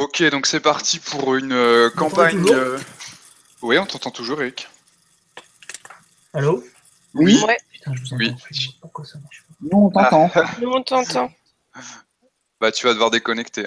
Ok, donc c'est parti pour une Vous m'entendez campagne. toujours Oui, on t'entend toujours, Eric. Allô? Oui, Ouais, Putain, je vous oui. entends plus. Pourquoi ça marche pas? Nous, on t'entend. nous on t'entend. Bah, tu vas devoir déconnecter.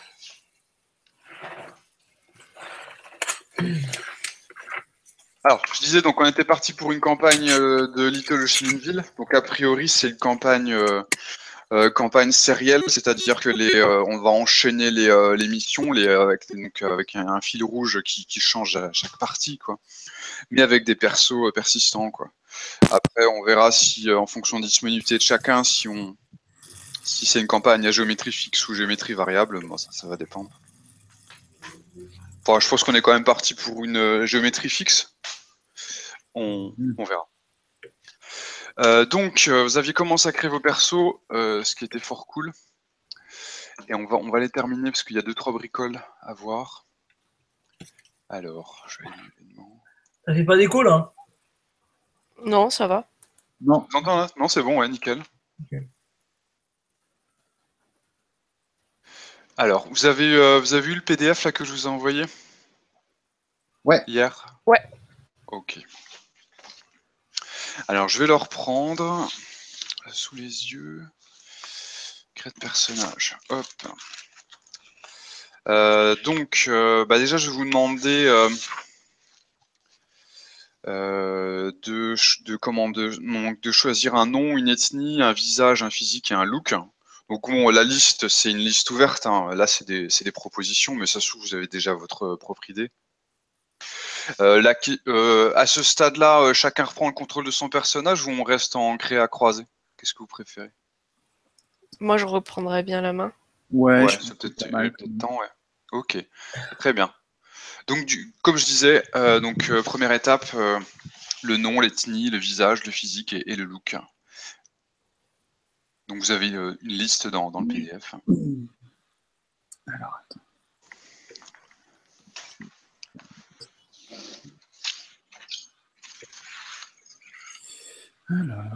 Alors, je disais, donc on était parti pour une campagne de Little Oceanville. Donc, a priori, c'est une campagne sérielle, c'est-à-dire que on va enchaîner les missions avec un fil rouge qui change à chaque partie, quoi. Mais avec des persos persistants, quoi. Après, on verra si, en fonction de disponibilité de chacun, si c'est une campagne à géométrie fixe ou géométrie variable, bon, ça va dépendre. Enfin, je pense qu'on est quand même parti pour une géométrie fixe. On verra. Donc, vous aviez commencé à créer vos persos, ce qui était fort cool. Et on va les terminer parce qu'il y a 2-3 bricoles à voir. Alors, je vais aller dans l'événement. Ça fait pas d'écho là? Non, ça va. Non. Vous entendez là? Non, c'est bon, ouais, nickel. Ok. Alors, vous avez eu le PDF là que je vous ai envoyé? Ouais. Hier? Ouais. Ok. Alors, je vais le reprendre sous les yeux. Créer de personnage. Hop. Donc, déjà, je vais vous demander de choisir un nom, une ethnie, un visage, un physique et un look. Donc bon, la liste, c'est une liste ouverte, hein. Là, c'est des propositions, mais ça se trouve, vous avez déjà votre propre idée. À ce stade-là, chacun reprend le contrôle de son personnage ou on reste en créa croisé? Qu'est-ce que vous préférez? Moi, je reprendrais bien la main. Ouais, je C'est pense que c'est peut-être pas mal. peut-être temps, ouais. Ok, très bien. Donc, comme je disais, première étape, le nom, l'ethnie, le visage, le physique et le look. Donc vous avez une liste dans le PDF. Alors, attends. Alors.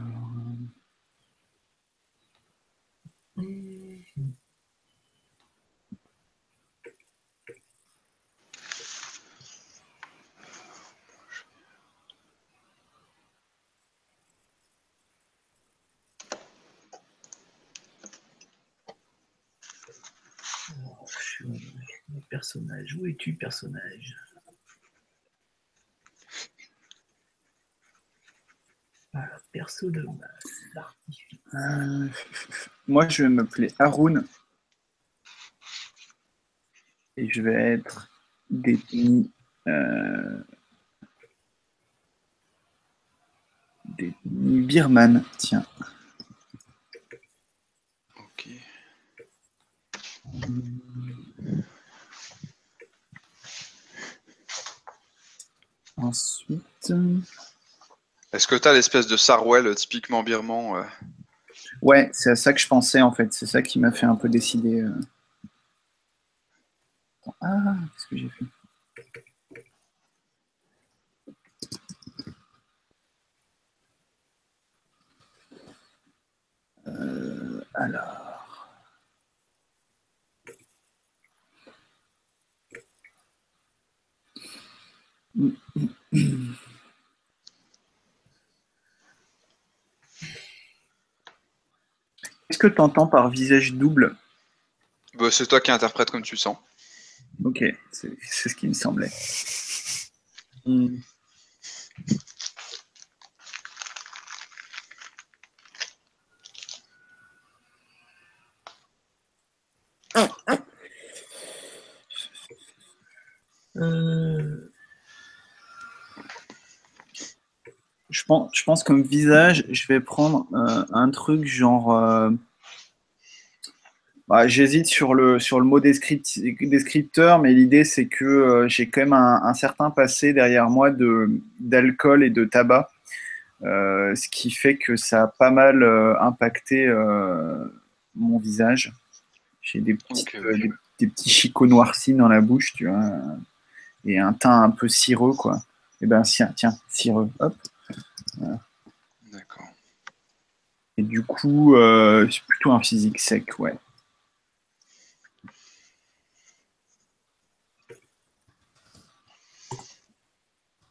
Les personnages. Où es-tu, personnage? Voilà, perso de base. Moi, je vais m'appeler Haroun et je vais être d'ethnie birmane. Tiens. Ok. Ensuite. Est-ce que tu as l'espèce de Sarwell typiquement birman Ouais, c'est à ça que je pensais en fait. C'est ça qui m'a fait un peu décider. Ah, qu'est-ce que j'ai fait? Alors. Qu'est-ce que tu entends par visage double? C'est toi qui interprètes comme tu le sens. Ok, c'est ce qui me semblait. Je pense comme visage, je vais prendre un truc genre. J'hésite sur le mot descripteur, mais l'idée c'est que j'ai quand même un certain passé derrière moi d'alcool et de tabac, ce qui fait que ça a pas mal impacté mon visage. J'ai Ok. des petits chicots noircis dans la bouche, tu vois, et un teint un peu cireux, quoi. Et ben tiens, cireux, hop. Voilà. D'accord. Et du coup, c'est plutôt un physique sec, ouais.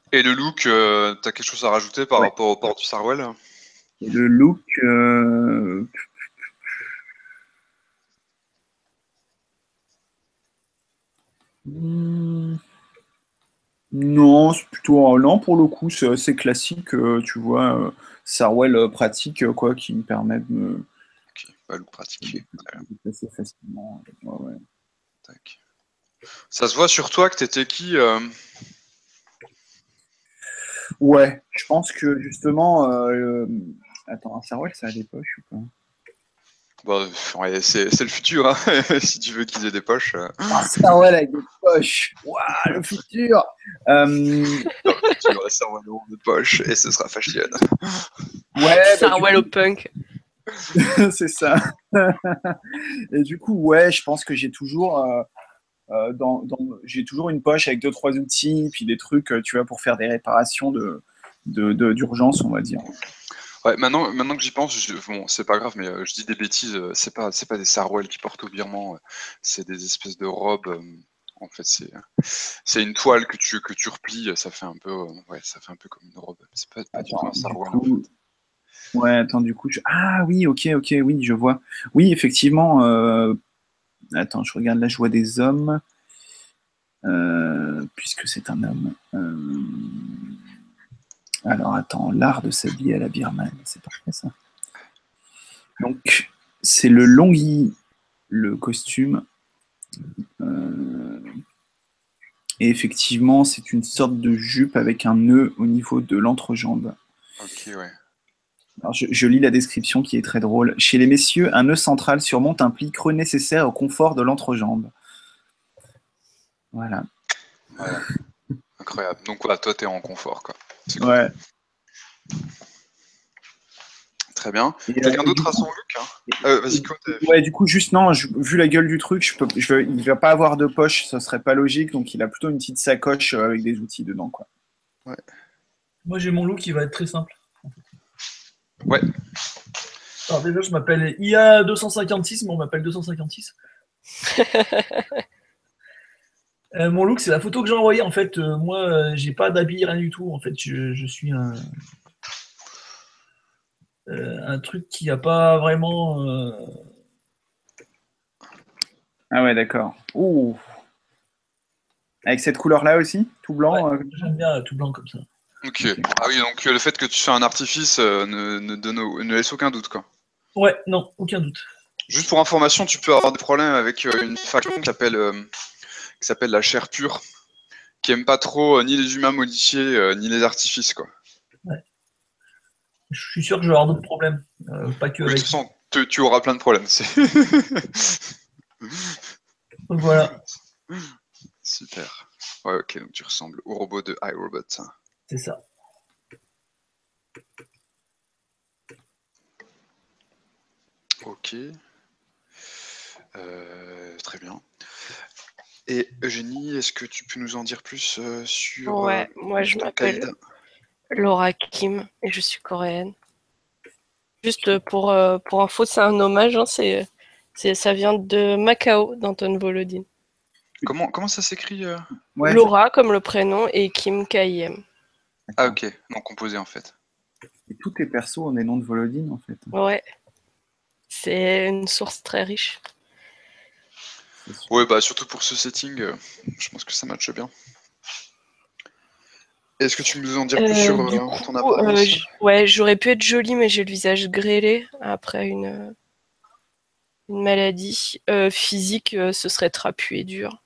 Et le look, t'as quelque chose à rajouter par rapport au port du Sarwell? Et le look, non, c'est plutôt non pour le coup, c'est assez classique, tu vois, Sarwell pratique quoi, qui me permet de me Ok, ouais, look pratique. Très bien. déplacer facilement. Ouais, ouais. Tac. Ça se voit sur toi que t'étais qui Ouais, je pense que justement, attends, un Sarwell, ça a des poches ou pas? Bah, ouais, c'est le futur, hein. Si tu veux qu'ils aient des poches. Un Sarwell avec des poches, waouh, le futur. Dans le futur, les Sarwell auront des poches et ce sera fashion. Ouais, bah, du Sarwell au punk. c'est ça. Et du coup, ouais, je pense que j'ai toujours, j'ai toujours une poche avec deux, trois outils, puis des trucs, tu vois, pour faire des réparations d'urgence, on va dire. Ouais, maintenant que j'y pense, bon, c'est pas grave, mais je dis des bêtises. C'est pas des Sarwell qui portent au birman. C'est des espèces de robes. En fait, c'est une toile que tu replies. Ça fait un peu, ouais, ça fait un peu comme une robe. C'est pas du tout Attends, un du Sarwell en coup, fait. ouais, attends, du coup, ah oui, ok, oui, je vois. Oui, effectivement, attends, je regarde là, je vois des hommes, puisque c'est un homme. Alors, attends, l'art de s'habiller à la birmane, c'est parfait ça. Donc, c'est le longhi, le costume. Euh, et effectivement, c'est une sorte de jupe avec un nœud au niveau de l'entrejambe. Ok, ouais. Alors, je lis la description qui est très drôle. Chez les messieurs, un nœud central surmonte un pli creux nécessaire au confort de l'entrejambe. Voilà. Voilà. Incroyable. Donc voilà, toi t'es en confort quoi. C'est cool. Ouais. Très bien. Et, Quelqu'un et du d'autre a son coup, look, hein Vas-y, quoi, t'avais ouais, fini? du coup, juste non, vu la gueule du truc, il va pas avoir de poche, ça serait pas logique, donc il a plutôt une petite sacoche avec des outils dedans, quoi. Ouais. Moi, j'ai mon look qui va être très simple. Ouais. Alors déjà, je m'appelle IA 256, mais on m'appelle 256. Mon look, c'est la photo que j'ai envoyée. En fait, moi, j'ai pas d'habit, rien du tout. En fait, je suis un truc qui a pas vraiment. Ah ouais, d'accord. Ouh. Avec cette couleur-là aussi, tout Ouais, blanc. j'aime bien tout blanc comme ça. Ok. Ok. Ah oui, donc le fait que tu sois un artifice ne laisse aucun doute quoi. Ouais, non, aucun doute. Juste pour information, tu peux avoir des problèmes avec une faction qui s'appelle la chair pure, qui aime pas trop ni les humains modifiés ni les artifices quoi. Ouais. Je suis sûr que je vais avoir d'autres problèmes, pas que Oui, de avec. toute façon, tu auras plein de problèmes. Donc voilà, Super. Ouais, ok, donc tu ressembles au robot de iRobot. c'est ça. Ok. Très bien. Et Eugénie, est-ce que tu peux nous en dire plus sur Ouais, moi je ton m'appelle caïd? Laura Kim et je suis coréenne. Juste pour info, c'est un hommage, hein, ça vient de Macao d'Anton Volodine. Comment ça s'écrit Ouais, Laura comme le prénom et Kim K-I-M. Ah d'accord. ok, non composé en fait. Et tous tes persos ont des noms de Volodine, en fait. Ouais, c'est une source très riche. C'est sûr. Ouais, bah surtout pour ce setting, je pense que ça matche bien. Est-ce que tu peux nous en dire plus sur Du ton coup, apparence? ouais, j'aurais pu être jolie, mais j'ai le visage grêlé après une maladie physique, ce serait trapu et dur.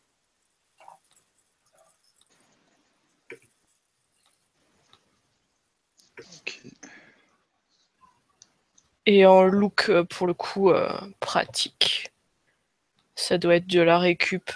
Ok. Et en look, pour le coup, pratique. Ça doit être de la récup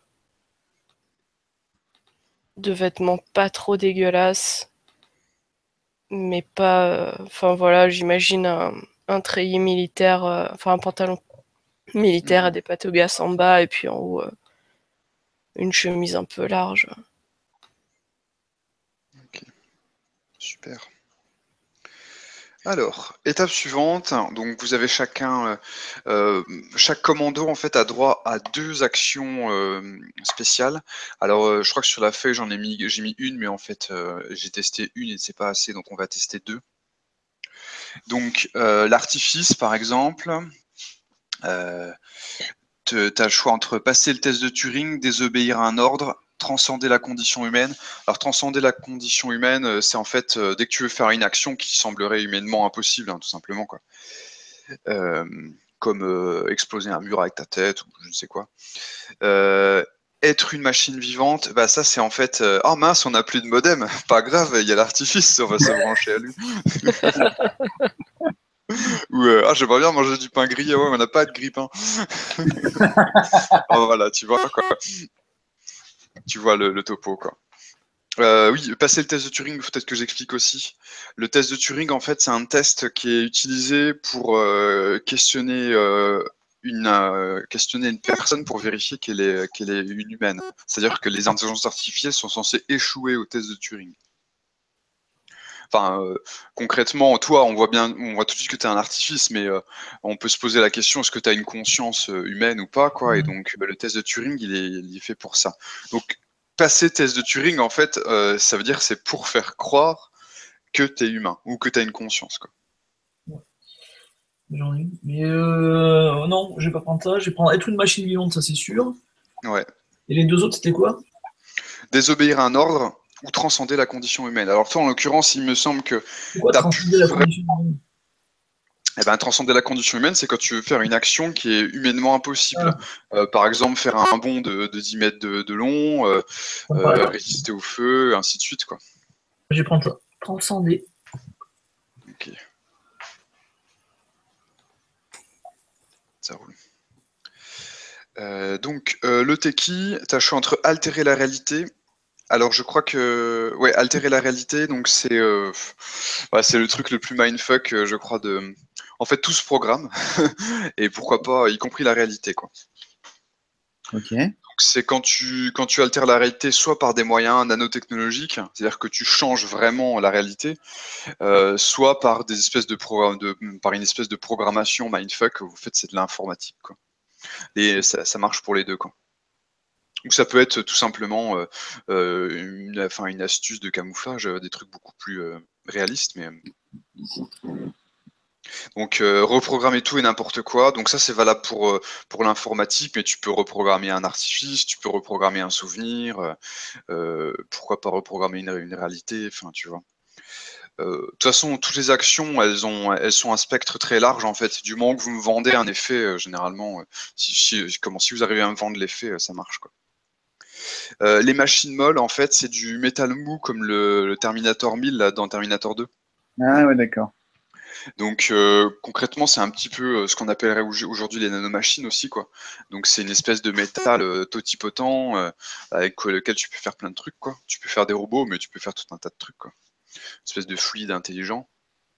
de vêtements pas trop dégueulasses, mais pas. Enfin voilà, j'imagine un treillis militaire, enfin un pantalon militaire à Mhm. des patogas en bas et puis en haut une chemise un peu large. Ok, super. Alors, étape suivante, donc vous avez chacun, chaque commando en fait a droit à 2 actions spéciales. Alors, je crois que sur la feuille j'ai mis une, mais en fait j'ai testé une et c'est pas assez, donc on va tester 2. Donc l'artifice par exemple, tu as le choix entre passer le test de Turing, désobéir à un ordre, transcender la condition humaine. Alors transcender la condition humaine, c'est en fait dès que tu veux faire une action qui semblerait humainement impossible, hein, tout simplement, quoi. Comme exploser un mur avec ta tête ou je ne sais quoi. Être une machine vivante, bah ça c'est en fait oh mince, on n'a plus de modem, pas grave, il y a l'artifice, on va se brancher à lui. Ou ah j'aimerais bien manger du pain grillé, ouais, mais on n'a pas de grille-pain. Oh, voilà, tu vois quoi. Tu vois le topo, quoi. Oui, passer le test de Turing, peut-être que j'explique aussi. Le test de Turing, en fait, c'est un test qui est utilisé pour questionner une personne pour vérifier qu'elle est une humaine. C'est-à-dire que les intelligences artificielles sont censées échouer au test de Turing. Enfin, concrètement, toi, on voit tout de suite que tu es un artifice, mais on peut se poser la question, est-ce que tu as une conscience humaine ou pas, quoi. Et donc, le test de Turing, il est fait pour ça. Donc, passer le test de Turing, en fait, ça veut dire que c'est pour faire croire que tu es humain ou que tu as une conscience, quoi. J'en ai une. Mais non, je vais pas prendre ça. Je vais prendre être une machine vivante, ça c'est sûr. Ouais. Et les deux autres, c'était quoi? Désobéir à un ordre ou transcender la condition humaine. Alors toi, en l'occurrence, il me semble que C'est quoi tu as pu transcender la condition humaine? Eh ben, transcender la condition humaine, c'est quand tu veux faire une action qui est humainement impossible. Ah, Par exemple, faire un bond de 10 mètres de long, ça me paraît pas. résister au feu, ainsi de suite, quoi. Je vais prendre ça. Transcender. Ok. Ça roule. Donc, le techie, tu as le choix entre altérer la réalité. Alors, je crois que... Ouais, altérer la réalité, donc ouais, c'est le truc le plus mindfuck, je crois, de... En fait, tout ce programme, et pourquoi pas, y compris la réalité, quoi. Ok. C'est quand tu altères la réalité soit par des moyens nanotechnologiques, c'est-à-dire que tu changes vraiment la réalité, soit par des espèces par une espèce de programmation mindfuck, vous faites c'est de l'informatique, quoi. Et ça marche pour les deux, quoi. Ou ça peut être tout simplement une astuce de camouflage, des trucs beaucoup plus réalistes, mais donc reprogrammer tout et n'importe quoi. Donc ça c'est valable pour l'informatique, mais tu peux reprogrammer un artifice, tu peux reprogrammer un souvenir, pourquoi pas reprogrammer une réalité, enfin tu vois. De toute façon, toutes les actions, elles sont un spectre très large en fait. Du moment que vous me vendez un effet, généralement, si vous arrivez à me vendre l'effet, ça marche, quoi. Les machines molles, en fait, c'est du métal mou comme le Terminator 1000 là, dans Terminator 2. Ah ouais, d'accord. Donc concrètement, c'est un petit peu ce qu'on appellerait aujourd'hui les nanomachines aussi, quoi. Donc c'est une espèce de métal totipotent avec lequel tu peux faire plein de trucs, quoi. Tu peux faire des robots, mais tu peux faire tout un tas de trucs, quoi. Une espèce de fluide intelligent.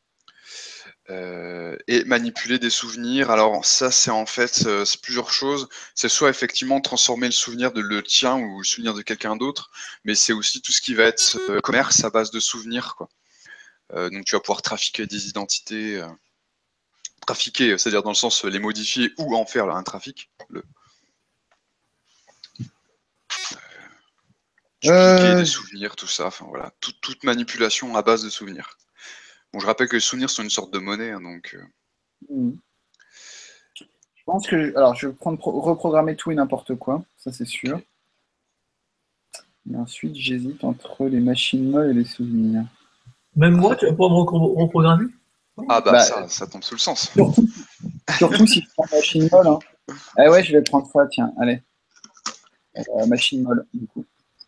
Et manipuler des souvenirs. Alors ça, c'est en fait c'est plusieurs choses. C'est soit effectivement transformer le souvenir de le tien ou le souvenir de quelqu'un d'autre, mais c'est aussi tout ce qui va être commerce à base de souvenirs, quoi. Donc tu vas pouvoir trafiquer des identités. Trafiquer, c'est-à-dire dans le sens les modifier ou en faire un trafic. Dupliquer des souvenirs, tout ça. Enfin voilà, toute manipulation à base de souvenirs. Bon, je rappelle que les souvenirs sont une sorte de monnaie, hein, donc. Je pense que alors je vais prendre reprogrammer tout et n'importe quoi, ça c'est sûr. Okay. Et ensuite, j'hésite entre les machines molles et les souvenirs. Même moi, tu vas pouvoir me reprogrammer? Ah bah, ça tombe sous le sens. Surtout si je prends machine molle. Hein. Ah ouais, je vais prendre ça, tiens, allez. Machine molle, du coup.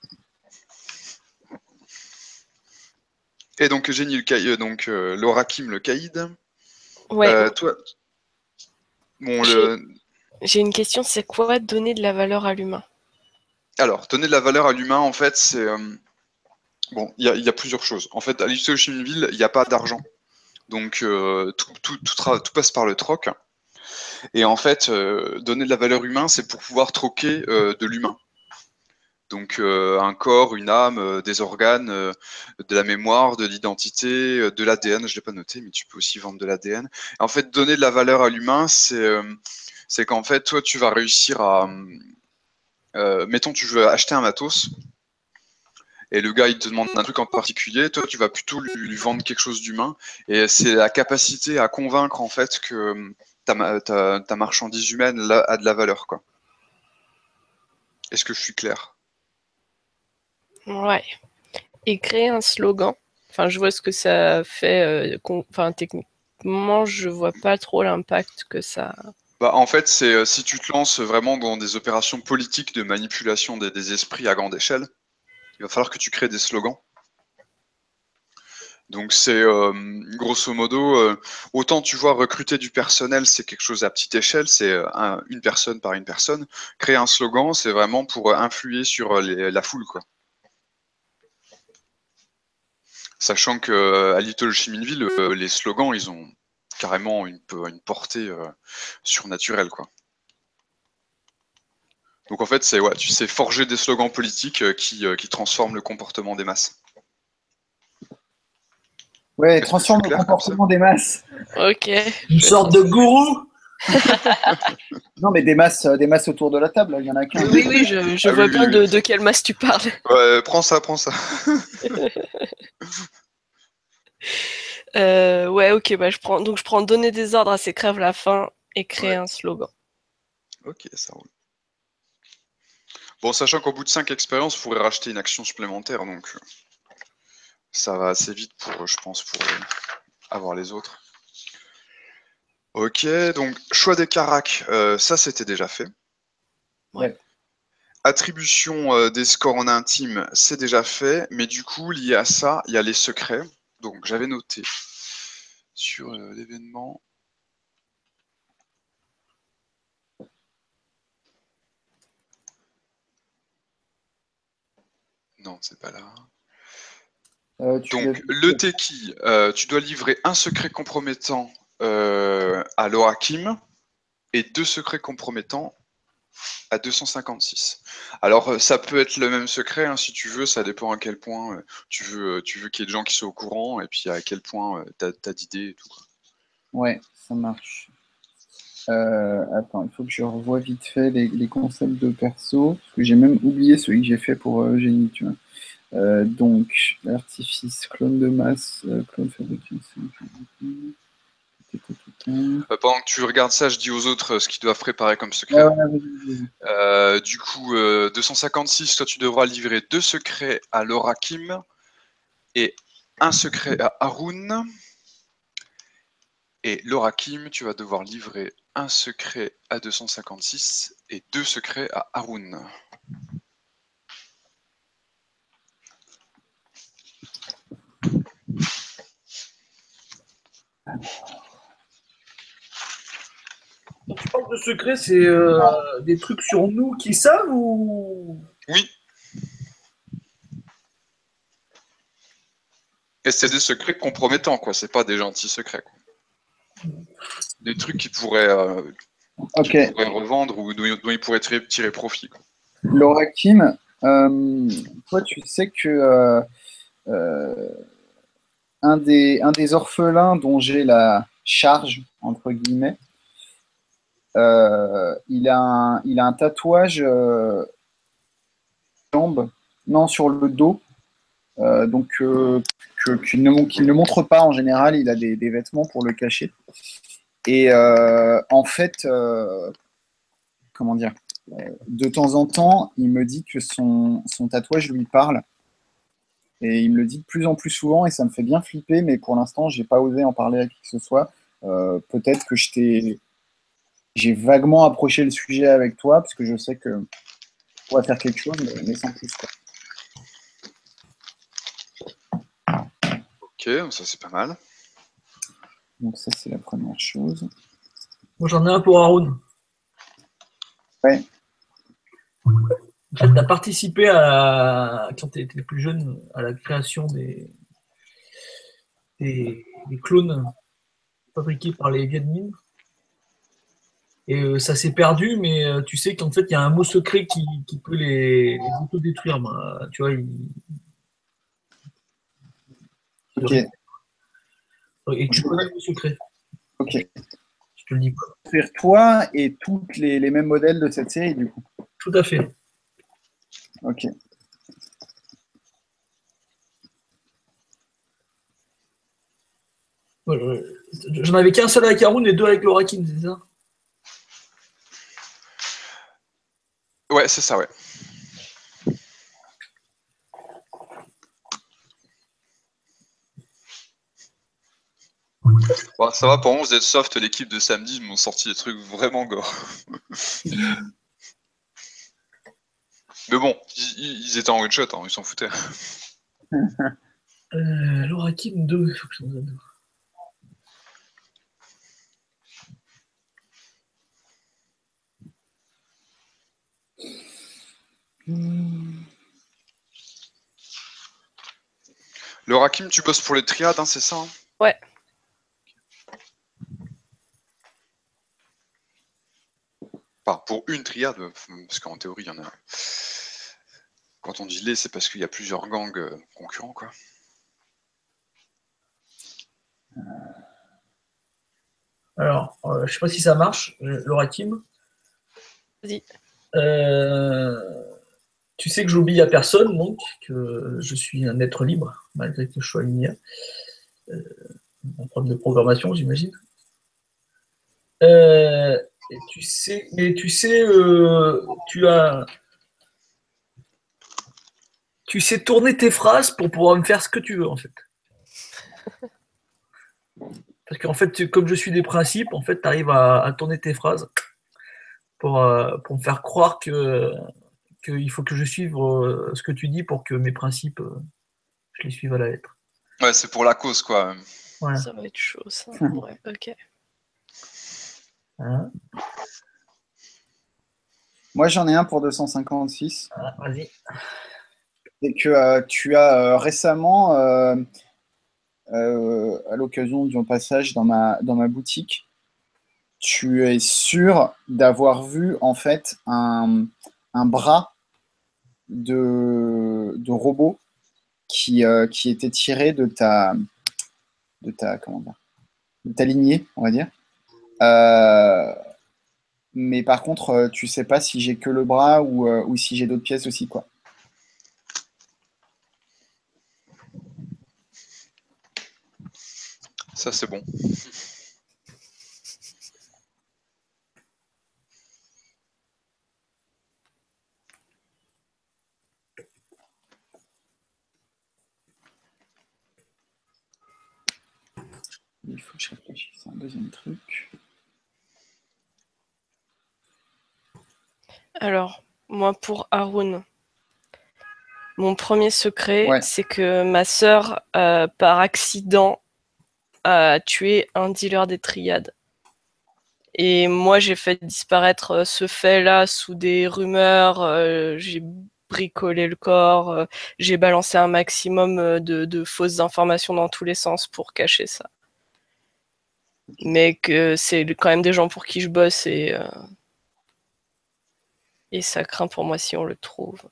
Et donc, Jenny, Laura Kim, le caïd. Ouais. Toi, bon, j'ai une question, c'est quoi donner de la valeur à l'humain? Alors, donner de la valeur à l'humain, en fait, c'est... Bon, il y a plusieurs choses. En fait, à l'Utopie Chimneville, il n'y a pas d'argent. Donc, tout passe par le troc. Et en fait, donner de la valeur humaine, c'est pour pouvoir troquer de l'humain. Donc un corps, une âme, des organes, de la mémoire, de l'identité, de l'ADN, je ne l'ai pas noté, mais tu peux aussi vendre de l'ADN. En fait, donner de la valeur à l'humain, c'est qu'en fait, toi, tu vas réussir à... mettons, tu veux acheter un matos, et le gars, il te demande un truc en particulier, toi, tu vas plutôt lui vendre quelque chose d'humain, et c'est la capacité à convaincre, en fait, que ta marchandise humaine là, a de la valeur, quoi. Est-ce que je suis clair? Ouais. Et créer un slogan. Enfin, je vois ce que ça fait. Enfin, techniquement, je vois pas trop l'impact que ça. Bah, en fait, c'est si tu te lances vraiment dans des opérations politiques de manipulation des esprits à grande échelle, il va falloir que tu crées des slogans. Donc c'est grosso modo, autant tu vois recruter du personnel, c'est quelque chose à petite échelle, c'est une personne par une personne. Créer un slogan, c'est vraiment pour influer sur la foule, quoi. Sachant que à Little Chiminville, les slogans, ils ont carrément une portée surnaturelle, quoi. Donc en fait, c'est ouais, tu sais forger des slogans politiques qui transforment le comportement des masses. Ouais, Est-ce que je suis transforme le clair comme ça? comportement des masses. Ok. Une sorte de gourou. Non, mais des masses autour de la table, il y en a qu'un. Oui, oui, je Ah vois oui, bien oui, oui. de quelle masse tu parles. Ouais, prends ça, prends ça. Ouais, ok, bah je prends donner des ordres à ces crèves la faim et créer Ouais. un slogan. Ok, ça roule. Bon, sachant qu'au bout de 5 expériences, vous pourrez racheter une action supplémentaire, donc ça va assez vite pour, je pense, pour avoir les autres. Ok, donc choix des caracs, ça c'était déjà fait. Ouais. Attribution des scores en intime, c'est déjà fait, mais du coup, lié à ça, il y a les secrets. Donc j'avais noté sur l'événement. Non, c'est pas là. Donc, le Teki, tu dois livrer un secret compromettant à Laura Kim et 2 secrets compromettants à 256. Alors, ça peut être le même secret, hein, si tu veux, ça dépend à quel point tu veux qu'il y ait des gens qui soient au courant et puis à quel point t'as d'idées et tout, quoi. Ouais, ça marche. Attends, il faut que je revoie vite fait les concepts de perso, parce que j'ai même oublié celui que j'ai fait pour Génie, tu vois. Donc, l'artifice, clone de masse, clone fabrication. Pendant que tu regardes ça, je dis aux autres ce qu'ils doivent préparer comme secret. Ouais, ouais, vas-y. Du coup, 256, toi tu devras livrer 2 secrets à Laura Kim et un secret à Haroun. Et Laura Kim, tu vas devoir livrer un secret à 256 et 2 secrets à Haroun. Quand tu parles de secret, c'est des trucs sur nous qui savent ou. Oui. Et c'est des secrets compromettants, quoi. C'est pas des gentils secrets, quoi. Des trucs qui pourraient Ok. revendre ou dont ils pourraient tirer profit, quoi. Laura Kim, toi, tu sais que euh, un des orphelins dont j'ai la charge, entre guillemets, il a un tatouage jambe, non, sur le dos, donc qu'il ne montre pas en général. Il a des vêtements pour le cacher. Et en fait, comment dire, de temps en temps, il me dit que son tatouage lui parle. Et il me le dit de plus en plus souvent et ça me fait bien flipper, mais pour l'instant, j'ai pas osé en parler à qui que ce soit. Peut-être que j'ai vaguement approché le sujet avec toi, parce que je sais que on va faire quelque chose, mais sans plus, quoi. Ok, ça c'est pas mal. Donc ça, c'est la première chose. Moi, j'en ai un pour Haroun. Ouais. En fait, tu as participé quand tu étais plus jeune à la création des clones fabriqués par les Viet Minh. Et ça s'est perdu, mais tu sais qu'en fait, il y a un mot secret qui peut les autodétruire. Bah, tu vois, Ok, et tu je connais le mot secret, ok. je te le dis pas. Faire toi et toutes les mêmes modèles de cette série, du coup. Tout à fait. Ok. J'en avais qu'un seul avec Haroun et deux avec Lorakin, c'est ça? Ouais, c'est ça, ouais. Bon, ça va, pour 11 d'être soft, l'équipe de samedi m'ont sorti des trucs vraiment gore. Mais bon, ils étaient en one shot, hein, ils s'en foutaient. Lorakin 2, il faut que je t'en donne. Le Rakim, tu bosses pour les triades, hein, c'est ça, hein? Ouais. Enfin, pour une triade, parce qu'en théorie, il y en a. Quand on dit les, c'est parce qu'il y a plusieurs gangs concurrents, quoi. Alors, je sais pas si ça marche, Lorakin. Vas-y. Tu sais que j'obéis à personne, donc que je suis un être libre, malgré que je sois une IA. En problème de programmation, j'imagine. Et tu sais, mais tu sais tourner tes phrases pour pouvoir me faire ce que tu veux, en fait. Parce qu'en fait, comme je suis des principes, en fait, tu arrives à tourner tes phrases pour me faire croire qu'il faut que je suive ce que tu dis pour que mes principes, je les suive à la lettre. Ouais, c'est pour la cause, quoi. Voilà. Ça va être chaud, ça. Ouais, ok. Hein. Moi, j'en ai un pour 256. Ah, vas-y. C'est que tu as récemment, à l'occasion d'un passage dans ma boutique, tu es sûr d'avoir vu en fait un bras de robot qui était tiré comment dire, de ta lignée, on va dire. Euh, mais par contre, tu sais pas si j'ai que le bras ou si j'ai d'autres pièces aussi, quoi. Ça, c'est bon. Il faut que je réfléchisse à un deuxième truc. Alors, moi, pour Haroun, mon premier secret, Ouais. c'est que ma sœur, par accident, a tué un dealer des triades. Et moi, j'ai fait disparaître ce fait-là sous des rumeurs. J'ai bricolé le corps. J'ai balancé un maximum de fausses informations dans tous les sens pour cacher ça. Mais que c'est quand même des gens pour qui je bosse et ça craint pour moi si on le trouve.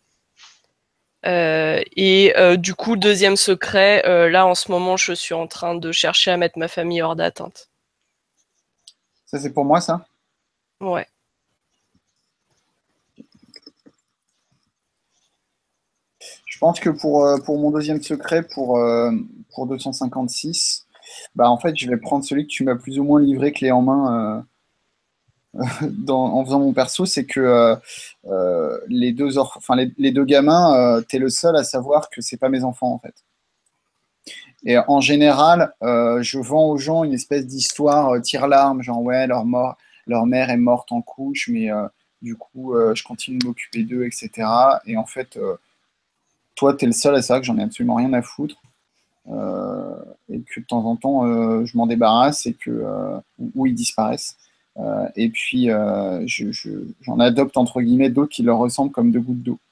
Du coup, deuxième secret, là en ce moment, je suis en train de chercher à mettre ma famille hors d'atteinte. Ça, c'est pour moi, ça? Ouais. Je pense que pour mon deuxième secret, pour 256, bah, en fait, je vais prendre celui que tu m'as plus ou moins livré clé en main en faisant mon perso, c'est que les deux gamins, tu es le seul à savoir que c'est pas mes enfants, en fait. Et en général, je vends aux gens une espèce d'histoire tire-larme, genre ouais, leur mère est morte en couche, mais du coup, je continue de m'occuper d'eux, etc. Et en fait, toi, tu es le seul à savoir que j'en ai absolument rien à foutre. euh, et que de temps en temps, je m'en débarrasse ou ils disparaissent. Et puis, j'en adopte entre guillemets d'autres qui leur ressemblent comme deux gouttes d'eau.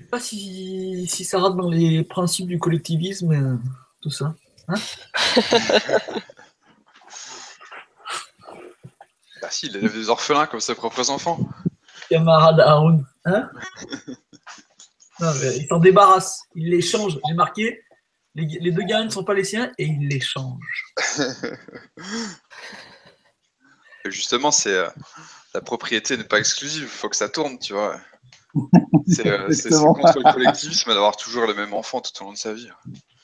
pas si ça rentre dans les principes du collectivisme, tout ça. Hein? Bah si, il élève des orphelins comme ses propres enfants. Camarade Haroun. Hein? Non, mais il s'en débarrasse. Il les change. J'ai marqué, les deux gamins ne sont pas les siens et il les change. Et justement, la propriété n'est pas exclusive, il faut que ça tourne, tu vois. C'est Exactement. contre le collectivisme d'avoir toujours le même enfant tout au long de sa vie.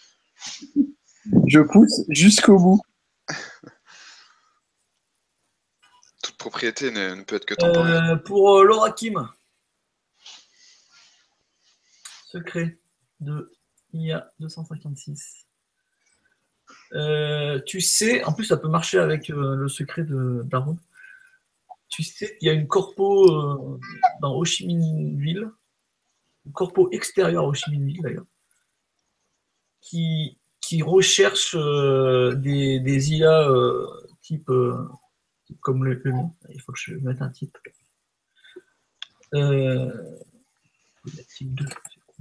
Je pousse jusqu'au bout. Toute propriété ne peut être que temporaire. Pour Laura Kim. Secret de IA 256. Tu sais, en plus ça peut marcher avec le secret d'Aaron. Tu sais qu'il y a une corpo dans Ho Chi Minh Ville, une corpo extérieure à Ho Chi Minh Ville d'ailleurs, qui recherche des IA type comme le mien. Il faut que je mette un type. Type 2.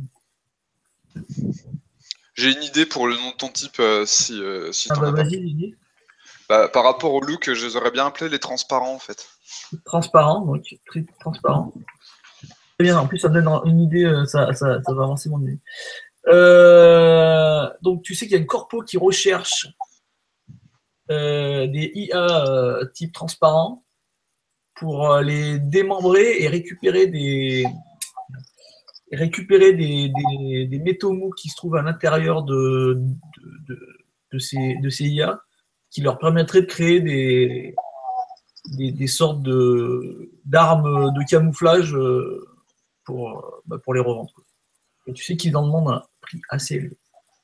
J'ai une idée pour le nom de ton type, si Ah t'en bah as pas. vas-y, Lily. Bah, par rapport au look, je les aurais bien appelés les transparents, en fait. Transparent, donc très transparent. Très bien, en plus ça me donne une idée, ça va avancer mon idée. Donc tu sais qu'il y a une corpo qui recherche des IA type transparent pour les démembrer et récupérer des métaux mous qui se trouvent à l'intérieur de ces IA qui leur permettraient de créer des sortes d'armes de camouflage pour les revendre. Et tu sais qu'ils en demandent un prix assez élevé.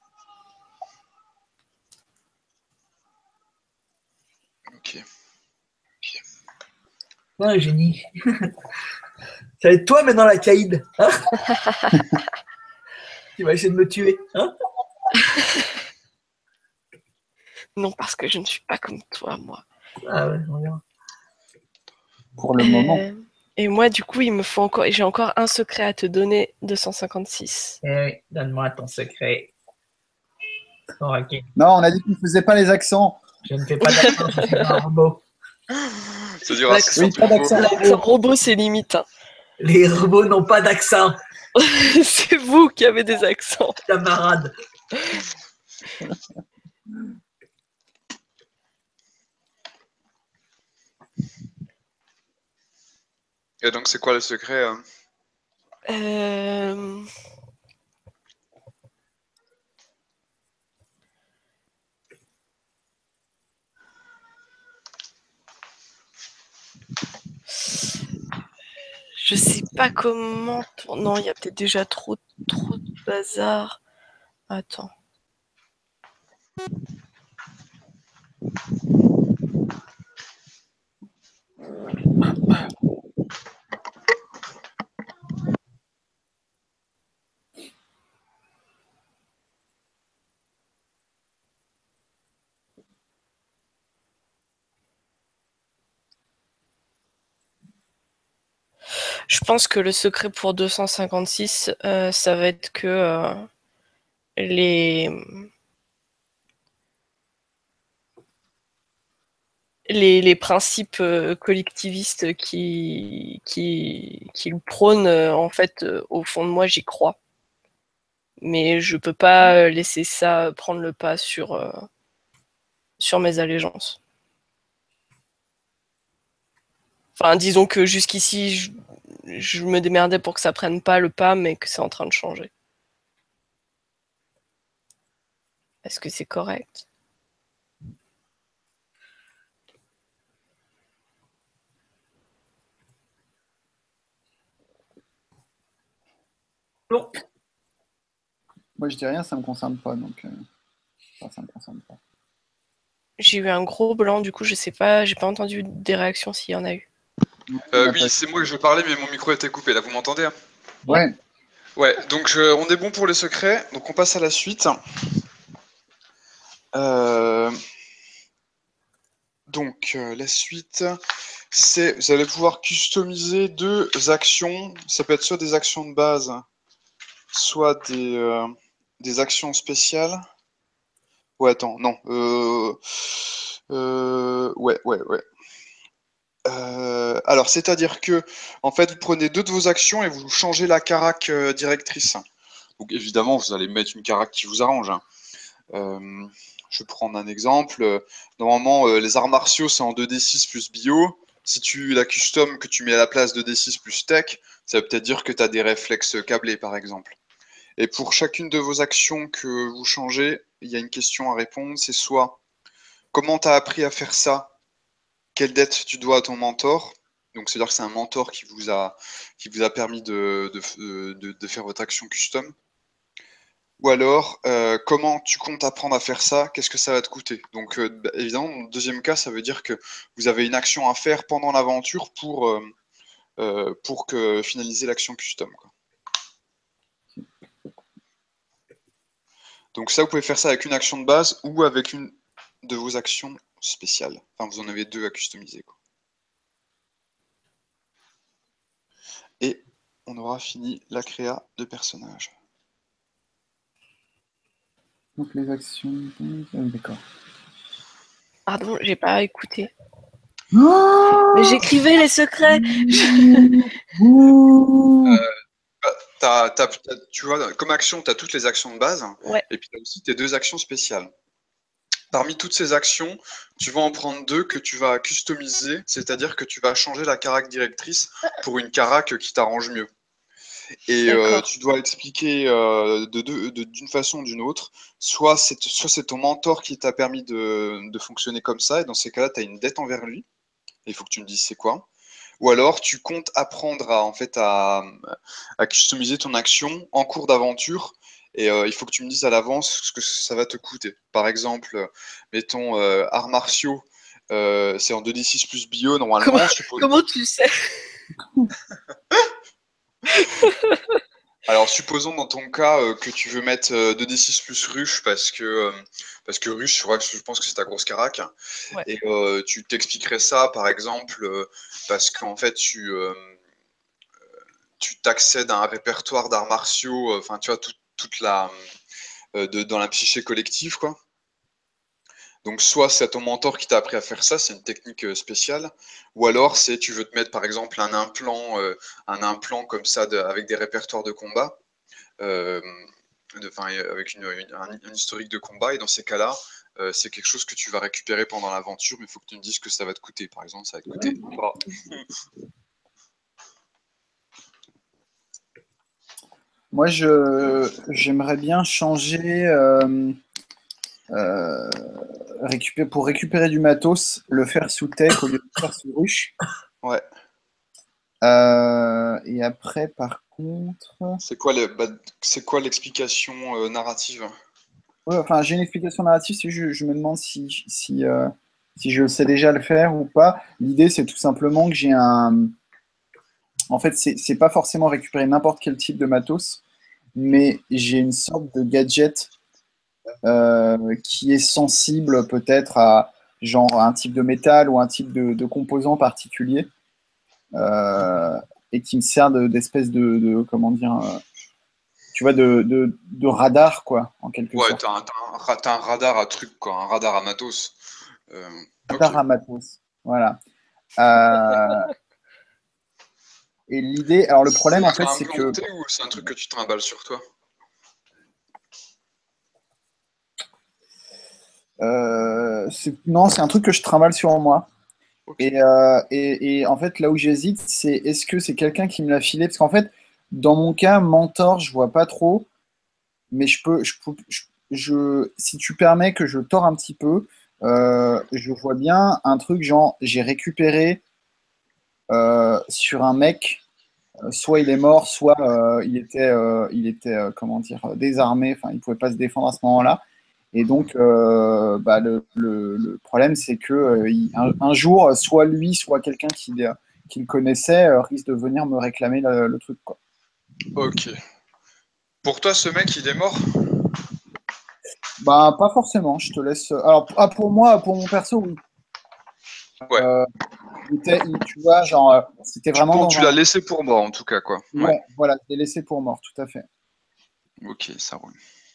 Ok. Ouais, génie. Ça va être toi maintenant la caïd. Hein? Tu vas essayer de me tuer. Hein? Non, parce que je ne suis pas comme toi, moi. Ah ouais, on verra. Pour le moment. Et moi, du coup, j'ai encore un secret à te donner, 256. Eh oui, donne-moi ton secret. Ok. Non, on a dit qu'on ne faisait pas les accents. Je ne fais pas d'accent, je suis un robot. C'est dur L'accent- Oui, pas d'accent. L'accent robot, c'est limite. Hein. Les robots n'ont pas d'accent, C'est vous qui avez des accents. camarade. Et donc, c'est quoi le secret Euh... Je sais pas comment. Non, il y a peut-être déjà trop de bazar. Attends. Je pense que le secret pour 256, ça va être que les principes collectivistes qui le prônent, en fait, au fond de moi, j'y crois. Mais je peux pas laisser ça prendre le pas sur mes allégeances. Enfin, disons que jusqu'ici, je me démerdais pour que ça prenne pas le pas, mais que c'est en train de changer. Est-ce que c'est correct? Non. Moi, je dis rien, ça ne me concerne pas. Donc, ça me concerne pas. J'ai eu un gros blanc, du coup, je sais pas, j'ai pas entendu des réactions s'il y en a eu. Oui, c'est moi que je parlais, mais mon micro était coupé. Là, vous m'entendez hein? Ouais. Ouais, donc on est bon pour les secrets. Donc on passe à la suite. Donc la suite, c'est vous allez pouvoir customiser 2 actions. Ça peut être soit des actions de base soit des actions spéciales. Ouais, attends, non. Ouais. Alors, c'est-à-dire que, en fait, vous prenez 2 de vos actions et vous changez la carac directrice. Donc, évidemment, vous allez mettre une carac qui vous arrange, hein. Je vais prendre un exemple. Normalement, les arts martiaux, c'est en 2d6 plus bio. Si tu la custom que tu mets à la place de D6 plus tech, ça veut peut-être dire que tu as des réflexes câblés, par exemple. Et pour chacune de vos actions que vous changez, il y a une question à répondre. C'est soit comment tu as appris à faire ça, quelle dette tu dois à ton mentor. Donc, c'est-à-dire que c'est un mentor qui vous a permis de faire votre action custom. Ou alors, comment tu comptes apprendre à faire ça? Qu'est-ce que ça va te coûter? Donc, évidemment, dans le deuxième cas, ça veut dire que vous avez une action à faire pendant l'aventure pour finaliser l'action custom, quoi. Donc ça, vous pouvez faire ça avec une action de base ou avec une de vos actions spéciales. Enfin, vous en avez 2 à customiser, quoi. Et on aura fini la créa de personnage. Donc les actions. D'accord. Pardon, j'ai pas écouté. Oh Mais j'écrivais les secrets. Tu vois, comme action, tu as toutes les actions de base. Ouais. Et puis tu as aussi tes 2 actions spéciales. Parmi toutes ces actions, tu vas en prendre 2 que tu vas customiser, c'est-à-dire que tu vas changer la carac directrice pour une carac qui t'arrange mieux. Et tu dois expliquer d'une façon ou d'une autre. Soit c'est ton mentor qui t'a permis de fonctionner comme ça, et dans ces cas-là, tu as une dette envers lui. Il faut que tu me dises c'est quoi. Ou alors tu comptes apprendre à customiser ton action en cours d'aventure. Et il faut que tu me dises à l'avance ce que ça va te coûter. Par exemple, mettons arts martiaux, c'est en 2d6 plus bio normalement. Comment tu sais? Alors, supposons dans ton cas que tu veux mettre 2d6 plus ruche parce que ruche, je pense que c'est ta grosse carac. Ouais. Et tu t'expliquerais ça, par exemple, parce qu'en fait, tu t'accèdes à un répertoire d'arts martiaux, enfin, tu vois, toute la dans la psyché collective, quoi. Donc, soit c'est ton mentor qui t'a appris à faire ça, c'est une technique spéciale, ou alors c'est tu veux te mettre par exemple un implant comme ça avec des répertoires de combat, avec un historique de combat, et dans ces cas-là, c'est quelque chose que tu vas récupérer pendant l'aventure, mais il faut que tu me dises que ça va te coûter. Par exemple, ça va te coûter. Moi, j'aimerais bien changer pour récupérer du matos, le faire sous tech au lieu de le faire sous ruche. Ouais. Et après, par contre. C'est quoi l'explication narrative? Ouais, enfin, j'ai une explication narrative, je me demande si je sais déjà le faire ou pas. L'idée, c'est tout simplement que j'ai un. En fait, c'est pas forcément récupérer n'importe quel type de matos, mais j'ai une sorte de gadget qui est sensible peut-être à genre un type de métal ou un type de composant particulier et qui me sert d'espèce comment dire, tu vois, de radar, quoi, en quelque Ouais, sorte. t'as un radar à truc, quoi, un radar à matos. Radar Ok. à matos, voilà. Et l'idée, alors le problème en fait, c'est que implanté ou c'est un truc que tu trimbales sur toi? non, c'est un truc que je trimballe sur moi. Ok. Et en fait, là où j'hésite, c'est est-ce que c'est quelqu'un qui me l'a filé? Parce qu'en fait, dans mon cas, mentor, je vois pas trop, mais si tu permets que je tord un petit peu, je vois bien un truc genre, j'ai récupéré sur un mec, soit il est mort, soit comment dire, désarmé, enfin, il pouvait pas se défendre à ce moment-là. Et donc, le problème, c'est que un jour, soit lui, soit quelqu'un qui le connaissait, risque de venir me réclamer le truc, quoi. Ok. Pour toi, ce mec, il est mort? Bah, pas forcément, je te laisse. Alors, pour moi, pour mon perso, oui. Ouais. Tu vois, genre, c'était vraiment dans Tu l'as laissé pour mort, en tout cas, quoi. Ouais, voilà, je l'ai laissé pour mort, tout à fait. Ok, ça roule.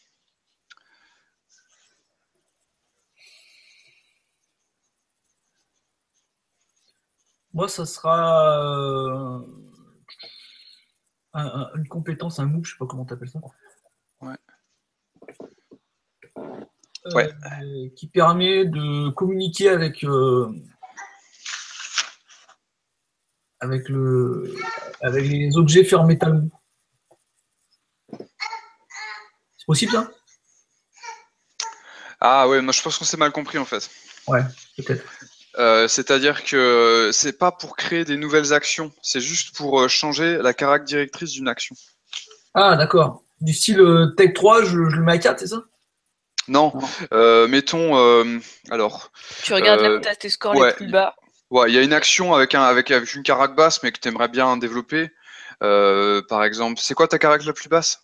Moi, ça sera une compétence, un move, je sais pas comment tu appelles ça. Ouais. Ouais. Qui permet de communiquer avec les objets faits en métal mou. C'est possible ça? Ah ouais, moi je pense qu'on s'est mal compris en fait. Ouais, peut-être. C'est-à-dire que c'est pas pour créer des nouvelles actions, c'est juste pour changer la caractère directrice d'une action. Ah, d'accord. Du style Tech 3, je le mets à 4, c'est ça? Non, mettons, alors, Tu regardes là où euh, tu as tes scores les ouais, plus bas. ouais, il y a une action avec une carac basse, mais que tu aimerais bien développer. Par exemple, c'est quoi ta carac la plus basse?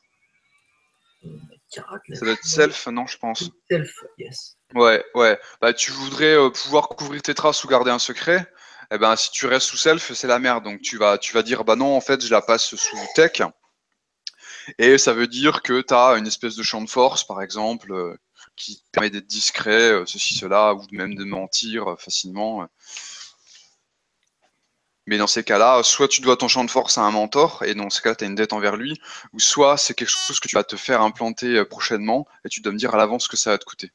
Ça doit être self, non, je pense. Self, yes. Ouais, ouais. Bah, tu voudrais pouvoir couvrir tes traces ou garder un secret. Eh ben, si tu restes sous self, c'est la merde. Donc, tu vas dire, bah non, en fait, je la passe sous tech. Et ça veut dire que tu as une espèce de champ de force, par exemple, qui te permet d'être discret, ceci, cela, ou même de mentir facilement. Mais dans ces cas-là, soit tu dois ton champ de force à un mentor, et dans ce cas, tu as une dette envers lui, ou soit c'est quelque chose que tu vas te faire implanter prochainement, et tu dois me dire à l'avance ce que ça va te coûter.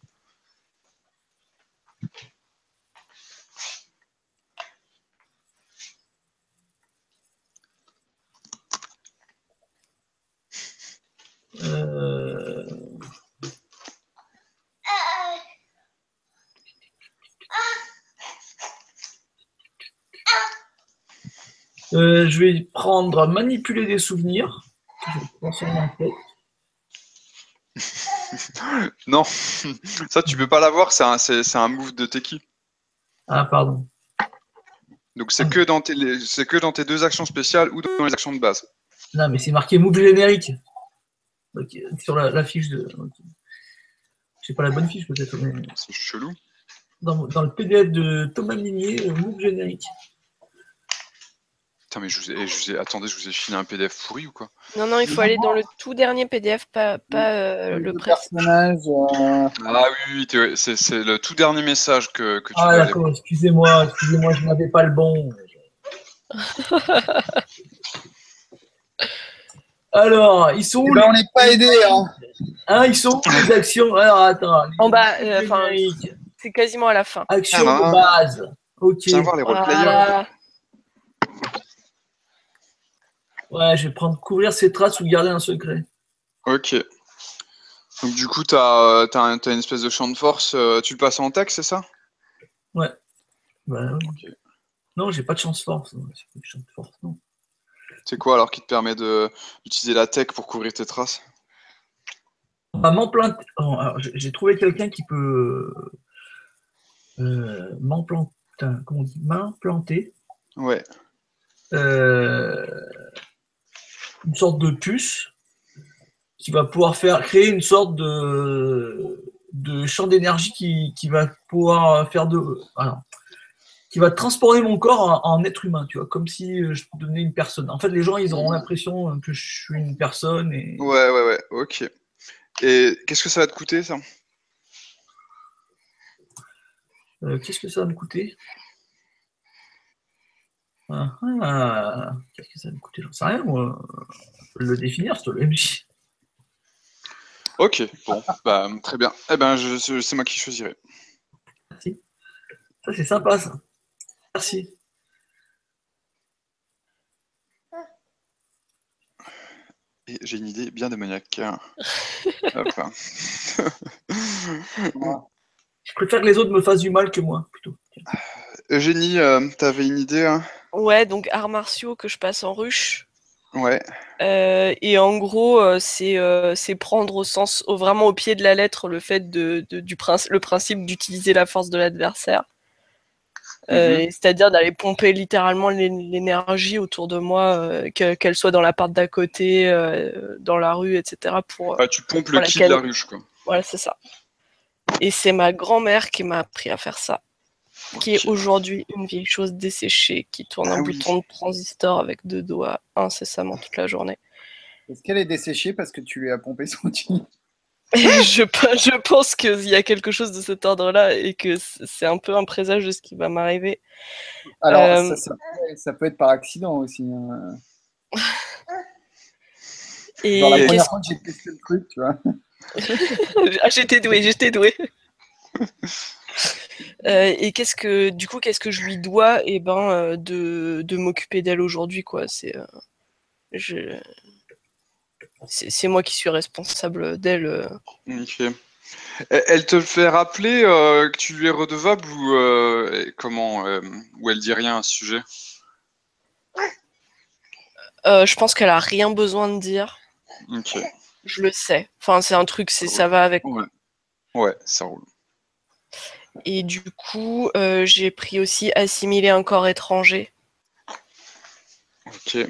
Je vais prendre manipuler des souvenirs. Je vais transformer en tête. Non, ça tu peux pas l'avoir, c'est un move de Teki. Ah, pardon. Donc c'est que dans tes deux actions spéciales ou dans les actions de base. Non, mais c'est marqué move générique. Ok, sur la fiche de. Okay. C'est pas la bonne fiche peut-être. Mais... C'est chelou. Dans le PDF de Thomas Minier, move générique. Putain, mais attendez, je vous ai filé un PDF pourri ou quoi? Non, non, il faut aller dans le tout dernier PDF, pas le personnage. Ah oui, c'est le tout dernier message que tu Ah, dois aller. d'accord, excusez-moi, je n'avais pas le bon. Alors, ils sont où on n'est pas aidé. Hein. Ils sont où les actions? Alors, attends. En bas, c'est quasiment à la fin. Action de base. Ok. Viens voir les roleplayers. Voilà. Ouais, je vais prendre couvrir ses traces ou garder un secret. Ok. Donc du coup, t'as une espèce de champ de force. Tu le passes en tech, c'est ça? Ouais. Bah, oui. Ok. Non, j'ai pas de chance force. Non. C'est quoi alors qui te permet d'utiliser la tech pour couvrir tes traces? M'emplanter. Oh, j'ai trouvé quelqu'un qui peut m'emplanter. Comment on dit? M'implanter. Ouais. Une sorte de puce qui va pouvoir créer une sorte de champ d'énergie qui va pouvoir faire qui va transformer mon corps en être humain, tu vois, comme si je devenais une personne. En fait, les gens, ils auront l'impression que je suis une personne. Et... Ouais, ok. Et qu'est-ce que ça va te coûter, ça? Qu'est-ce que ça va me coûter? Qu'est-ce que ça va me coûter? J'en sais rien, moi. Je peux le définir, ce MJ. Ok, bon, bah, très bien. Eh ben, c'est moi qui choisirai. Merci. Ça, c'est sympa, ça. Merci. Et j'ai une idée bien démoniaque. Hop. Je préfère que les autres me fassent du mal que moi, plutôt. Eugénie, t'avais une idée, hein? Ouais, donc arts martiaux que je passe en ruche. Ouais. Et en gros, c'est prendre vraiment au pied de la lettre le fait le principe d'utiliser la force de l'adversaire. C'est-à-dire d'aller pomper littéralement l'énergie autour de moi, qu'elle soit dans l'appart d'à côté, dans la rue, etc. Tu pompes le ki de la ruche, quoi. Voilà, c'est ça. Et c'est ma grand-mère qui m'a appris à faire ça. Qui est aujourd'hui une vieille chose desséchée, qui tourne un bouton de transistor avec 2 doigts incessamment toute la journée. Est-ce qu'elle est desséchée parce que tu lui as pompé son jean? Je pense qu'il y a quelque chose de cet ordre-là et que c'est un peu un présage de ce qui va m'arriver. Alors, ça peut être par accident aussi, hein. Genre la Et première fois que j'ai testé le truc, tu vois. ah, j'étais douée. Et qu'est-ce que je lui dois? Eh ben, de m'occuper d'elle aujourd'hui, quoi. C'est moi qui suis responsable d'elle. Ok. Elle te le fait rappeler que tu lui es redevable ou elle dit rien à ce sujet? Je pense qu'elle a rien besoin de dire. Ok. Je le sais. Enfin, c'est un truc, ça va avec. Ouais. Ouais, ça roule. Et du coup, j'ai pris aussi assimiler un corps étranger. Ok.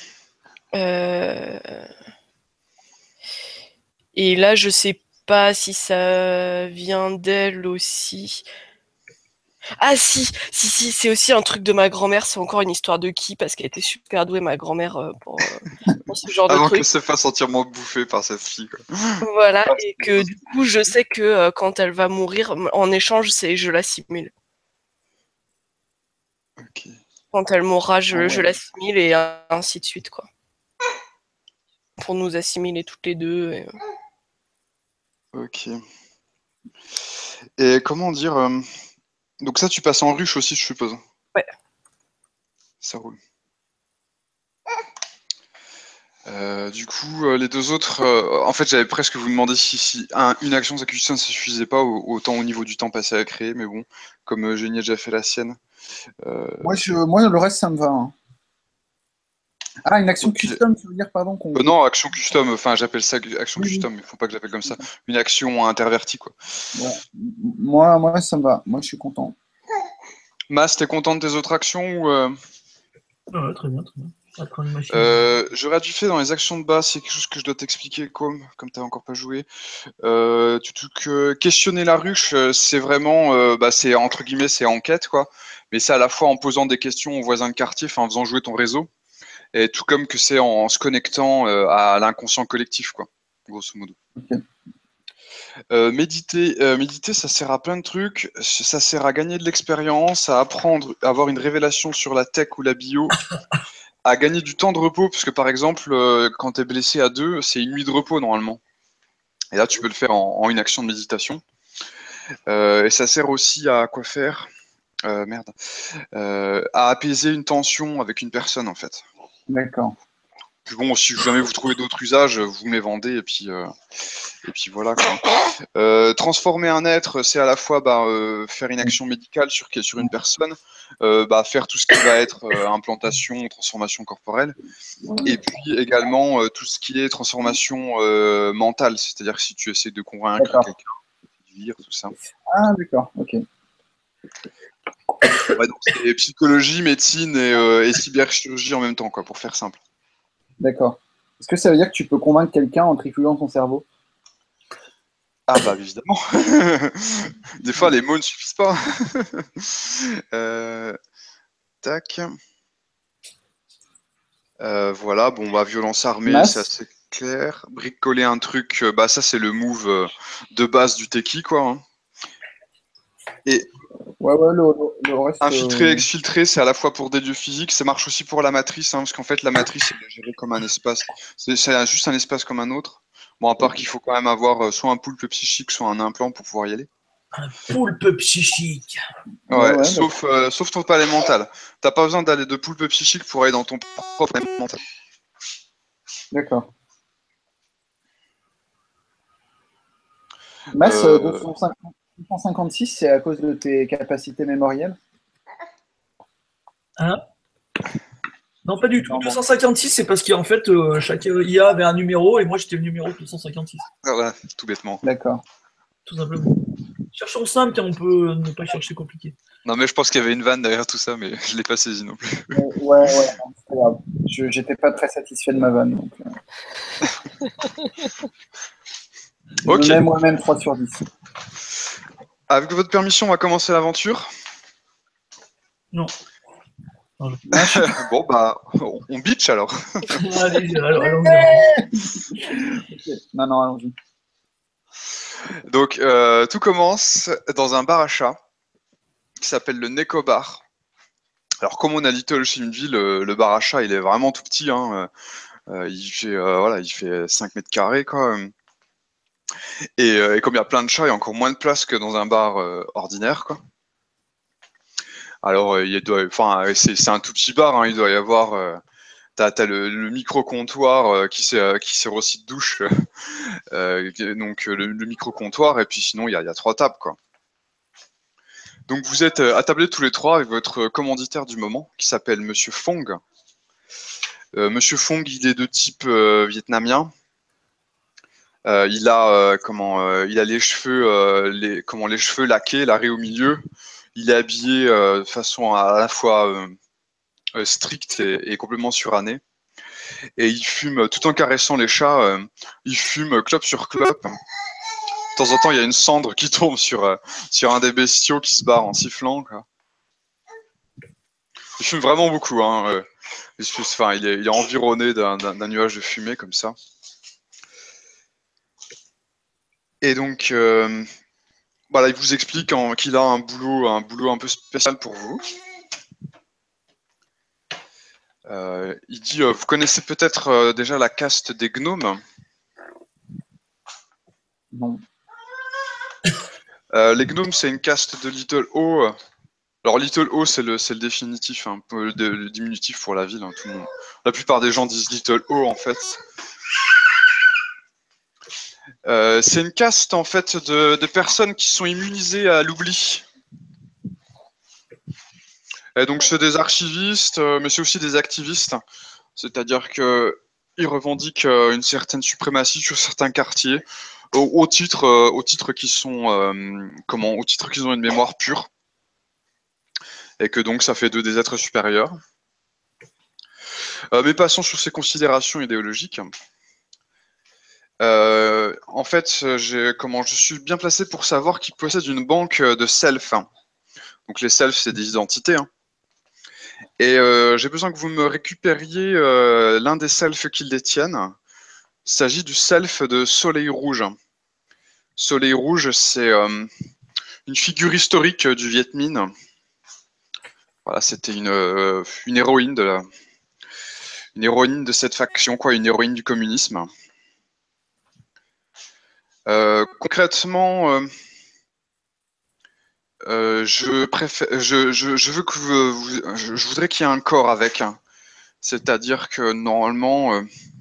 Et là, je sais pas si ça vient d'elle aussi. Ah si, c'est aussi un truc de ma grand-mère. C'est encore une histoire de qui, parce qu'elle était super douée, ma grand-mère, pour ce genre de Avant truc. qu'elle se fasse entièrement bouffer par cette fille, quoi. Voilà, et que du coup, je sais que quand elle va mourir, en échange, je l'assimile. Ok. Quand elle mourra, je ouais. l'assimile et ainsi de suite, quoi. Pour nous assimiler toutes les deux. Ok. Et comment dire donc ça, tu passes en ruche aussi, je suppose. Ouais. Ça roule. Du coup, les deux autres, en fait, j'avais presque vous demandé si une action d'exécution, ça suffisait pas, autant au niveau du temps passé à créer, mais bon, comme Génie a déjà fait la sienne. Moi, le reste, ça me va, hein. Ah, une action Ok. custom, tu veux dire, pardon, qu'on... Non, action custom, enfin j'appelle ça action Oui, oui. custom, mais faut pas que j'appelle comme ça. Une action intervertie, quoi. Ouais. Moi, ça me va. Moi, je suis content. Mas, t'es content de tes autres actions ou Ah ouais, très bien, très bien. Après une machine. j'aurais dû faire dans les actions de base, c'est quelque chose que je dois t'expliquer, comme t'as encore pas joué. Questionner la ruche, c'est vraiment, c'est entre guillemets, c'est enquête, quoi. Mais c'est à la fois en posant des questions aux voisins de quartier, enfin en faisant jouer ton réseau, et tout comme que c'est en se connectant à l'inconscient collectif, quoi, grosso modo. Ok. Méditer, ça sert à plein de trucs. Ça sert à gagner de l'expérience, à apprendre, à avoir une révélation sur la tech ou la bio, à gagner du temps de repos, parce que par exemple, quand tu es blessé à 2, c'est une nuit de repos normalement. Et là, tu peux le faire en une action de méditation. Et ça sert aussi à quoi faire? À apaiser une tension avec une personne en fait. D'accord. Puis bon, si jamais vous trouvez d'autres usages, vous me les vendez et puis voilà quoi. Transformer un être, c'est à la fois faire une action médicale sur une personne, faire tout ce qui va être implantation, transformation corporelle, et puis également tout ce qui est transformation mentale, c'est-à-dire si tu essaies de convaincre D'accord. quelqu'un de dire tout ça. Ah, d'accord. Ok. Ouais, donc c'est psychologie, médecine et cyberchirurgie en même temps, quoi, pour faire simple. D'accord. Est-ce que ça veut dire que tu peux convaincre quelqu'un en trifouillant son cerveau? Ah bah évidemment. Des fois les mots ne suffisent pas. Tac. Voilà, bon bah violence armée, c'est Masse? assez clair. Bricoler un truc, ça c'est le move de base du techie, quoi, hein. Et Ouais, le reste. infiltrer, exfiltrer, c'est à la fois pour des dieux physiques, ça marche aussi pour la matrice, hein, parce qu'en fait la matrice elle est gérée comme un espace. C'est juste un espace comme un autre. Bon, à part qu'il faut quand même avoir soit un poulpe psychique, soit un implant pour pouvoir y aller. Un poulpe psychique. Ouais, Ouais, sauf ton palais mental. T'as pas besoin d'aller de poulpe psychique pour aller dans ton propre palais mental. d'accord. Masse, Euh, 256, c'est à cause de tes capacités mémorielles? Hein? Non, pas du tout. Non, bon. 256, c'est parce qu'en fait, chaque IA avait un numéro et moi j'étais le numéro 256. voilà, tout bêtement. D'accord. Tout simplement. Cherchons simple car on peut ne pas chercher compliqué. Non, mais je pense qu'il y avait une vanne derrière tout ça, mais je l'ai pas saisi non plus. Ouais, non, c'est pas grave. J'étais pas très satisfait de ma vanne. Donc, je Ok. mets moi-même 3 sur 10. Avec votre permission, on va commencer l'aventure. Non. Bon, bah, on bitch alors. Allez, allons. Ok. Non, allons-y. Donc, tout commence dans un bar à chat qui s'appelle le Neko Bar. Alors, comme on a Little Chimneville, le bar à chat, il est vraiment tout petit. Hein. Il fait 5 mètres carrés, quoi. Et comme il y a plein de chats, il y a encore moins de place que dans un bar ordinaire, quoi. Alors, c'est un tout petit bar. Hein. Il doit y avoir. T'as le micro-comptoir qui sert aussi de douche. Donc, le micro-comptoir, et puis sinon, il y a 3 tables, quoi. Donc, vous êtes attablés tous les 3 avec votre commanditaire du moment, qui s'appelle Monsieur Fong. Monsieur Fong, il est de type vietnamien. Il a les cheveux, les cheveux laqués, l'arrêt au milieu. Il est habillé de façon à la fois stricte et complètement surannée. Et il fume, tout en caressant les chats, il fume clope sur clope. De temps en temps, il y a une cendre qui tombe sur un des bestiaux qui se barre en sifflant, quoi. Il fume vraiment beaucoup, hein. Il est environné d'un nuage de fumée comme ça. Et donc, voilà, il vous explique qu'il a un boulot un peu spécial pour vous. Il dit, vous connaissez peut-être déjà la caste des gnomes. Non. Les gnomes, c'est une caste de Little O. Alors Little O, c'est le définitif, un peu le diminutif pour la ville. Hein, tout le monde. La plupart des gens disent Little O en fait. C'est une caste en fait de personnes qui sont immunisées à l'oubli. Et donc c'est des archivistes, mais c'est aussi des activistes. C'est-à-dire que ils revendiquent une certaine suprématie sur certains quartiers au titre qu'ils sont au titre qu'ils ont une mémoire pure et que donc ça fait d'eux des êtres supérieurs. Mais passons sur ces considérations idéologiques. En fait, je suis bien placé pour savoir qu'ils possèdent une banque de self. Donc les selfs, c'est des identités. Hein. Et j'ai besoin que vous me récupériez l'un des selfs qu'ils détiennent. Il s'agit du self de Soleil Rouge. Soleil Rouge, c'est une figure historique du Viet Minh. Voilà, c'était une héroïne une héroïne de cette faction, quoi, une héroïne du communisme. Concrètement, je veux que je voudrais qu'il y ait un corps avec. Hein. C'est-à-dire que normalement,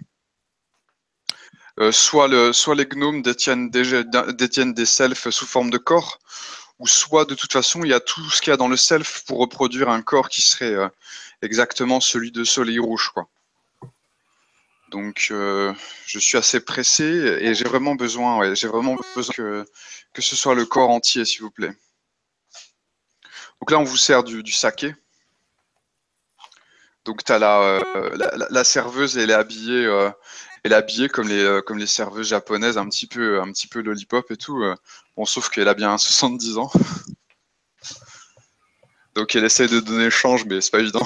soit les gnomes détiennent des selfs sous forme de corps, ou soit de toute façon, il y a tout ce qu'il y a dans le self pour reproduire un corps qui serait exactement celui de Soleil Rouge, quoi. Donc, je suis assez pressé et j'ai vraiment besoin que ce soit le corps entier, s'il vous plaît. Donc là, on vous sert du saké. Donc, tu as la serveuse, elle est habillée comme les serveuses japonaises, un petit peu lollipop et tout. Bon, sauf qu'elle a bien 70 ans. Donc, elle essaie de donner le change, mais c'est pas évident.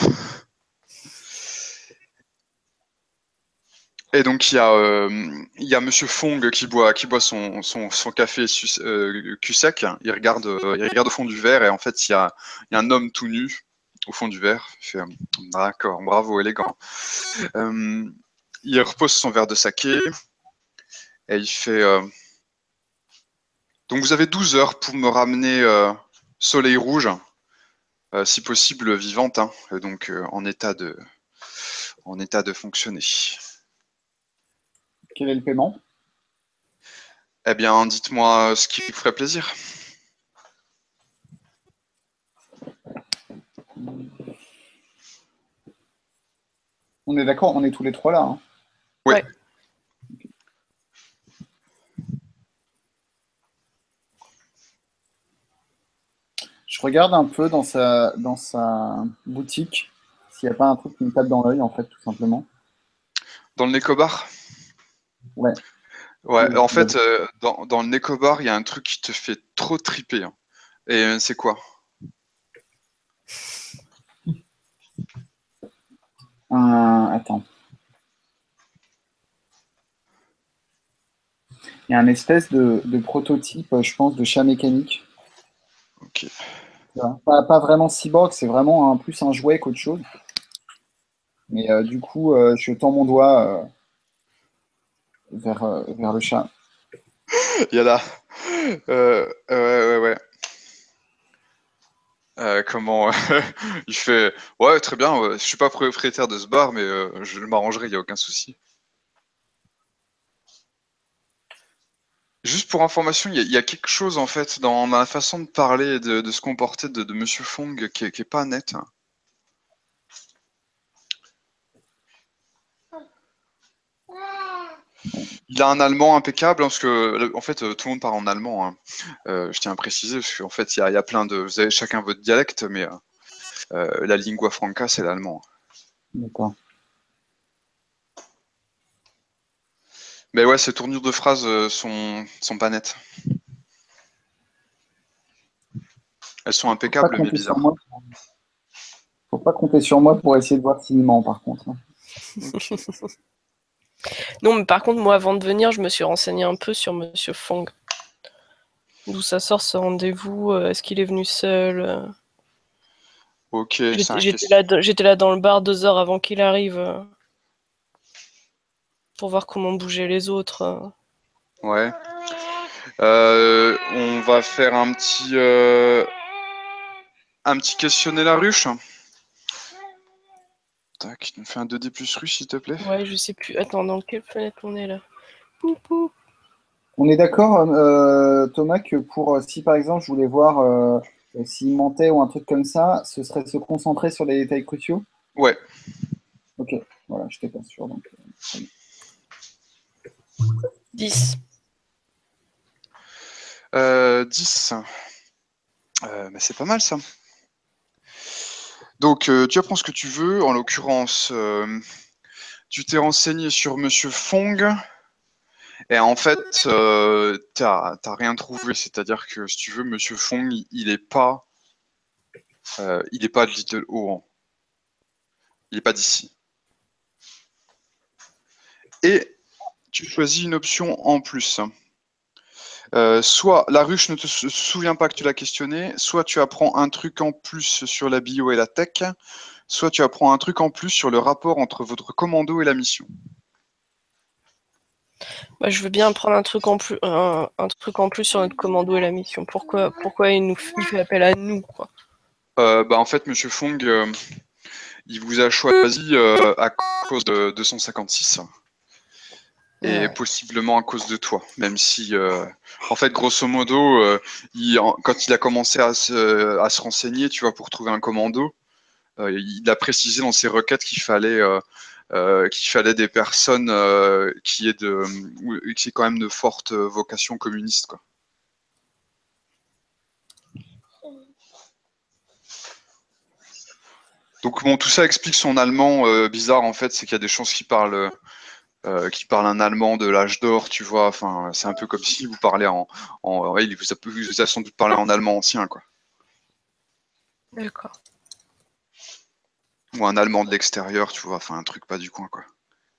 Et donc, il y a Monsieur Fong qui boit son café cul sec. Il regarde au fond du verre et en fait, il y a un homme tout nu au fond du verre. Il fait d'accord, bravo, élégant. Il repose son verre de saké et il fait donc vous avez 12 heures pour me ramener Soleil Rouge, si possible vivante, hein, et donc en état de fonctionner. Quel est le paiement? Eh bien, dites-moi ce qui vous ferait plaisir. On est d'accord, on est tous les 3 là. Hein. Oui. Ouais. Je regarde un peu dans sa boutique s'il n'y a pas un truc qui me tape dans l'œil, en fait, tout simplement. Dans le Necobar? Ouais. Ouais, en fait, dans le Necobar, il y a un truc qui te fait trop triper. Hein. Et c'est quoi? Attends. Il y a un espèce de prototype, je pense, de chat mécanique. Ok. Pas vraiment cyborg, c'est vraiment plus un jouet qu'autre chose. Mais du coup, je tends mon doigt vers le chat. Il y a là. Ouais. Comment il fait ouais, très bien, je suis pas propriétaire de ce bar, mais je m'arrangerai, il n'y a aucun souci. Juste pour information, il y a quelque chose en fait dans ma façon de parler et de se comporter de Monsieur Fong qui est pas net. Il a un allemand impeccable, hein, parce que en fait tout le monde parle en allemand, hein. Je tiens à préciser parce qu'en fait il y a plein de, vous avez chacun votre dialecte, mais la lingua franca c'est l'allemand. D'accord. Mais ouais, ces tournures de phrases sont pas nettes. Elles sont Faut pas impeccables mais compter sur bizarres. moi. Faut pas compter sur moi pour essayer de voir s'il ment, par contre. Ok. Non, mais par contre, moi, avant de venir, je me suis renseigné un peu sur Monsieur Fong. D'où ça sort ce rendez-vous? Est-ce qu'il est venu seul? Ok, c'est un J'étais là dans le bar 2 heures avant qu'il arrive pour voir comment bougeaient les autres. Ouais. On va faire un petit questionner la ruche. Tac, tu me fais un 2D plus ruche, s'il te plaît. Ouais, je sais plus. Attends, dans quelle fenêtre on est là? Poup, poup. On est d'accord, Thomas, que si par exemple je voulais voir s'il mentait ou un truc comme ça, ce serait de se concentrer sur les détails cruciaux? Ouais. Ok, voilà, je n'étais pas sûr. Donc, très bien. 10. 10. Mais c'est pas mal ça. Donc, tu apprends ce que tu veux. En l'occurrence, tu t'es renseigné sur Monsieur Fong. Et en fait, t'as rien trouvé. C'est-à-dire que, si tu veux, Monsieur Fong, il est pas de Little Ho, hein. Il est pas d'ici. Et tu choisis une option en plus. Soit la ruche ne te souvient pas que tu l'as questionné, soit tu apprends un truc en plus sur la bio et la tech, soit tu apprends un truc en plus sur le rapport entre votre commando et la mission. Bah, je veux bien prendre un truc en plus sur notre commando et la mission. Pourquoi il fait appel à nous, quoi? En fait, Monsieur Fong, il vous a choisi à cause de 256 et possiblement à cause de toi, même si, en fait, grosso modo, quand il a commencé à se renseigner, tu vois, pour trouver un commando, il a précisé dans ses requêtes qu'il fallait des personnes qui aient quand même de fortes vocations communistes, quoi. Donc bon, tout ça explique son allemand bizarre en fait, c'est qu'il y a des chances qu'il parle un allemand de l'âge d'or, tu vois. Enfin, c'est un peu comme si vous parlez ouais, il vous a sans doute parlé en allemand ancien, quoi. D'accord. Ou un allemand de l'extérieur, tu vois. Enfin, un truc pas du coin, quoi.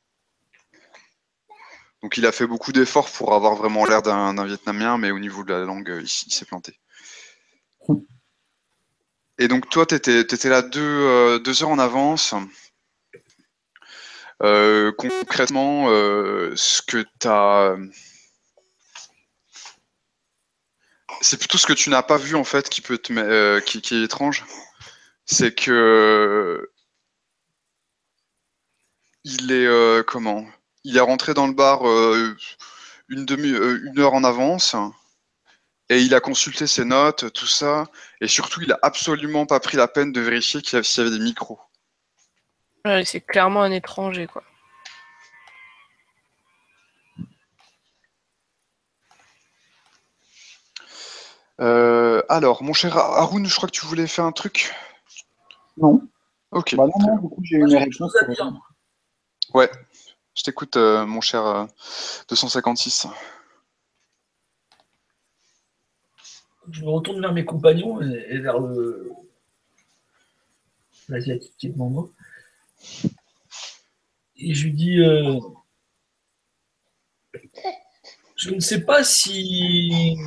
Donc il a fait beaucoup d'efforts pour avoir vraiment l'air d'un Vietnamien, mais au niveau de la langue, il s'est planté. Et donc toi, t'étais là 2 heures en avance. Concrètement, ce que t'as, c'est plutôt ce que tu n'as pas vu en fait qui peut qui est étrange, c'est que il est comment? Il est rentré dans le bar une heure en avance et il a consulté ses notes, tout ça, et surtout il a absolument pas pris la peine de vérifier s'il y avait des micros. Ouais, c'est clairement un étranger, quoi. Alors, mon cher Haroun, je crois que tu voulais faire un truc. Non. Ok, Bah non, très non, bien. du coup, j'ai eu Moi, mes j'ai quelque réponses. chose à dire. Ouais, je t'écoute, mon cher 256. Je me retourne vers mes compagnons et vers l'asiatique qui est devant moi. et je lui dis, je ne sais pas si,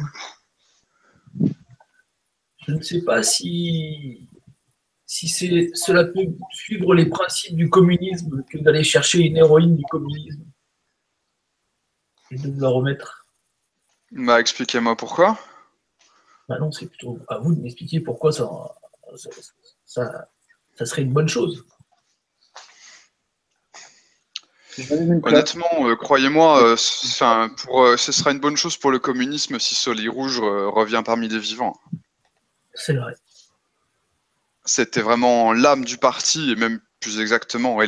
je ne sais pas si cela peut suivre les principes du communisme que d'aller chercher une héroïne du communisme et de vous la remettre. Bah, expliquez-moi pourquoi. Bah non, c'est plutôt à vous de m'expliquer pourquoi ça, ça- ça serait une bonne chose. Je valide une clope. Honnêtement, croyez-moi, ce sera une bonne chose pour le communisme si Soleil Rouge revient parmi les vivants. C'est vrai. C'était vraiment l'âme du parti, et même plus exactement,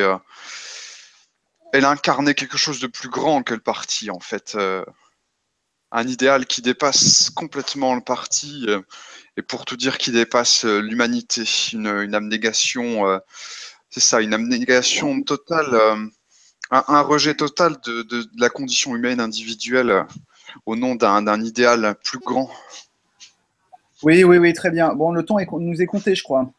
elle incarnait quelque chose de plus grand que le parti, en fait. Un idéal qui dépasse complètement le parti, et pour tout dire, qui dépasse l'humanité. Une abnégation, c'est ça, une abnégation totale, un rejet total de la condition humaine individuelle au nom d'un idéal plus grand. Oui, oui, oui, très bien. Bon, le temps nous est compté, je crois.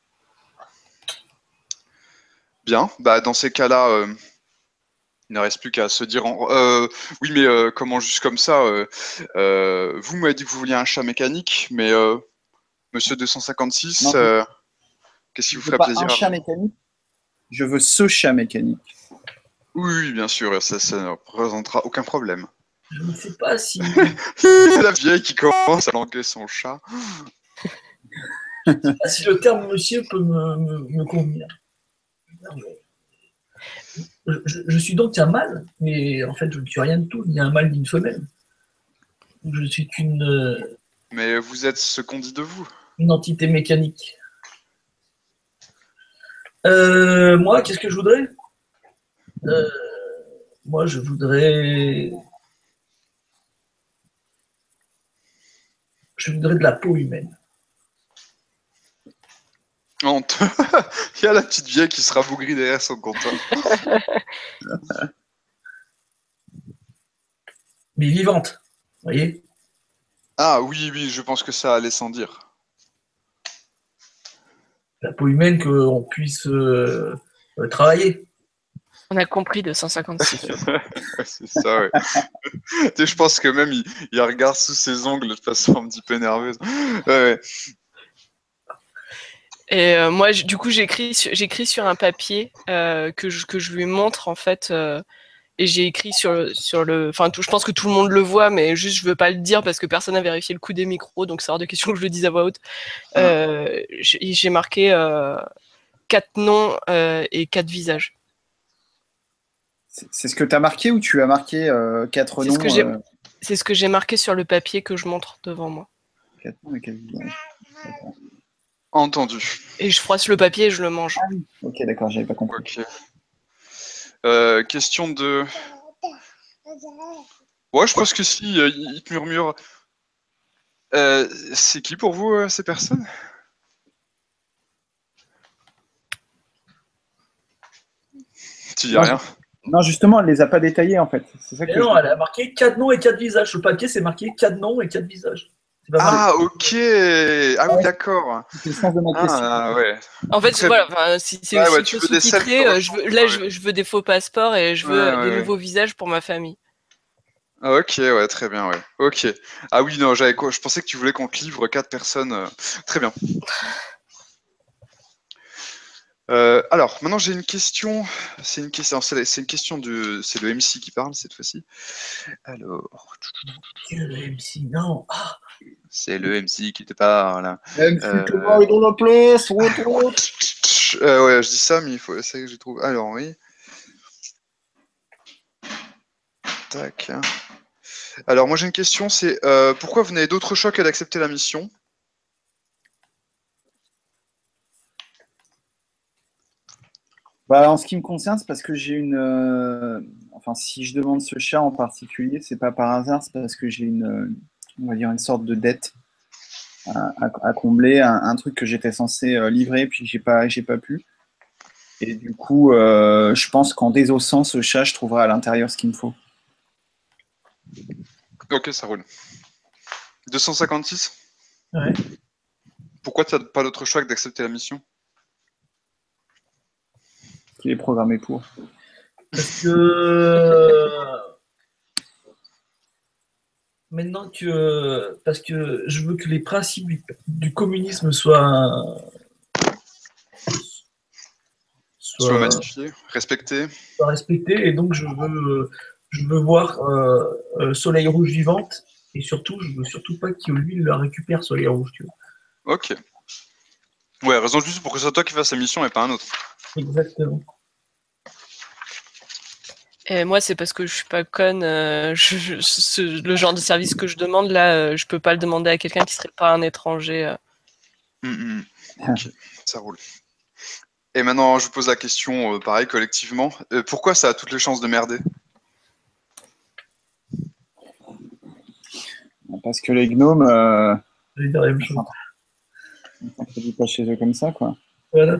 Bien, bah dans ces cas-là, il ne reste plus qu'à se dire oui, mais comment juste comme ça, vous m'avez dit que vous vouliez un chat mécanique, mais Monsieur 256, Non, qu'est-ce qui je vous veux ferait pas un plaisir à chat vous? mécanique, je veux ce chat mécanique. Oui, oui, bien sûr, ça ne représentera aucun problème. Je ne sais pas si, La vieille qui commence à languer son chat. si le terme monsieur peut me convenir. Je suis donc un mâle, mais en fait, je ne suis rien de tout, ni un mâle ni une femelle. Je suis Mais vous êtes ce qu'on dit de vous. une entité mécanique. Moi, qu'est-ce que je voudrais? Euh, Moi, je voudrais de la peau humaine. Honte. Il y a la petite vieille qui se rabougrit derrière son compteur. Mais vivante, vous voyez? Ah oui, oui, je pense que ça allait sans dire. La peau humaine qu'on puisse travailler. On a compris de 156. Ouais, c'est ça, ouais. Tu sais, je pense que même il regarde sous ses ongles de façon un petit peu nerveuse. Ouais, ouais. Et moi, du coup, j'écris sur un papier que je lui montre en fait. Et j'ai écrit sur le. Enfin, je pense que tout le monde le voit, mais juste je veux pas le dire parce que personne n'a vérifié le coup des micros, donc c'est hors de question que je le dise à voix haute. J'ai marqué 4 noms et 4 visages. C'est ce que tu as marqué ou tu as marqué 4 C'est ce que noms j'ai. C'est ce que j'ai marqué sur le papier que je montre devant moi. 4 noms et 4 visages. Entendu. Et je froisse le papier et je le mange. Ah oui, ok, d'accord, j'avais pas compris. Ok. Question de. Ouais, je pense que si, il te murmure. C'est qui pour vous, ces personnes? Tu dis Non, rien. non, justement, elle les a pas détaillés en fait. C'est ça Mais que je non, dis. elle a marqué 4 noms et 4 visages. Sur le papier, c'est marqué 4 noms et 4 visages. C'est pas mal. Ah, ok. Ah oui, Ouais, d'accord. c'est le sens de ma question. Ah, ouais. En fait, Très voilà, bien. si Ouais, ouais, s'il tu faut veux des sous-titrer, self-recherches. je veux des faux passeports et je Ouais, veux ouais, des ouais. nouveaux visages pour ma famille. Ah, ok, ouais, très bien, ouais. Ok. Ah oui, non, je pensais que tu voulais qu'on te livre 4 personnes. Très bien. Alors, maintenant j'ai une question. C'est une question. C'est une question de. C'est le MC qui parle cette fois-ci. Alors, Dieu, le MC, non. Ah, c'est le MC qui te parle. MC Euh, Thomas est dans la place. ouais, je dis ça, mais il faut. C'est que je trouve. Alors oui. Tac. Alors moi j'ai une question. C'est pourquoi vous n'avez d'autre choix que d'accepter la mission? Bah, en ce qui me concerne, c'est parce que j'ai une. Enfin, si je demande ce chat en particulier, c'est pas par hasard, c'est parce que j'ai on va dire une sorte de dette à combler, un truc que j'étais censé livrer, puis j'ai pas pu. Et du coup, je pense qu'en désossant ce chat, je trouverai à l'intérieur ce qu'il me faut. Ok, ça roule. 256. ouais. Pourquoi tu n'as pas d'autre choix que d'accepter la mission? Qu'il est programmé pour. Parce que parce que je veux que les principes du communisme Soit soient magnifié, respecté. respectés, et donc je veux voir Soleil Rouge vivante, et surtout, je veux surtout pas que lui la récupère, Soleil Rouge, tu vois. Ok. Ouais, raison juste pour que ce soit toi qui fasse la mission et pas un autre. Exactement. Et moi, c'est parce que je suis pas conne. Le genre de service que je demande, là, je peux pas le demander à quelqu'un qui serait pas un étranger. Ok, ça roule. Et maintenant, je vous pose la question, pareil, collectivement. Pourquoi ça a toutes les chances de merder? Parce que les gnomes, Je vais dire la même chose. on ne s'introduit pas chez eux comme ça, quoi. Voilà.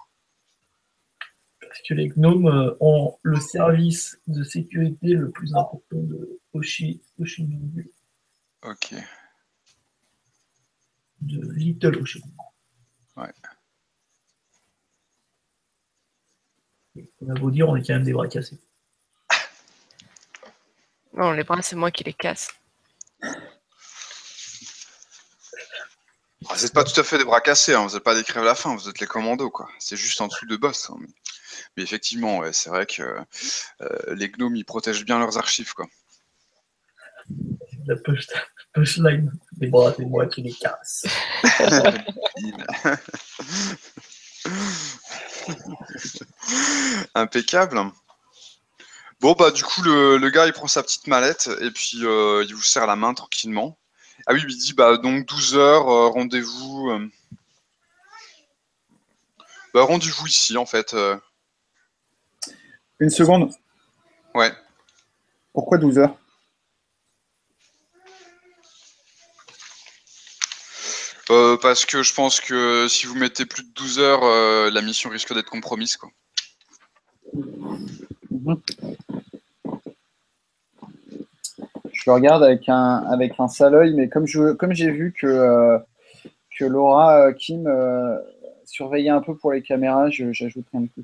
Parce que les gnomes ont le service de sécurité le plus important de Oshimingu, Ok. de Little Oshimingu. Ouais. On a beau dire, on est quand même des bras cassés. Non, les bras, c'est moi qui les casse. Vous n'êtes pas tout à fait des bras cassés, hein. Vous n'êtes pas des crèves à la fin, vous êtes les commandos, quoi. C'est juste en dessous de boss, hein. Mais effectivement, ouais, c'est vrai que les gnomes, ils protègent bien leurs archives, quoi. La punchline, les bras, c'est moi qui les casse. Impeccable. Bon, bah, du coup, le gars, il prend sa petite mallette et puis il vous serre la main tranquillement. Ah oui, il dit, bah, donc 12 heures, rendez-vous. Bah, rendez-vous ici, en fait. Une seconde. Ouais. Pourquoi 12 heures? Parce que je pense que si vous mettez plus de 12 heures, la mission risque d'être compromise, quoi. Je le regarde avec un sale œil, mais comme j'ai vu que Laura Kim surveillait un peu pour les caméras, j'ajoute rien de plus.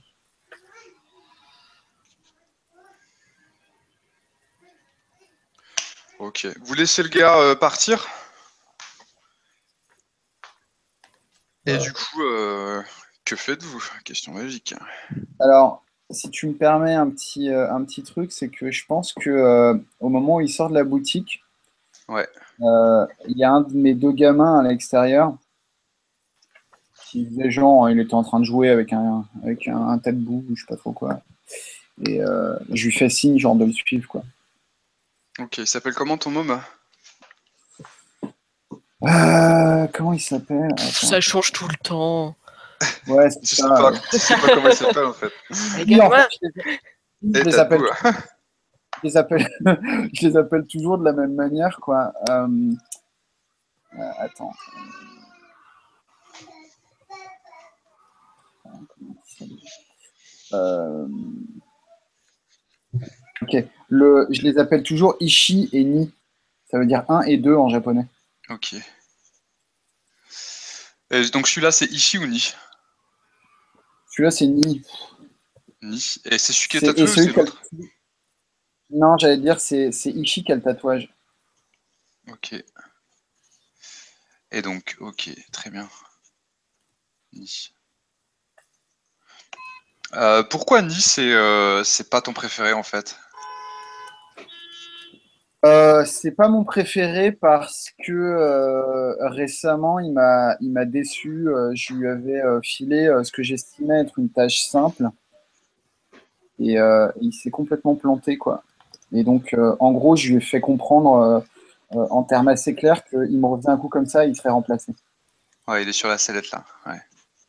Ok. Vous laissez le gars partir? Et du coup, que faites-vous? Question magique. Alors, si tu me permets un petit truc, c'est que je pense que au moment où il sort de la boutique, Ouais. il y a un de mes deux gamins à l'extérieur qui faisait genre, il était en train de jouer avec un tabou, ou je sais pas trop quoi. Et je lui fais signe genre de le suivre, quoi. Ok, il s'appelle comment ton môme? Comment il s'appelle? Attends. Ça change tout le temps. Ouais, c'est Tu sais ça. pas comment il s'appelle, en fait. Les Oui, en gamins, fait, je Et les t'as appelle, debout. je les appelle, je les appelle toujours de la même manière, quoi. Attends. Euh, ok. Je les appelle toujours Ishi et Ni. Ça veut dire un et deux en japonais. Ok. Et donc celui-là, c'est Ishi ou Ni? Celui-là, c'est Ni. Ni. Et c'est celui qui est Et tatoué ou celui c'est qui a l'autre? Non, j'allais dire, c'est Ishi qui a le tatouage. Ok. Et donc, ok, très bien. Ni. Pourquoi Ni, c'est pas ton préféré, en fait? C'est pas mon préféré parce que récemment il m'a déçu. Je lui avais filé ce que j'estimais être une tâche simple et il s'est complètement planté, quoi. Et donc en gros je lui ai fait comprendre en termes assez clairs qu'il me refaisait un coup comme ça, il serait remplacé. Ouais, il est sur la sellette, là. Ouais.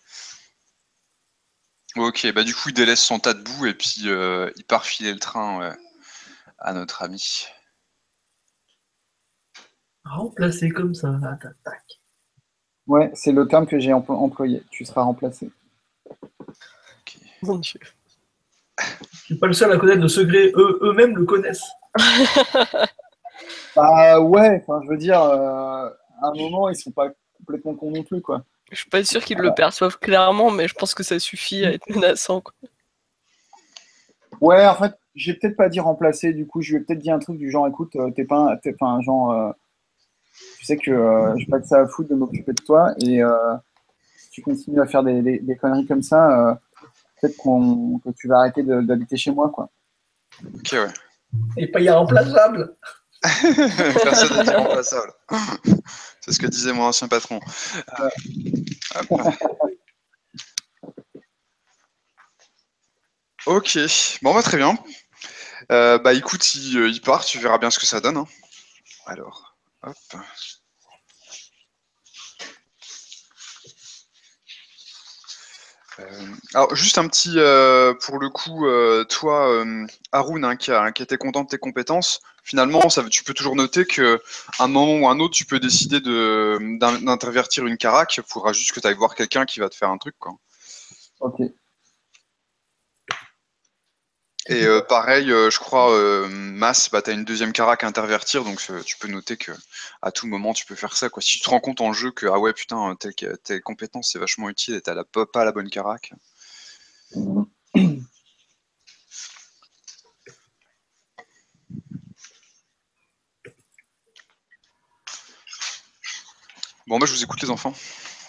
Ok, bah du coup, il délaisse son tas de boue et puis il part filer le train, ouais, à notre ami. Remplacé comme ça, là, tac, tac. Ouais, c'est le terme que j'ai employé. Tu seras remplacé. Ok. mon Dieu. Je suis pas le seul à connaître le secret, eux-mêmes le connaissent. Bah ouais, enfin je veux dire, à un moment ils sont pas complètement cons non plus, quoi. Je suis pas sûre qu'ils le perçoivent clairement, mais je pense que ça suffit à être menaçant, quoi. Ouais, en fait, je vais peut-être pas dire remplacer, du coup, je vais peut-être dire un truc du genre, écoute, t'es pas un genre, tu sais que j'ai pas que ça à foutre de m'occuper de toi, et si tu continues à faire des conneries comme ça, peut-être que tu vas arrêter d'habiter chez moi, quoi. Ok, ouais. Et pas irremplaçable. Personne n'est irremplaçable. C'est ce que disait mon ancien patron. Hop. Ok, bon bah très bien. Bah écoute, il part, tu verras bien ce que ça donne, hein. Alors, hop. Alors juste un petit, pour le coup, toi, Haroun, hein, qui était content de tes compétences, finalement, tu peux toujours noter que un moment ou un autre, tu peux décider d'intervertir une carac. Il faudra juste que tu ailles voir quelqu'un qui va te faire un truc, quoi. Ok. Et pareil, je crois, Mas, bah, tu as une deuxième carac à intervertir, donc tu peux noter que à tout moment, tu peux faire ça, quoi. Si tu te rends compte en jeu que, ah ouais, putain, tes compétences, c'est vachement utile et t'as pas la bonne carac. Bon, bah, je vous écoute, les enfants.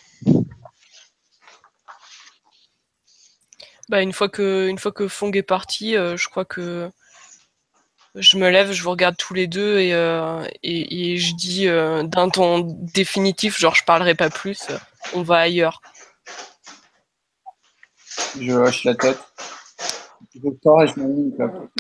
Bah, une fois que Fong est parti, je crois que je me lève, je vous regarde tous les deux et je dis d'un ton définitif, genre je parlerai pas plus, on va ailleurs. Je hoche la tête. Je sors et je m'allume une clope.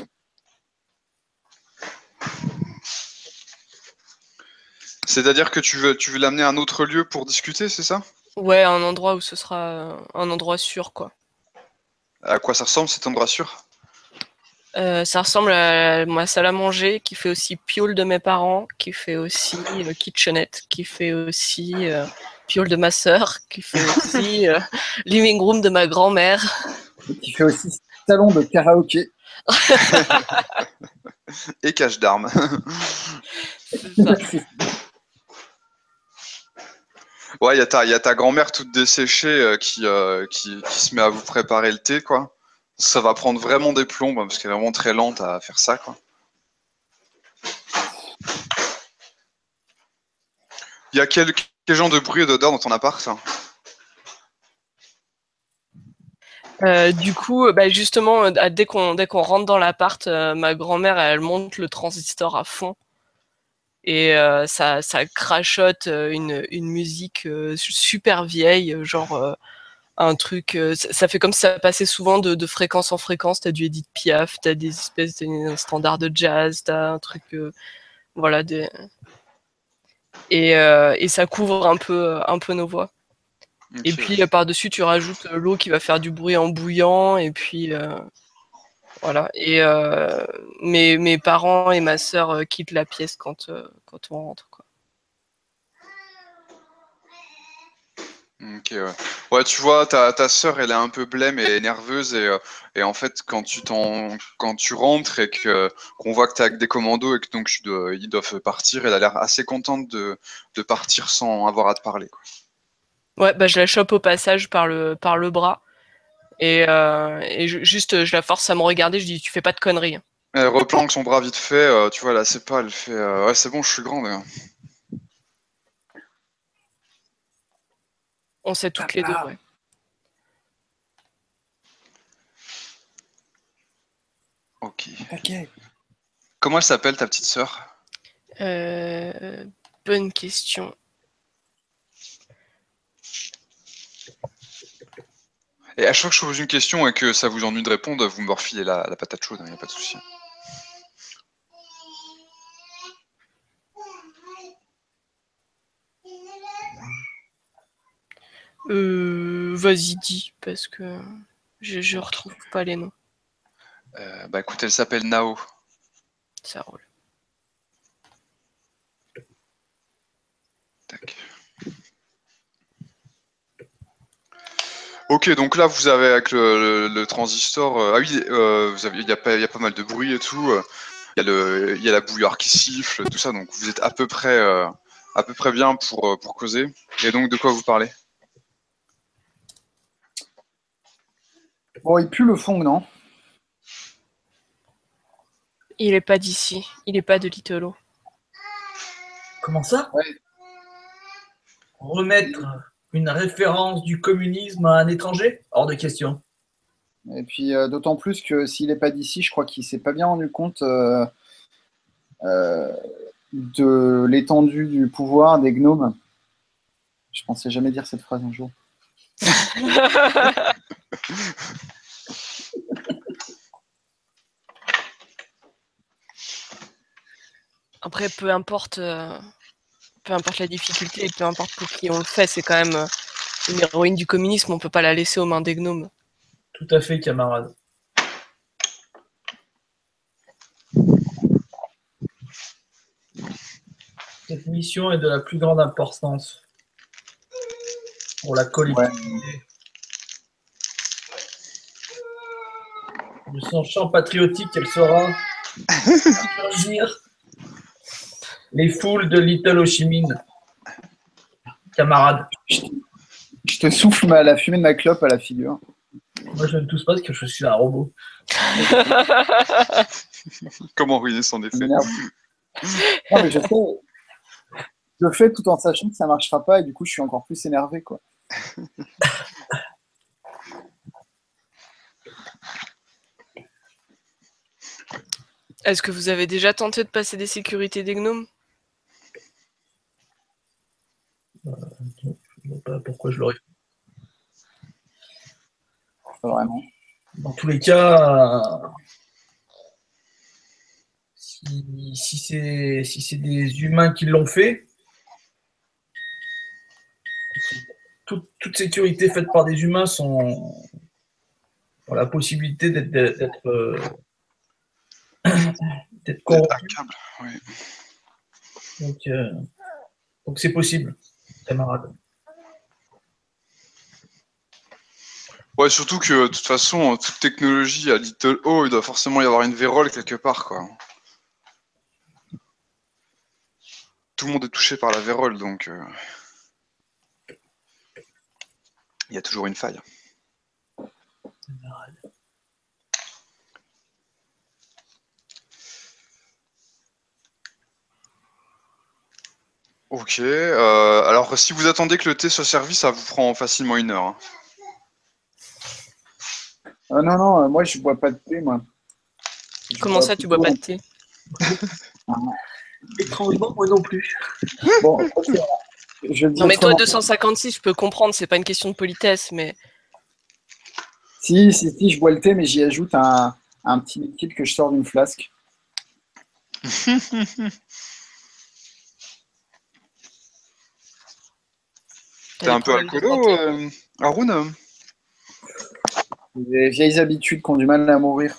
C'est-à-dire que tu veux l'amener à un autre lieu pour discuter, c'est ça? Ouais, un endroit où ce sera un endroit sûr, quoi. À quoi ça ressemble cet endroit sûr? Ça ressemble à ma salle à manger, qui fait aussi piole de mes parents, qui fait aussi kitchenette, qui fait aussi piole de ma sœur, qui fait aussi living room de ma grand-mère. Et qui fait aussi salon de karaoké. Et cache d'armes. C'est ça. Ouais, y a ta grand-mère toute desséchée qui se met à vous préparer le thé, quoi. Ça va prendre vraiment des plombs, hein, parce qu'elle est vraiment très lente à faire ça, quoi. Il y a quel genre de bruit et d'odeur dans ton appart, ça? Du coup, bah justement, dès qu'on rentre dans l'appart, ma grand-mère, elle monte le transistor à fond et ça crachote une musique super vieille, genre un truc. Ça fait comme si ça passait souvent de fréquence en fréquence. T'as du Edith Piaf, t'as des espèces de standards de jazz, t'as un truc, voilà, et ça couvre un peu nos voix. Et Ok. puis par-dessus, tu rajoutes l'eau qui va faire du bruit en bouillant, et puis voilà. Et mes parents et ma sœur quittent la pièce quand on rentre, quoi. Ok, ouais. Ouais, tu vois, ta sœur, elle est un peu blême et nerveuse et en fait, quand tu rentres et qu'on voit que t'es avec des commandos et que donc ils doivent partir, elle a l'air assez contente de partir sans avoir à te parler, quoi. Ouais, bah je la chope au passage par le bras et juste je la force à me regarder. Je dis tu fais pas de conneries, hein. Elle replanque son bras vite fait, tu vois, là, c'est pas, elle fait, ouais, c'est bon, je suis grande, hein. On sait toutes les deux, Papa. ouais. Ok. T'inquiète. Comment elle s'appelle, ta petite sœur? Euh, Bonne question. Et à chaque fois que je pose une question et que ça vous ennuie de répondre, vous me refilez la patate chaude, il n'y a pas de souci. Vas-y, dis, parce que je Ok. retrouve pas les noms. Bah écoute, elle s'appelle Nao. Ça roule. Tac. Ok, donc là vous avez avec le transistor. Ah oui, il y a pas mal de bruit et tout. Il y a la bouilloire qui siffle, tout ça. Donc vous êtes à peu près bien pour causer. Et donc de quoi vous parlez? Bon, il pue le fond, non? Il est pas d'ici. Il est pas de Little. Comment ça? Ouais. Remettre une référence du communisme à un étranger? Hors de question. Et puis, d'autant plus que s'il n'est pas d'ici, je crois qu'il s'est pas bien rendu compte euh, de l'étendue du pouvoir des gnomes. Je pensais jamais dire cette phrase un jour. Après, peu importe la difficulté et peu importe pour qui on le fait, c'est quand même une héroïne du communisme, on peut pas la laisser aux mains des gnomes. Tout à fait, camarade. Cette mission est de la plus grande importance pour la collectivité. De son champ patriotique, elle saura surgir les foules de Little Ho Chi Minh. Camarade. Je te souffle la fumée de ma clope à la figure. Moi, je ne tousse pas parce que je suis un robot. Comment ruiner son Ça effet? m'énerve. Non, mais je sais. Je le fais tout en sachant que ça marchera pas et du coup, je suis encore plus énervé, quoi. Est-ce que vous avez déjà tenté de passer des sécurités des gnomes? Je ne vois pas pourquoi je l'aurais fait. Pas vraiment. Dans tous les cas, si c'est des humains qui l'ont fait, toute sécurité faite par des humains ont la possibilité d'être corrompus. Hackable, oui. Donc c'est possible, camarade. Ouais, surtout que de toute façon, toute technologie à Little O, il doit forcément y avoir une vérole quelque part, quoi. Tout le monde est touché par la vérole, donc il y a toujours une faille. Ok, alors si vous attendez que le thé soit servi, ça vous prend facilement 1 heure. Hein. Non, non, moi, je bois pas de thé, moi. Comment ça, tu bois pas de thé? Étrangement, moi non plus. Bon, ok. Je le dis Non, mais toi, autrement. 256, je peux comprendre, c'est pas une question de politesse, mais Si, je bois le thé, mais j'y ajoute un petit liquide que je sors d'une flasque. T'es un peu alcoolo, Haroun? Des vieilles habitudes qui ont du mal à mourir.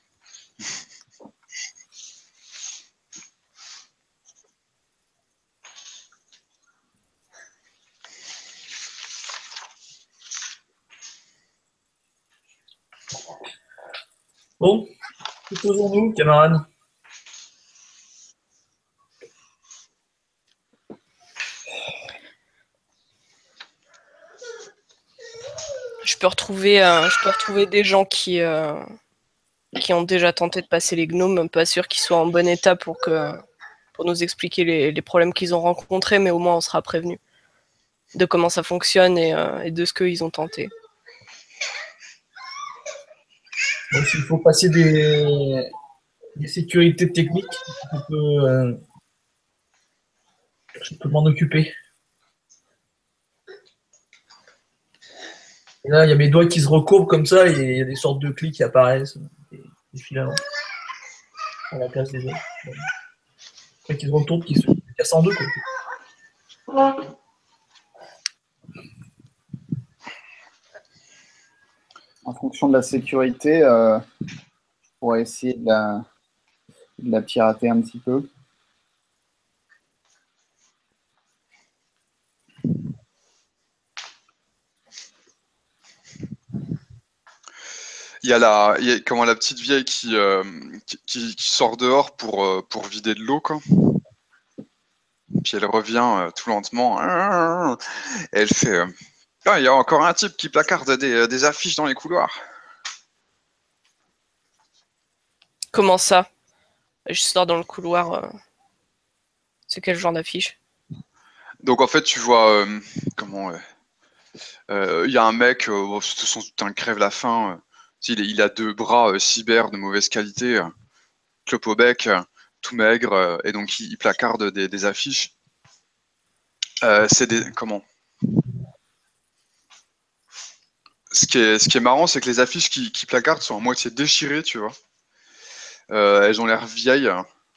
Bon, que faisons-nous, camarades? je peux retrouver des gens qui ont déjà tenté de passer les gnomes, pas sûr qu'ils soient en bon état pour nous expliquer les problèmes qu'ils ont rencontrés, mais au moins on sera prévenu de comment ça fonctionne et de ce qu'ils ont tenté. Bon, s'il faut passer des sécurités techniques, je peux m'en occuper. Et là, il y a mes doigts qui se recourbent comme ça et il y a des sortes de clés qui apparaissent, des filaments, à la place des autres. Après qu'ils se retournent, qu'ils se cassent en deux, quoi. En fonction de la sécurité, je pourrais essayer de la pirater un petit peu. Il y a la petite vieille qui sort dehors pour vider de l'eau, quoi. Puis elle revient tout lentement. Et elle fait Ah, il y a encore un type qui placarde des affiches dans les couloirs. Comment ça? Je sors dans le couloir. C'est quel genre d'affiche? Donc en fait, tu vois comment il y a un mec, de toute façon, putain, crève la faim. Il a deux bras cyber de mauvaise qualité, clope au bec, tout maigre, et donc il placarde des affiches. C'est des comment? Ce qui est marrant, c'est que les affiches qui placardent sont à moitié déchirées, tu vois. Elles ont l'air vieilles.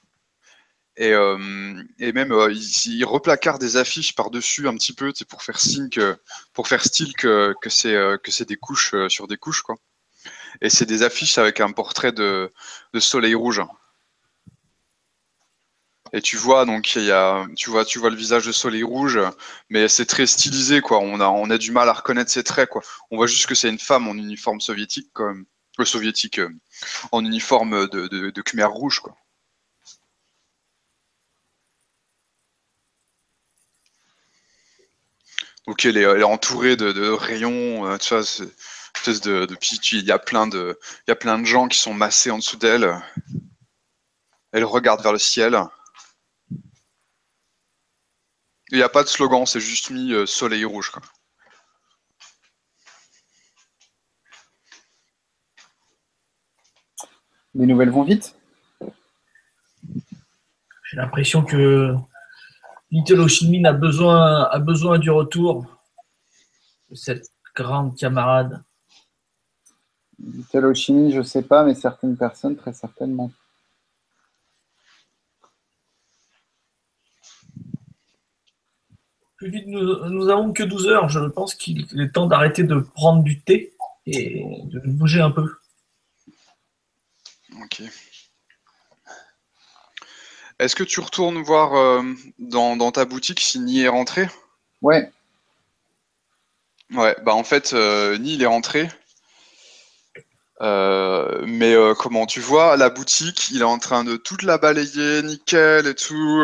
Et même, il replacarde des affiches par-dessus un petit peu, tu sais, pour faire style que c'est des couches sur des couches, quoi. Et c'est des affiches avec un portrait de soleil rouge. Et tu vois, donc, tu vois le visage de soleil rouge, mais c'est très stylisé, quoi. On a du mal à reconnaître ses traits, quoi. On voit juste que c'est une femme en uniforme soviétique, quoi. Soviétique, en uniforme de Khmer rouge, quoi. Donc elle est entourée de rayons, tu vois, espèce puis il y a il y a plein de gens qui sont massés en dessous d'elle. Elle regarde vers le ciel. Il n'y a pas de slogan, c'est juste mis soleil rouge, quoi. Les nouvelles vont vite. J'ai l'impression que Little Ho Chi Minh a besoin du retour de cette grande camarade. Little Ho Chi Minh, je sais pas, mais certaines personnes, très certainement. Plus vite, nous avons que 12 heures. Je pense qu'il est temps d'arrêter de prendre du thé et de bouger un peu. Ok. Est-ce que tu retournes voir dans ta boutique si Ni est rentré? Ouais, Ouais, bah en fait, Ni il est rentré. Mais comment tu vois, la boutique, il est en train de toute la balayer, nickel et tout.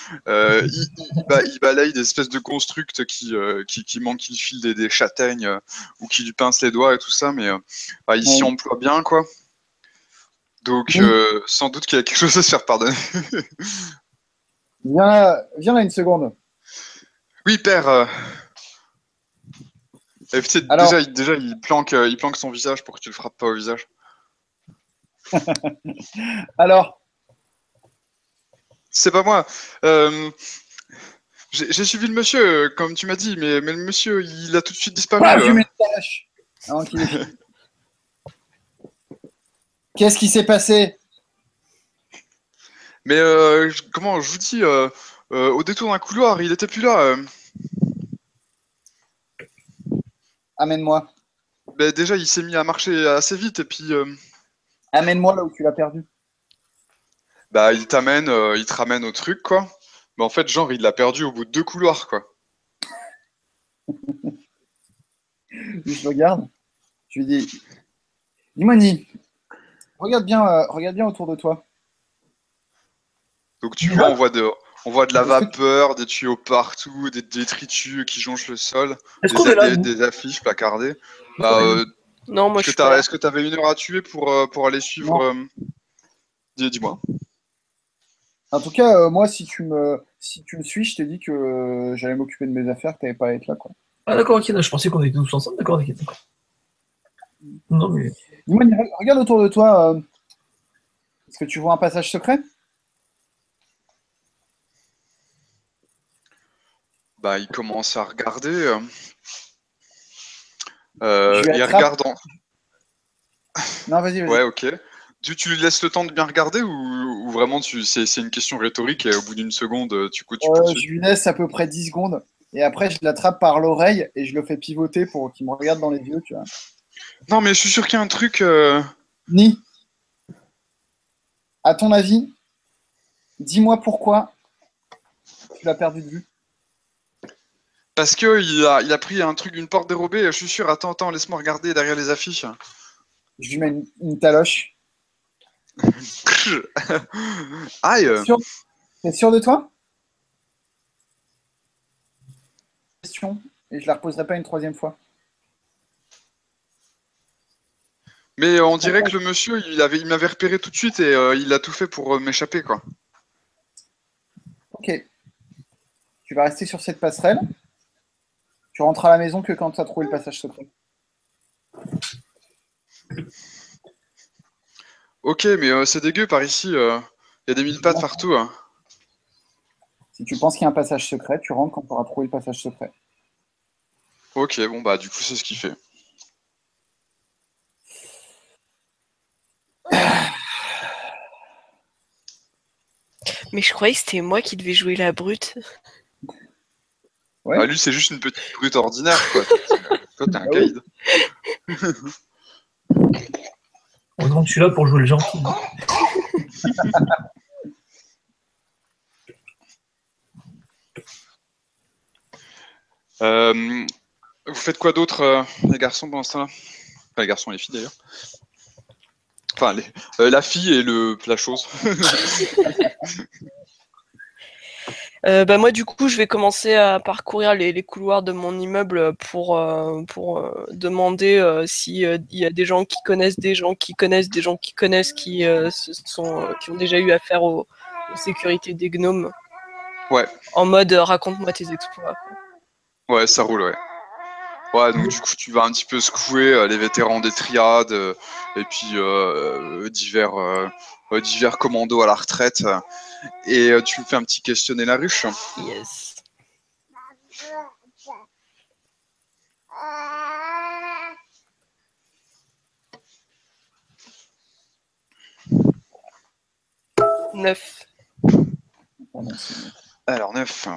Il balaye des espèces de constructs qui manquent, qui filent des châtaignes ou qui lui pincent les doigts et tout ça, mais bah, il s'y ouais. emploie bien, quoi. Donc, Oui, sans doute qu'il y a quelque chose à se faire pardonner. viens là une seconde. Oui, père. Et peut-être Alors, déjà il planque son visage pour que tu le frappes pas au visage. alors, C'est pas moi. Euh, j'ai suivi le monsieur, comme tu m'as dit, mais le monsieur, il a tout de suite disparu. paf, je lui mets une tâche avant qu'il ait fini. Qu'est-ce qui s'est passé? Mais comment je vous dis, au détour d'un couloir, il était plus là. Amène-moi. Ben, déjà, il s'est mis à marcher assez vite et puis Amène-moi là où tu l'as perdu. bah il te ramène au truc quoi. Mais en fait, genre, il l'a perdu au bout de deux couloirs quoi. Je le regarde. Je lui dis, dis-moi, regarde bien autour de toi. Donc tu vois, on voit de la Est-ce que tu... vapeur, des tuyaux partout, des détritus qui jonchent le sol, Est-ce qu'on est là, nous? des affiches placardées. Est-ce qu'on Bah, est là Non, moi je suis pas là. est-ce que t'avais une heure à tuer pour aller suivre Non. dis-moi. En tout cas, moi, si tu me suis, je t'ai dit que j'allais m'occuper de mes affaires, que t'avais pas à être là, quoi. Ah d'accord, ok, je pensais qu'on était tous ensemble. D'accord, ok, d'accord. Non mais Dis-moi, regarde autour de toi. Est-ce que tu vois un passage secret? Bah, il commence à regarder. Je lui Il attrape. regarde en... Non, vas-y, Ouais, vas-y. ok. Tu lui laisses le temps de bien regarder ou vraiment c'est une question rhétorique et au bout d'une seconde, tu poursuis? Je lui laisse à peu près 10 secondes. Et après, je l'attrape par l'oreille et je le fais pivoter pour qu'il me regarde dans les yeux, tu vois. Non, mais je suis sûr qu'il y a un truc. Ni, à ton avis, dis-moi pourquoi tu l'as perdu de vue. Parce que il a pris un truc, une porte dérobée, je suis sûr. Attends, laisse-moi regarder derrière les affiches. Je lui mets une taloche. Aïe! T'es sûr, t'es sûr de toi? Question. Et je la reposerai pas une troisième fois. Mais on dirait que le monsieur, il m'avait repéré tout de suite et il a tout fait pour m'échapper, quoi. Ok. Tu vas rester sur cette passerelle. Tu rentres à la maison que quand tu as trouvé le passage secret. Ok, mais c'est dégueu par ici. Il y a des mille pattes partout, hein. Si tu penses qu'il y a un passage secret, tu rentres quand tu auras trouvé le passage secret. Ok, bon bah du coup c'est ce qu'il fait. Mais je croyais que c'était moi qui devais jouer la brute. Ouais. Ah, lui c'est juste une petite brute ordinaire, quoi. Toi t'es un Ah oui. caïd. Heureusement que je suis là pour jouer le gentil. Vous faites quoi d'autre, les garçons, pendant ce temps-là? Enfin, les garçons et les filles d'ailleurs. Enfin, la fille et la chose. Moi, du coup, je vais commencer à parcourir les couloirs de mon immeuble pour demander s'il y a des gens qui connaissent des gens qui connaissent des gens qui connaissent qui ont déjà eu affaire aux sécurités des gnomes. Ouais, En mode raconte-moi tes exploits. ouais, ça roule, ouais. Ouais, donc du coup tu vas un petit peu secouer les vétérans des triades et puis divers commandos à la retraite. Et tu me fais un petit questionner la ruche. Yes. Neuf. Pardon, c'est- Alors, 9.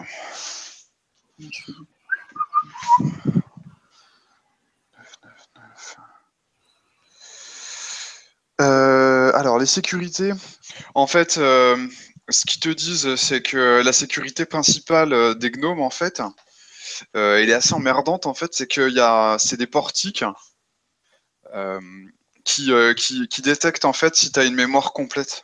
Alors, les sécurités, en fait, ce qu'ils te disent, c'est que la sécurité principale des gnomes, en fait, elle est assez emmerdante, en fait, c'est des portiques euh, qui détectent, en fait, si tu as une mémoire complète.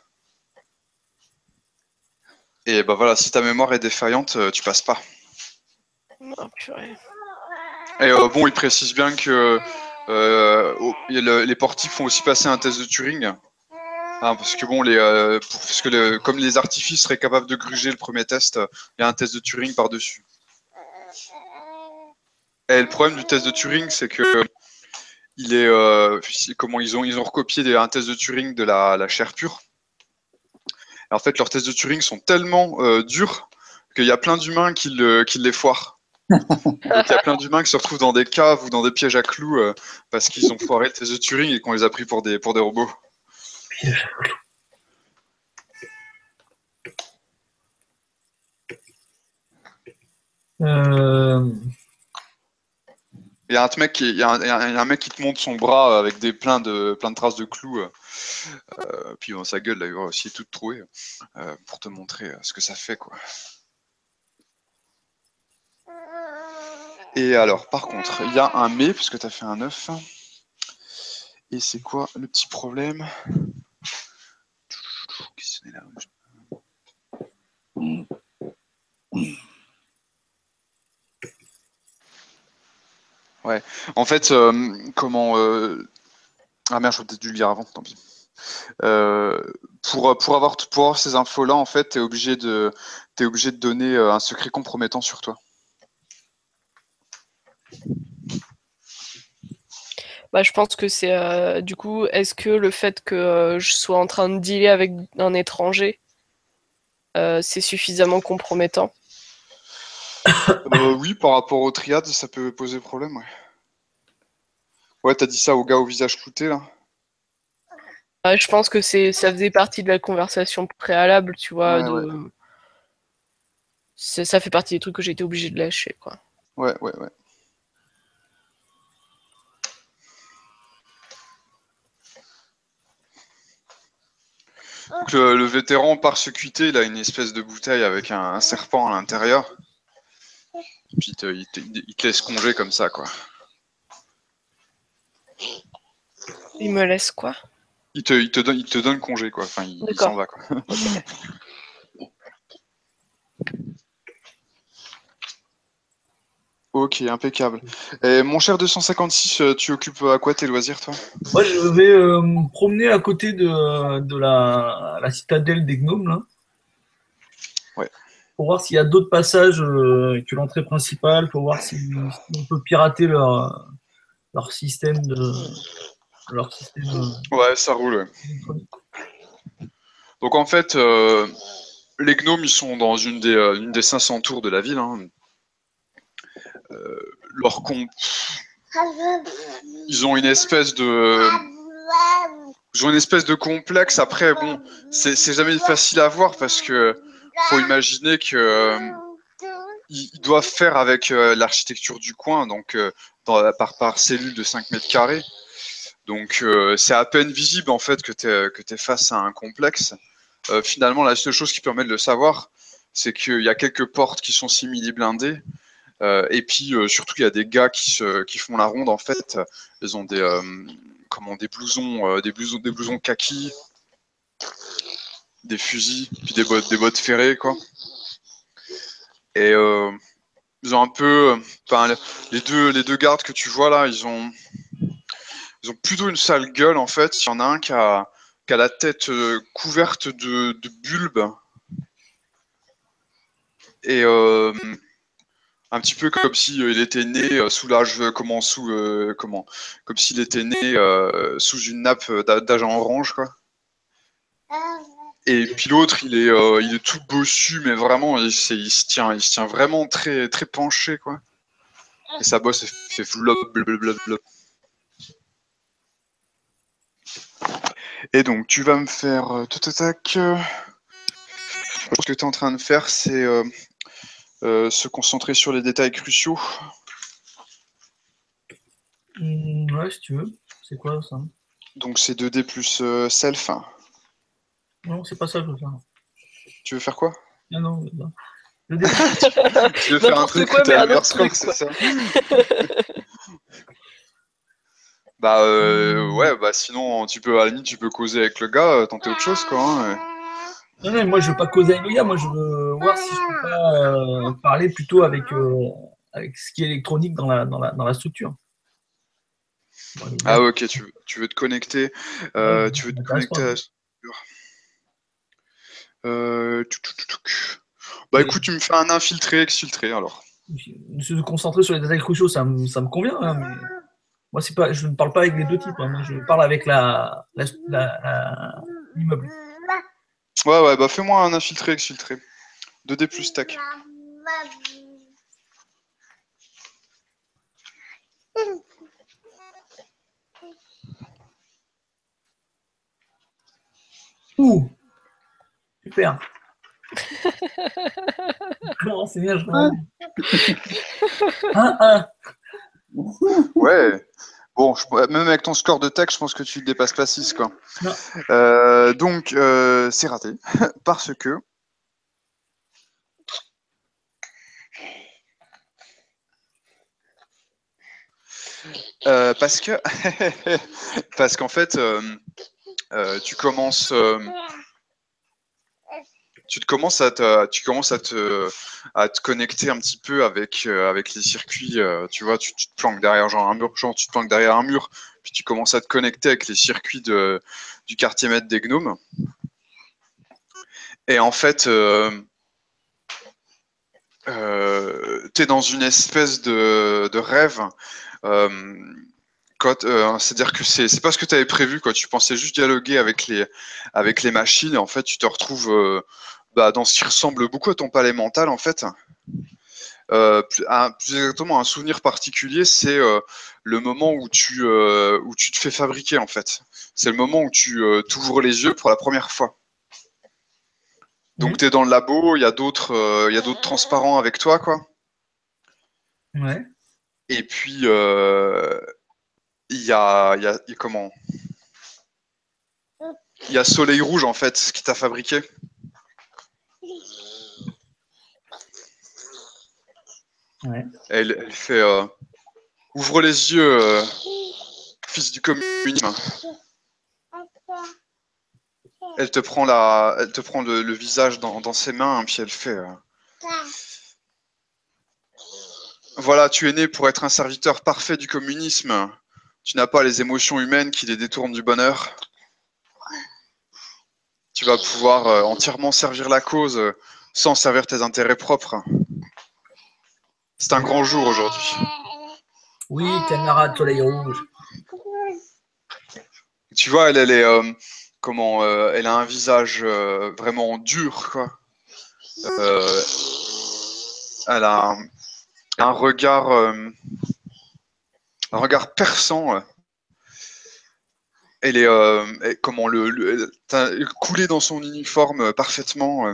Et bah voilà, si ta mémoire est défaillante, tu passes pas. Oh, purée. Et bon, il précise bien que les portiques font aussi passer un test de Turing. Hein, parce que bon, comme les artifices seraient capables de gruger le premier test, il y a un test de Turing par-dessus. Et le problème du test de Turing, c'est que comment ils ont recopié un test de Turing de la chair pure. Et en fait, leurs tests de Turing sont tellement durs qu'il y a plein d'humains qui les foirent. Donc il y a plein d'humains qui se retrouvent dans des caves ou dans des pièges à clous parce qu'ils ont foiré le test de Turing et qu'on les a pris pour des robots. Piège. Euh, Il y a un mec qui te montre son bras avec plein de traces de clous. Puis bon, sa gueule, là, il va aussi toute trouée pour te montrer ce que ça fait, quoi. Et alors, par contre, il y a un mais, puisque tu as fait un 9. Et c'est quoi le petit problème? Questionner la ruche. Ouais, en fait, ah merde, j'aurais peut-être dû le lire avant, tant pis. Pour avoir ces infos-là, en fait, t'es obligé de donner un secret compromettant sur toi. Bah, je pense que c'est du coup, est-ce que le fait que je sois en train de dealer avec un étranger, c'est suffisamment compromettant? Oui, par rapport aux triades, ça peut poser problème, ouais. Ouais, t'as dit ça au gars au visage clouté, là? Je pense que ça faisait partie de la conversation préalable, tu vois, Ouais, ouais. ça fait partie des trucs que j'ai été obligé de lâcher, quoi. Ouais, ouais, ouais. Donc, le vétéran persécuté, il a une espèce de bouteille avec un serpent à l'intérieur. Puis il te laisse congé comme ça, quoi. Il me laisse quoi? Il te donne congé, quoi. Enfin, il D'accord. s'en va, quoi. Ok. Ok, impeccable. Et mon cher 256, tu occupes à quoi tes loisirs, toi? Moi, je vais me promener à côté de la citadelle des gnomes, là, Ouais. pour voir s'il y a d'autres passages que l'entrée principale, pour voir si on peut pirater leur système leur système Ouais, ça roule. Ouais. électronique. Donc en fait, les gnomes, ils sont dans une des 500 tours de la ville. Hein. Leur comp... Ils ont une espèce de... Ils ont une espèce de complexe. Après, bon, c'est jamais facile à voir parce que faut imaginer que ils doivent faire avec l'architecture du coin, donc par cellule de 5 mètres carrés. Donc c'est à peine visible en fait que tu es face à un complexe. Finalement, la seule chose qui permet de le savoir, c'est qu'il y a quelques portes qui sont simili-blindées. Et puis surtout, il y a des gars qui font la ronde en fait. Ils ont des blousons kaki, des fusils, puis des bottes ferrées quoi. Et ils ont un peu, enfin les deux gardes que tu vois là, ils ont plutôt une sale gueule en fait. Il y en a un qui a la tête couverte de bulbes et un petit peu comme si il était né sous l'âge comme s'il était né sous une nappe d'agent orange quoi. Et puis l'autre il est tout bossu mais vraiment il se tient vraiment très très penché quoi. Et sa bosse fait flop blablabla. Et donc tu vas me faire tout attaque. Ce que tu es en train de faire c'est se concentrer sur les détails cruciaux. Ouais, si tu veux. C'est quoi ça? Donc c'est 2D plus self. Non, c'est pas ça que je veux faire. Tu veux faire quoi? Ah non, non. Le dé- Tu veux faire un N'importe truc quoi, où t'as mais le un meilleur autre score, truc, c'est quoi. ça? Bah ouais, bah sinon tu peux à la limite tu peux causer avec le gars, tenter autre chose quoi. Hein, Non, non, moi je veux pas causer avec le gars, moi je veux voir si je peux pas parler plutôt avec ce qui est électronique dans la structure. Bon, les gars, Ah ok, tu veux te connecter, ouais, tu veux ça te m'intéresse connecter pas. à la structure. Tchouk, tchouk, tchouk, tchouk. Bah Mais écoute, tu me fais un infiltré, exfiltré alors. se concentrer sur les détails cruciaux, ça me convient, hein, mais moi c'est pas, je ne parle pas avec les deux types, hein, moi je parle avec l'immeuble. Ouais ouais, bah fais-moi un infiltré, exfiltré. 2D plus tac. Ouh, super. Non, c'est bien, je vois. 1-1. Ouais. Bon, même avec ton score de tech, je pense que tu ne dépasses pas 6 quoi. Non. Donc c'est raté parce que parce que parce qu'en fait tu commences tu commences à te connecter un petit peu avec les circuits tu vois tu te planques derrière genre un mur genre tu te planques derrière un mur puis tu commences à te connecter avec les circuits du quartier maître des gnomes et en fait t'es dans une espèce de rêve. Euh, C'est-à-dire que c'est pas ce que tu avais prévu, quoi. Tu pensais juste dialoguer avec les machines, et en fait, tu te retrouves dans ce qui ressemble beaucoup à ton palais mental, en fait. Plus exactement, un souvenir particulier, c'est le moment où tu te fais fabriquer, en fait. C'est le moment où tu t'ouvres les yeux pour la première fois. Donc, tu es dans le labo, il y a d'autres transparents avec toi, quoi. Ouais. Et puis, il y a comment? Il y a Soleil Rouge, en fait, ce qui t'a fabriqué. Ouais. Elle fait ouvre les yeux, fils du communisme. Elle te prend le visage dans ses mains, puis elle fait voilà, tu es né pour être un serviteur parfait du communisme. Tu n'as pas les émotions humaines qui les détournent du bonheur. Tu vas pouvoir entièrement servir la cause sans servir tes intérêts propres. C'est un grand jour aujourd'hui. Oui, camarade Soleil Rouge. Tu vois, elle est elle a un visage vraiment dur, quoi. Elle a un regard perçant. Elle est t'as coulé dans son uniforme parfaitement.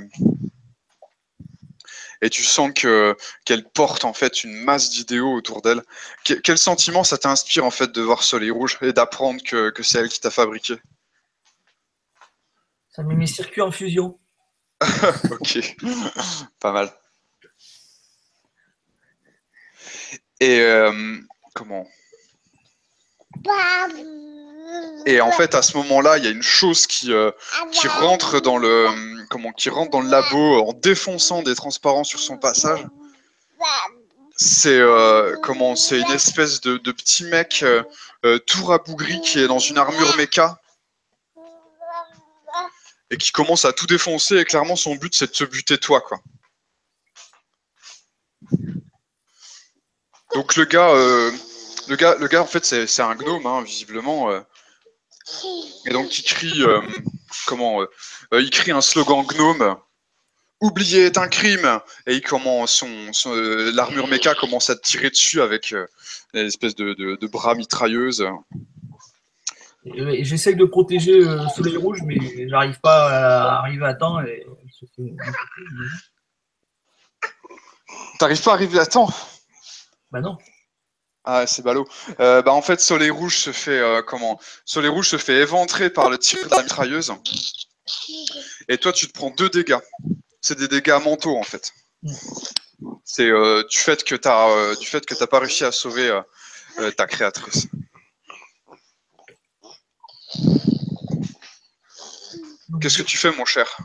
Et tu sens qu'elle porte en fait une masse d'idéaux autour d'elle. Quel sentiment ça t'inspire en fait de voir Soleil Rouge et d'apprendre que c'est elle qui t'a fabriqué? Ça met mes circuits en fusion. Ok, pas mal. Et comment? Et en fait, à ce moment-là, il y a une chose qui rentre dans qui rentre dans le labo en défonçant des transparents sur son passage. C'est c'est une espèce de petit mec tout rabougri qui est dans une armure méca et qui commence à tout défoncer. Et clairement, son but, c'est de te buter toi, quoi. Donc le gars, en fait, c'est un gnome, hein, visiblement. Et donc il crie, il crie un slogan gnome. Oublier est un crime. Et il commence, l'armure méca commence à te tirer dessus avec une espèce de bras mitrailleuse. Et j'essaye de protéger Soleil Rouge, mais j'arrive pas à arriver à temps. Et... T'arrives pas à arriver à temps? Bah non. Ah, c'est ballot. En fait, Soleil Rouge se fait Soleil Rouge se fait éventrer par le tir de la mitrailleuse. Et toi, tu te prends 2 dégâts. C'est des dégâts mentaux en fait. C'est du fait que t'as pas réussi à sauver ta créatrice. Qu'est-ce que tu fais, mon cher?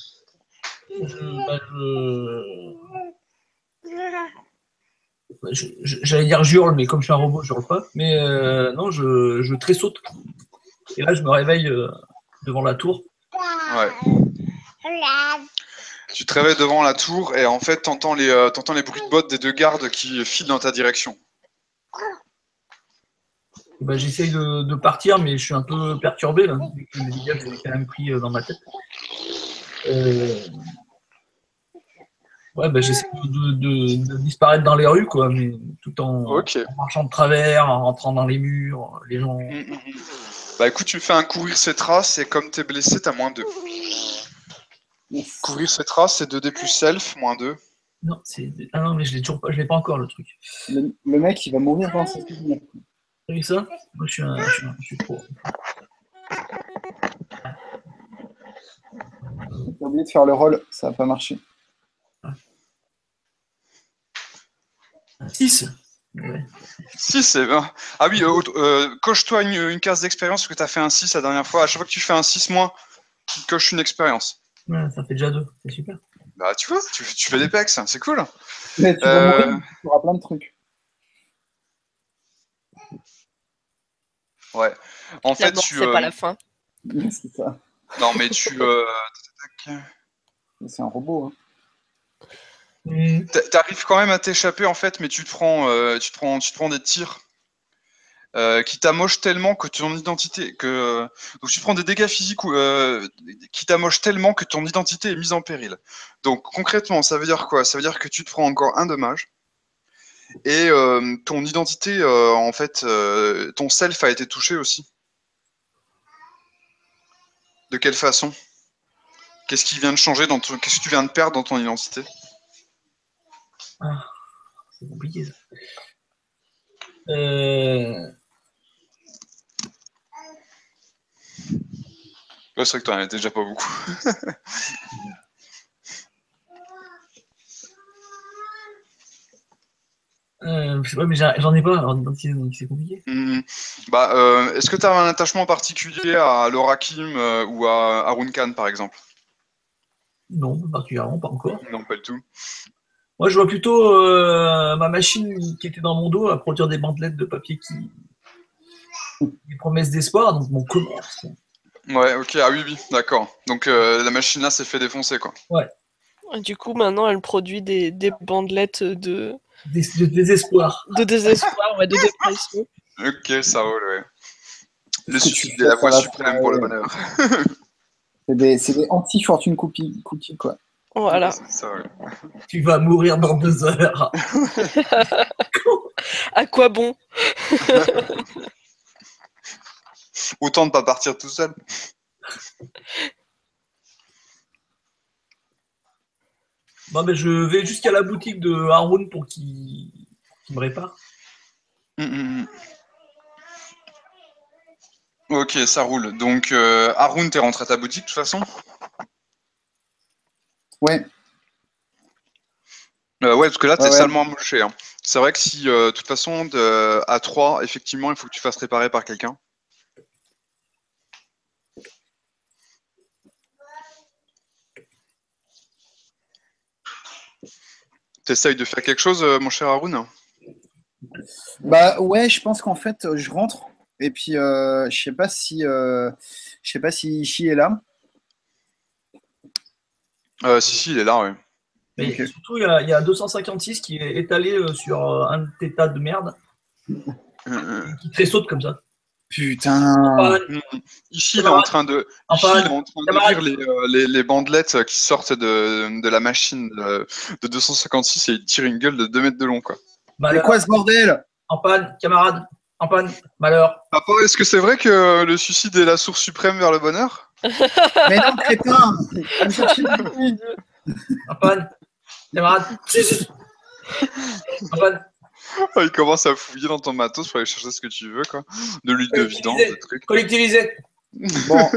J'allais dire j'hurle, mais comme je suis un robot, je hurle pas. Mais non, je tressaute. Et là, je me réveille devant la tour. Ouais. Tu te réveilles devant la tour et en fait, t'entends les bruits de bottes des 2 gardes qui filent dans ta direction. Ben, j'essaye de partir, mais je suis un peu perturbé là. Les dégâts, je les ai quand même pris dans ma tête. Ouais, ben, j'essaie de disparaître dans les rues, quoi, mais tout en marchant de travers, en rentrant dans les murs, les gens. Bah écoute, tu me fais un courir ses traces et comme t'es blessé, t'as -2. Courir ses traces, c'est 2D plus self, -2. Non, ah non, mais je l'ai pas encore le truc. Le mec, il va mourir dans ses souvenirs. T'as vu ça? Moi, je suis pro. T'as oublié de faire le rôle, ça va pas marcher. 6. Ouais. 6, c'est bien. Ah oui, coche-toi une case d'expérience parce que t'as fait un 6 la dernière fois. À chaque fois que tu fais un 6 moins, tu coches une expérience. Ouais, ça fait déjà 2, c'est super. Bah tu vois, tu fais des pecs, c'est cool. Mais tu vas mourir, tu auras plein de trucs. Ouais. En fait, mort, c'est pas la fin. C'est ça. Non, mais tu. C'est un robot. T'arrives quand même à t'échapper en fait, mais tu te prends des tirs qui t'amochent tellement que ton identité, donc tu prends des dégâts physiques qui t'amochent tellement que ton identité est mise en péril. Donc concrètement, ça veut dire quoi? Ça veut dire que tu te prends encore un dommage et ton identité, en fait, ton self a été touché aussi. De quelle façon? Qu'est-ce qui vient de changer qu'est-ce que tu viens de perdre dans ton identité? Ah, c'est compliqué ça. Ouais, c'est vrai que t'en as déjà pas beaucoup. Je sais pas, mais j'en ai pas en identité, donc c'est compliqué. Est-ce que tu as un attachement particulier à Laura Kim ou à Arun Khan, par exemple? Non, particulièrement, pas encore. Non, pas du tout. Moi, je vois plutôt ma machine qui était dans mon dos à produire des bandelettes de papier des promesses d'espoir, donc mon commerce. Ouais, ok, ah oui, oui, d'accord. Donc la machine là s'est fait défoncer, quoi. Ouais, Et du coup, maintenant, elle produit des bandelettes de désespoir. de désespoir, ouais, de dépression. Ok, ça roule, ouais. Le Ce que tu suicide fais, est la ça voie va suprême pour le foirer. bonheur. C'est des anti-fortune cookies, quoi. Voilà. C'est ça, ouais. Tu vas mourir dans 2 heures. À quoi bon? Autant de pas partir tout seul. Bon, ben, je vais jusqu'à la boutique de Haroun pour qu'il me répare. Ok, ça roule. Donc, Haroun, t'es rentré à ta boutique de toute façon? Ouais, Ouais, parce que là, t'es ouais, ouais. salement amoché, hein. C'est vrai que si, de toute façon, à 3, effectivement, il faut que tu fasses réparer par quelqu'un. T'essayes de faire quelque chose, mon cher Haroun? Bah ouais, je pense qu'en fait, je rentre. Et puis, je sais pas si Ishi est là. Si, il est là, ouais. Mais Ok. surtout, il y a 256 qui est étalé sur un de tes tas de merde qui tressaute comme ça. Putain. Antoine, Ici, il est en camarade, train de, Ici, il est Antoine, en train de camarade. lire les bandelettes qui sortent de la machine de 256 et il tire une gueule de 2 mètres de long, quoi. C'est Malheur, quoi ce bordel? en panne, camarade, en panne, malheur. Papa, est-ce que c'est vrai que le suicide est la source suprême vers le bonheur? Mais non, crétin! Va me chercher du bruit. En panne, camarade. En panne, Il commence à fouiller dans ton matos pour aller chercher ce que tu veux, quoi. De l'huile de vidange, de collectivisé, trucs. collectivisé. Bon,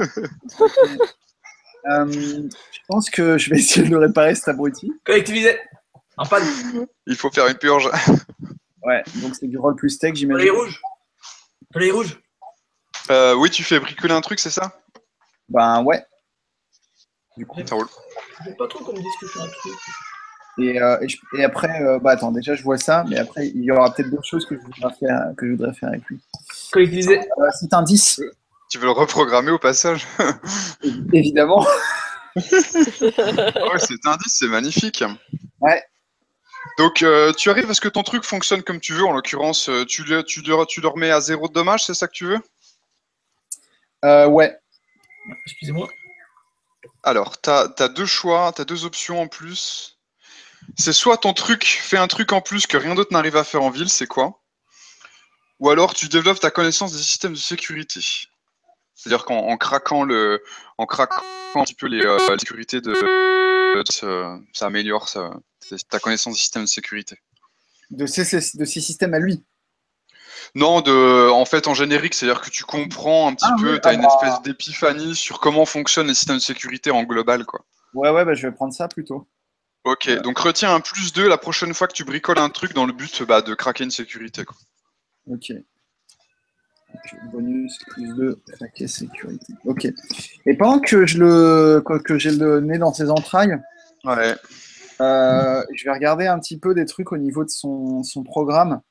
je pense que je vais essayer de le réparer, cet abruti. Collectivisé. En panne, Il faut faire une purge. Ouais, donc c'est du roll plus steak, soleil j'imagine. rouge. Soleil rouge. Oui, tu fais bricoler un truc, c'est ça? Ben ouais. Du coup. Ça roule. J'aime pas trop qu'on me dise que je suis un truc. Et après, bah attends, déjà je vois ça, mais après il y aura peut-être d'autres choses que je voudrais faire avec lui. Collectivisé. C'est un 10, Tu veux le reprogrammer au passage? évidemment. Ah ouais, c'est un 10, c'est magnifique. Ouais. Donc, tu arrives à ce que ton truc fonctionne comme tu veux. En l'occurrence, tu le remets à 0 de dommage, c'est ça que tu veux? Ouais. Excusez-moi. Alors, t'as deux choix, t'as deux options en plus. C'est soit ton truc fait un truc en plus que rien d'autre n'arrive à faire en ville, c'est quoi? Ou alors tu développes ta connaissance des systèmes de sécurité. C'est-à-dire en craquant un petit peu les sécurités ça améliore ta connaissance des systèmes de sécurité. De ces systèmes à lui. Non, en fait, en générique, c'est-à-dire que tu comprends un petit peu, tu as une espèce d'épiphanie sur comment fonctionnent les systèmes de sécurité en global, quoi. Ouais, bah je vais prendre ça plutôt. Ok, donc retiens un +2 la prochaine fois que tu bricoles un truc dans le but de craquer une sécurité, quoi. Ok. Bonus +2, paquet sécurité. Ok. Et pendant que j'ai le nez dans ses entrailles, Ouais. je vais regarder un petit peu des trucs au niveau de son programme.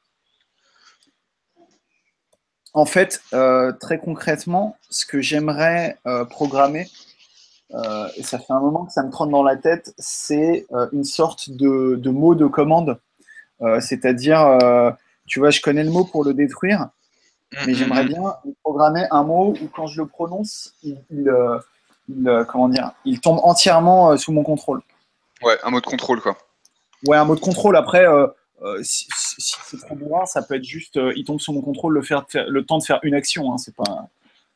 En fait, très concrètement, ce que j'aimerais programmer, et ça fait un moment que ça me trône dans la tête, c'est une sorte de mot de commande. C'est-à-dire, tu vois, je connais le mot pour le détruire, mais j'aimerais bien programmer un mot où quand je le prononce, comment dire, il tombe entièrement sous mon contrôle. Ouais, un mot de contrôle, quoi. Ouais, un mot de contrôle. Après, si c'est trop bourrin, ça peut être juste, il tombe sous mon contrôle, le temps de faire une action. Hein, c'est pas.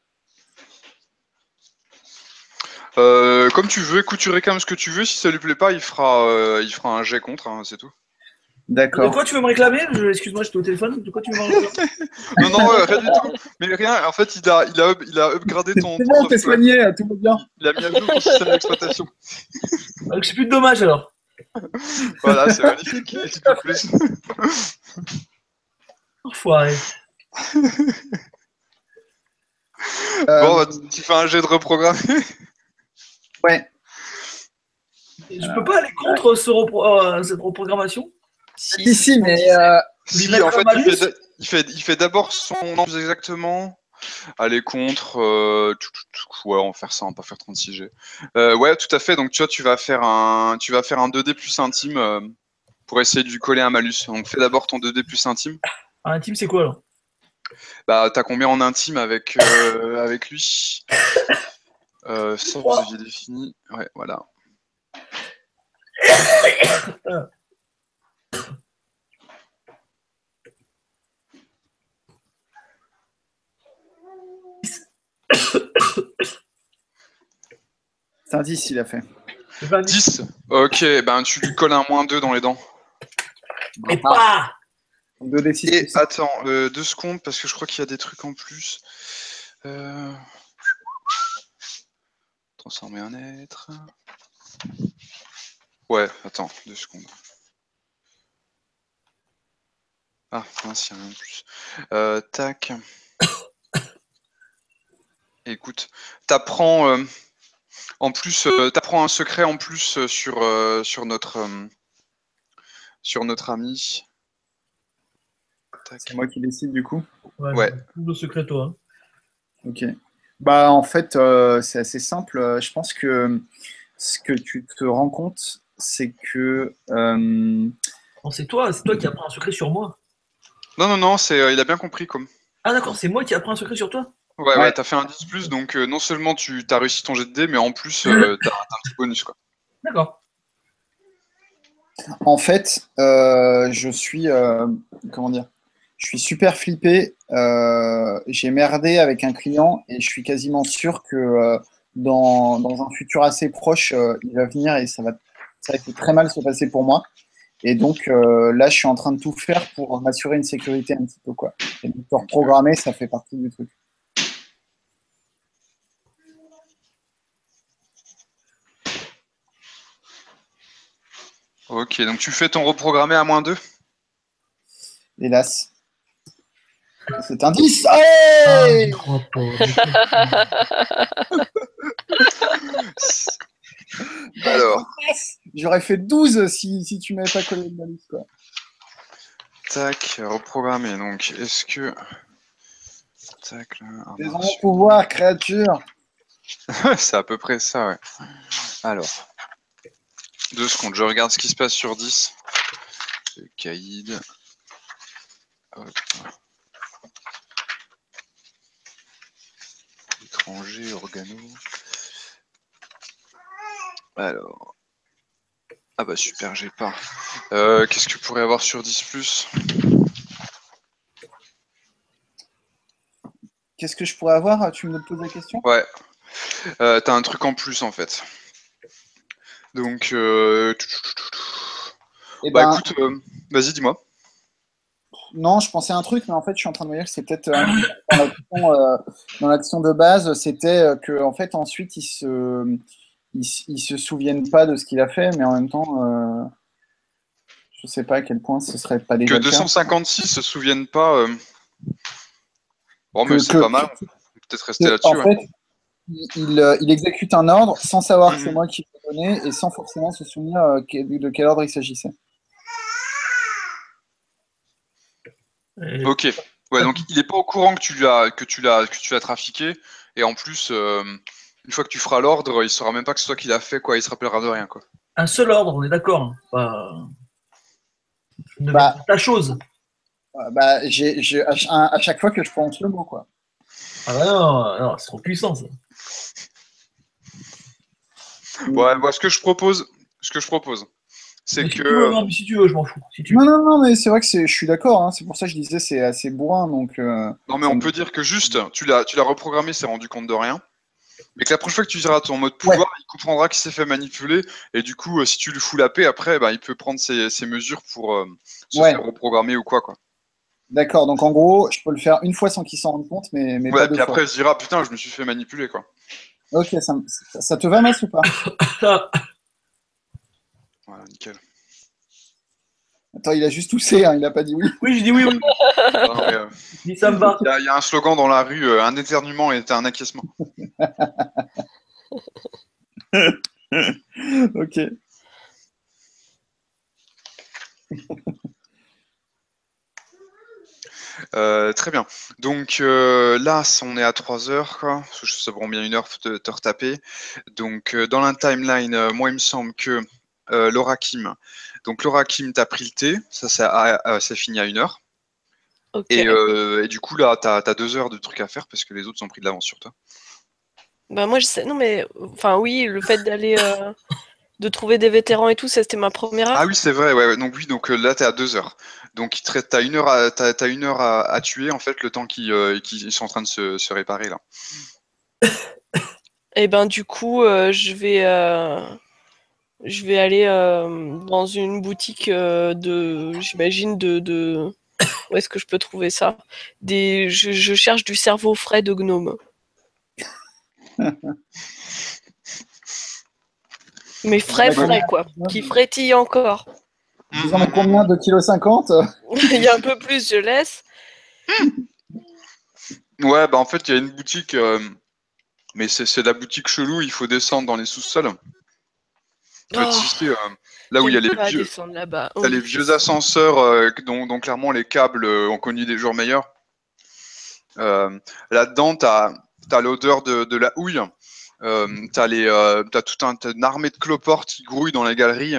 Comme tu veux, écoute, tu réclames ce que tu veux. Si ça lui plaît pas, il fera un jet contre, hein, c'est tout. De D'accord. quoi tu veux me réclamer? Excuse-moi, j'étais au téléphone. De quoi tu veux me réclamer? Non, rien du tout. Mais rien, en fait, il a upgradé ton C'est bon, t'es software. soigné, tout va bien. Il a mis à jour ton système d'exploitation. Donc c'est plus de dommages alors. Voilà, c'est magnifique. En plus. Enfoiré. Bon, tu fais un jet de reprogrammer. Ouais. Je peux pas aller contre cette reprogrammation? Si, mais Si, mettre en un fait, malus il fait d'abord son nom plus exactement. Aller contre. Ouais, on va faire ça, on va pas faire 36 G. Ouais, tout à fait. Donc, tu vois, tu vas faire un 2D plus intime pour essayer de lui coller un malus. Donc, fais d'abord ton 2D plus intime. Un team, c'est quoi, alors? Bah, t'as combien en intime avec lui? Ça, vous aviez défini. Ouais, voilà. c'est un 10, il a fait. 10. Ok, ben tu lui colles un -2 dans les dents. Et pas 2d6 Et plus attends, 2 secondes, parce que je crois qu'il y a des trucs en plus. Transformer un être. Ouais, attends, 2 secondes. Ah, mince, il y a rien de plus. Tac. Écoute, t'apprends en plus, t'apprends un secret en plus sur notre ami. Tac. C'est moi qui décide du coup. Ouais. Tout le secret, toi. Hein. Ok. Bah en fait, c'est assez simple. Je pense que ce que tu te rends compte, c'est que Non, c'est toi qui apprends un secret sur moi. Non, il a bien compris comme. Ah, d'accord, c'est moi qui apprends un secret sur toi. Ouais, t'as fait un 10 plus, donc non seulement tu as réussi ton jet de dés, mais en plus t'as un petit bonus, quoi. D'accord. en fait, je suis comment dire, je suis super flippé. J'ai merdé avec un client et je suis quasiment sûr que dans un futur assez proche, il va venir et ça va très mal se passer pour moi. Et donc là, je suis en train de tout faire pour m'assurer une sécurité un petit peu, quoi. Et donc, reprogrammer, ça fait partie du truc. Ok, donc tu fais ton reprogrammé à -2. Hélas. C'est un 10. Ah, Hey j'y crois pas. Alors, J'aurais fait 12 si tu m'avais pas collé le malus, quoi. tac, reprogrammer. Donc, est-ce que. Tac, là, Des en pouvoir, créature. c'est à peu près ça, ouais. Alors, 2 secondes, je regarde ce qui se passe sur 10. Caïd. Hop. Étranger, organo. Alors. Ah bah super, j'ai pas. Qu'est-ce que je pourrais avoir sur 10 plus? Qu'est-ce que je pourrais avoir? Tu me poses la question? Ouais. T'as un truc en plus en fait. Donc, Eh bah ben, écoute, vas-y, dis-moi. non, je pensais à un truc, mais en fait, je suis en train de me dire que c'est peut-être dans l'action de base, c'était que en fait, ensuite, il se souviennent pas de ce qu'il a fait, mais en même temps, je sais pas à quel point ce serait pas Que déjà le cas. 256 se souviennent pas. Bon, mais c'est Que, pas mal. On peut peut-être rester là-dessus. en Ouais. fait, il exécute un ordre sans savoir que c'est Mhm. moi qui l'ai donné et sans forcément se souvenir de quel ordre il s'agissait. Et- Ok. Ouais, donc il est pas au courant que tu l'as trafiqué. Et en plus, une fois que tu feras l'ordre, il saura même pas que c'est toi qui l'as fait, quoi. Il se rappellera de rien, quoi. Un seul ordre, on est d'accord. Hein. Ne Bah, ta chose. à chaque fois que je prononce le mot, quoi. Ah bah non, non, c'est trop puissant ça. Ouais, moi, ce que je propose, c'est Mais si tu veux, que. non, mais si tu veux, je m'en fous. Si tu Non, veux. non, mais c'est vrai que je suis d'accord, hein. C'est pour ça que je disais c'est assez bourrin, donc. Non, mais on peut dire que juste, tu l'as reprogrammé, s'est rendu compte de rien. Mais que la prochaine fois que tu diras ton mode Ouais. pouvoir, il comprendra qu'il s'est fait manipuler. Et du coup, si tu lui fous la paix, après, bah, il peut prendre ses mesures pour se Ouais. faire reprogrammer ou quoi. D'accord, donc en gros, je peux le faire une fois sans qu'il s'en rende compte, mais Ouais, pas puis deux fois. après, il se dira, putain, je me suis fait manipuler, quoi. Ok, ça te va, Mas, ou pas? Voilà, nickel. Attends, il a juste toussé, hein, il a pas dit oui. Oui, j'ai dit oui, oui. Non, mais, Dis ça me va. il y a un slogan dans la rue, un éternuement est un acquiescement. Ok. Très bien. Donc là, on est à 3 heures, quoi. Parce que ça prend bien 1 heure de te retaper. Donc dans la timeline, moi, il me semble que Laura Kim. Donc Laura Kim, t'as pris le thé. Ça fini à 1 heure. Ok. Et du coup, là, t'as 2 heures de trucs à faire parce que les autres ont pris de l'avance sur toi. Bah moi je sais. Non mais enfin oui, le fait d'aller de trouver des vétérans et tout, ça c'était ma première Ah heure. oui, c'est vrai. Ouais, ouais. Donc oui, donc là, t'es à 2 heures. Donc t'as 1 heure t'as 1 heure à tuer en fait le temps qu'ils sont en train de se réparer là. Et ben du coup, je vais aller dans une boutique j'imagine où est-ce que je peux trouver ça? Je cherche du cerveau frais de gnome. Mais frais, Ouais, frais, quoi. Qui frétille encore. Vous en mettez combien? 2,50 kg? Il y a un peu plus, je laisse. Ouais, bah en fait, il y a une boutique, mais c'est la boutique chelou, il faut descendre dans les sous-sols. En fait, Oh, tu sais, là où il y a t'aimes pas descendre là-bas. t'as les Olivier. vieux ascenseurs dont clairement les câbles ont connu des jours meilleurs. Là-dedans, t'as l'odeur de la houille. T'as une armée de cloportes qui grouillent dans les galeries.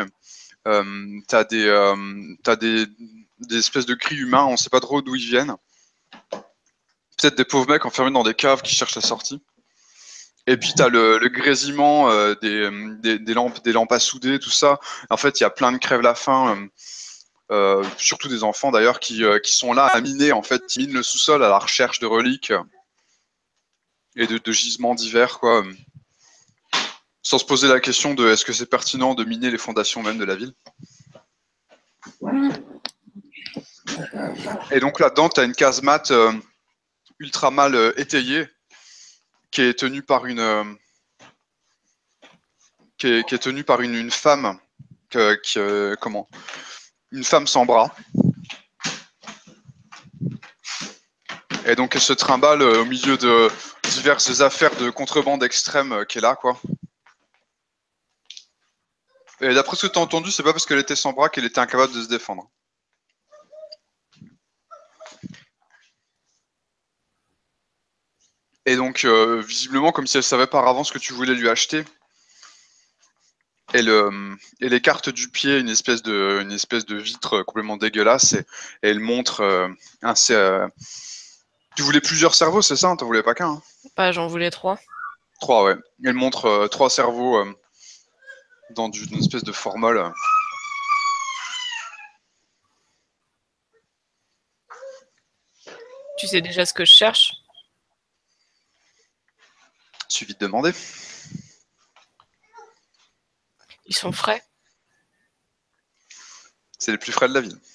T'as des espèces de cris humains, on sait pas trop d'où ils viennent. Peut-être des pauvres mecs enfermés dans des caves qui cherchent la sortie. Et puis t'as le grésillement des lampes à souder, tout ça. En fait, il y a plein de crève-la-faim, surtout des enfants d'ailleurs, qui sont là à miner, en fait, qui minent le sous-sol à la recherche de reliques et de gisements divers, quoi. Sans se poser la question de est-ce que c'est pertinent de miner les fondations même de la ville. Et donc là-dedans, t'as une casemate ultra mal étayée qui est tenue par qui est tenue par une femme comment une femme sans bras. Et donc elle se trimballe au milieu de diverses affaires de contrebande extrême qui est là, quoi. Et d'après ce que tu as entendu, c'est pas parce qu'elle était sans bras qu'elle était incapable de se défendre. Et donc, visiblement, comme si elle savait par avance ce que tu voulais lui acheter, elle écarte du pied une espèce de vitre complètement dégueulasse et elle montre tu voulais plusieurs cerveaux, c'est ça? T'en voulais pas qu'un, hein? Bah, j'en voulais 3. 3, ouais. Elle montre 3 cerveaux dans une espèce de formol. Tu sais déjà ce que je cherche? Suffit de demander. Ils sont frais. C'est les plus frais de la ville.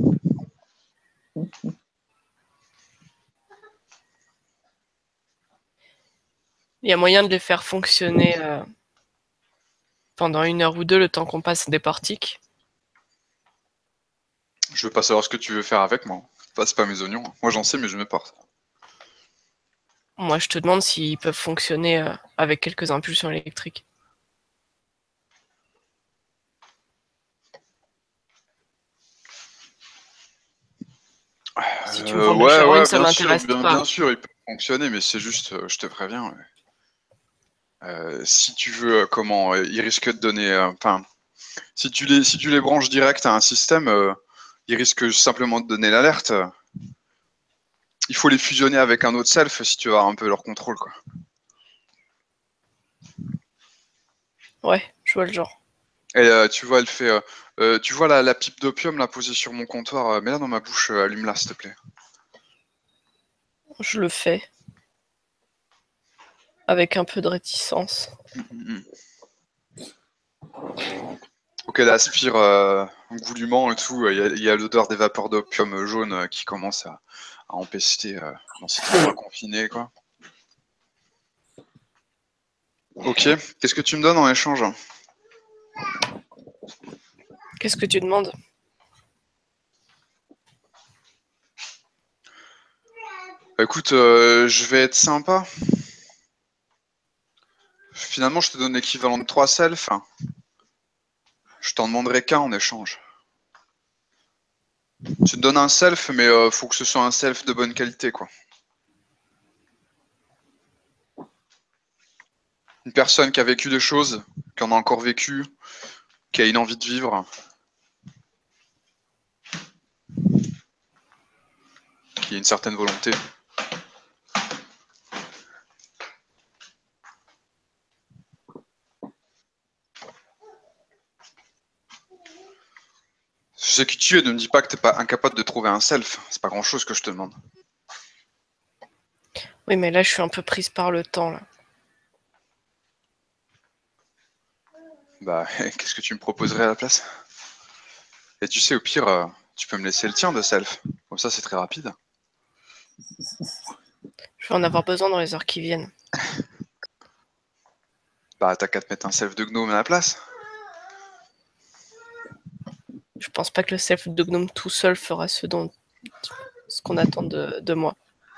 Il y a moyen de les faire fonctionner pendant 1 heure ou 2 le temps qu'on passe des portiques. Je veux pas savoir ce que tu veux faire avec moi. C'est pas mes oignons. Moi j'en sais, mais je me porte. Moi, je te demande s'ils peuvent fonctionner avec quelques impulsions électriques. Si tu me vends de la Ouais, charogne, ouais, ça m'intéresse bien pas. sûr, il peut fonctionner, mais c'est juste, je te préviens. Ouais. Si tu veux, il risque de donner. Enfin, si tu les branches direct à un système, il risque simplement de donner l'alerte. Il faut les fusionner avec un autre self si tu veux avoir un peu leur contrôle, quoi. Ouais, je vois le genre. Et tu vois, elle fait. Tu vois la pipe d'opium là posée sur mon comptoir, mets-la dans ma bouche, allume-la s'il te plaît. Je le fais. Avec un peu de réticence. Donc elle aspire goulûment et tout. Il y a l'odeur des vapeurs d'opium jaune qui commence à empester dans cet endroit confiné, quoi. Ok. Qu'est-ce que tu me donnes en échange? Qu'est-ce que tu demandes? Écoute, je vais être sympa. Finalement, je te donne l'équivalent de 3 selfs. Je t'en demanderai qu'un en échange. Tu te donnes un self, mais faut que ce soit un self de bonne qualité, quoi. Une personne qui a vécu des choses, qui en a encore vécu, qui a une envie de vivre, qui a une certaine volonté. Je sais qui tu es, ne me dis pas que t'es pas incapable de trouver un self. C'est pas grand chose que je te demande. Oui, mais là, je suis un peu prise par le temps, là. Bah, qu'est-ce que tu me proposerais à la place? Et tu sais, au pire, tu peux me laisser le tien de self. Comme ça, c'est très rapide. Je vais en avoir besoin dans les heures qui viennent. Bah, t'as qu'à te mettre un self de gnome à la place. Je pense pas que le self de gnome tout seul fera ce qu'on attend de moi.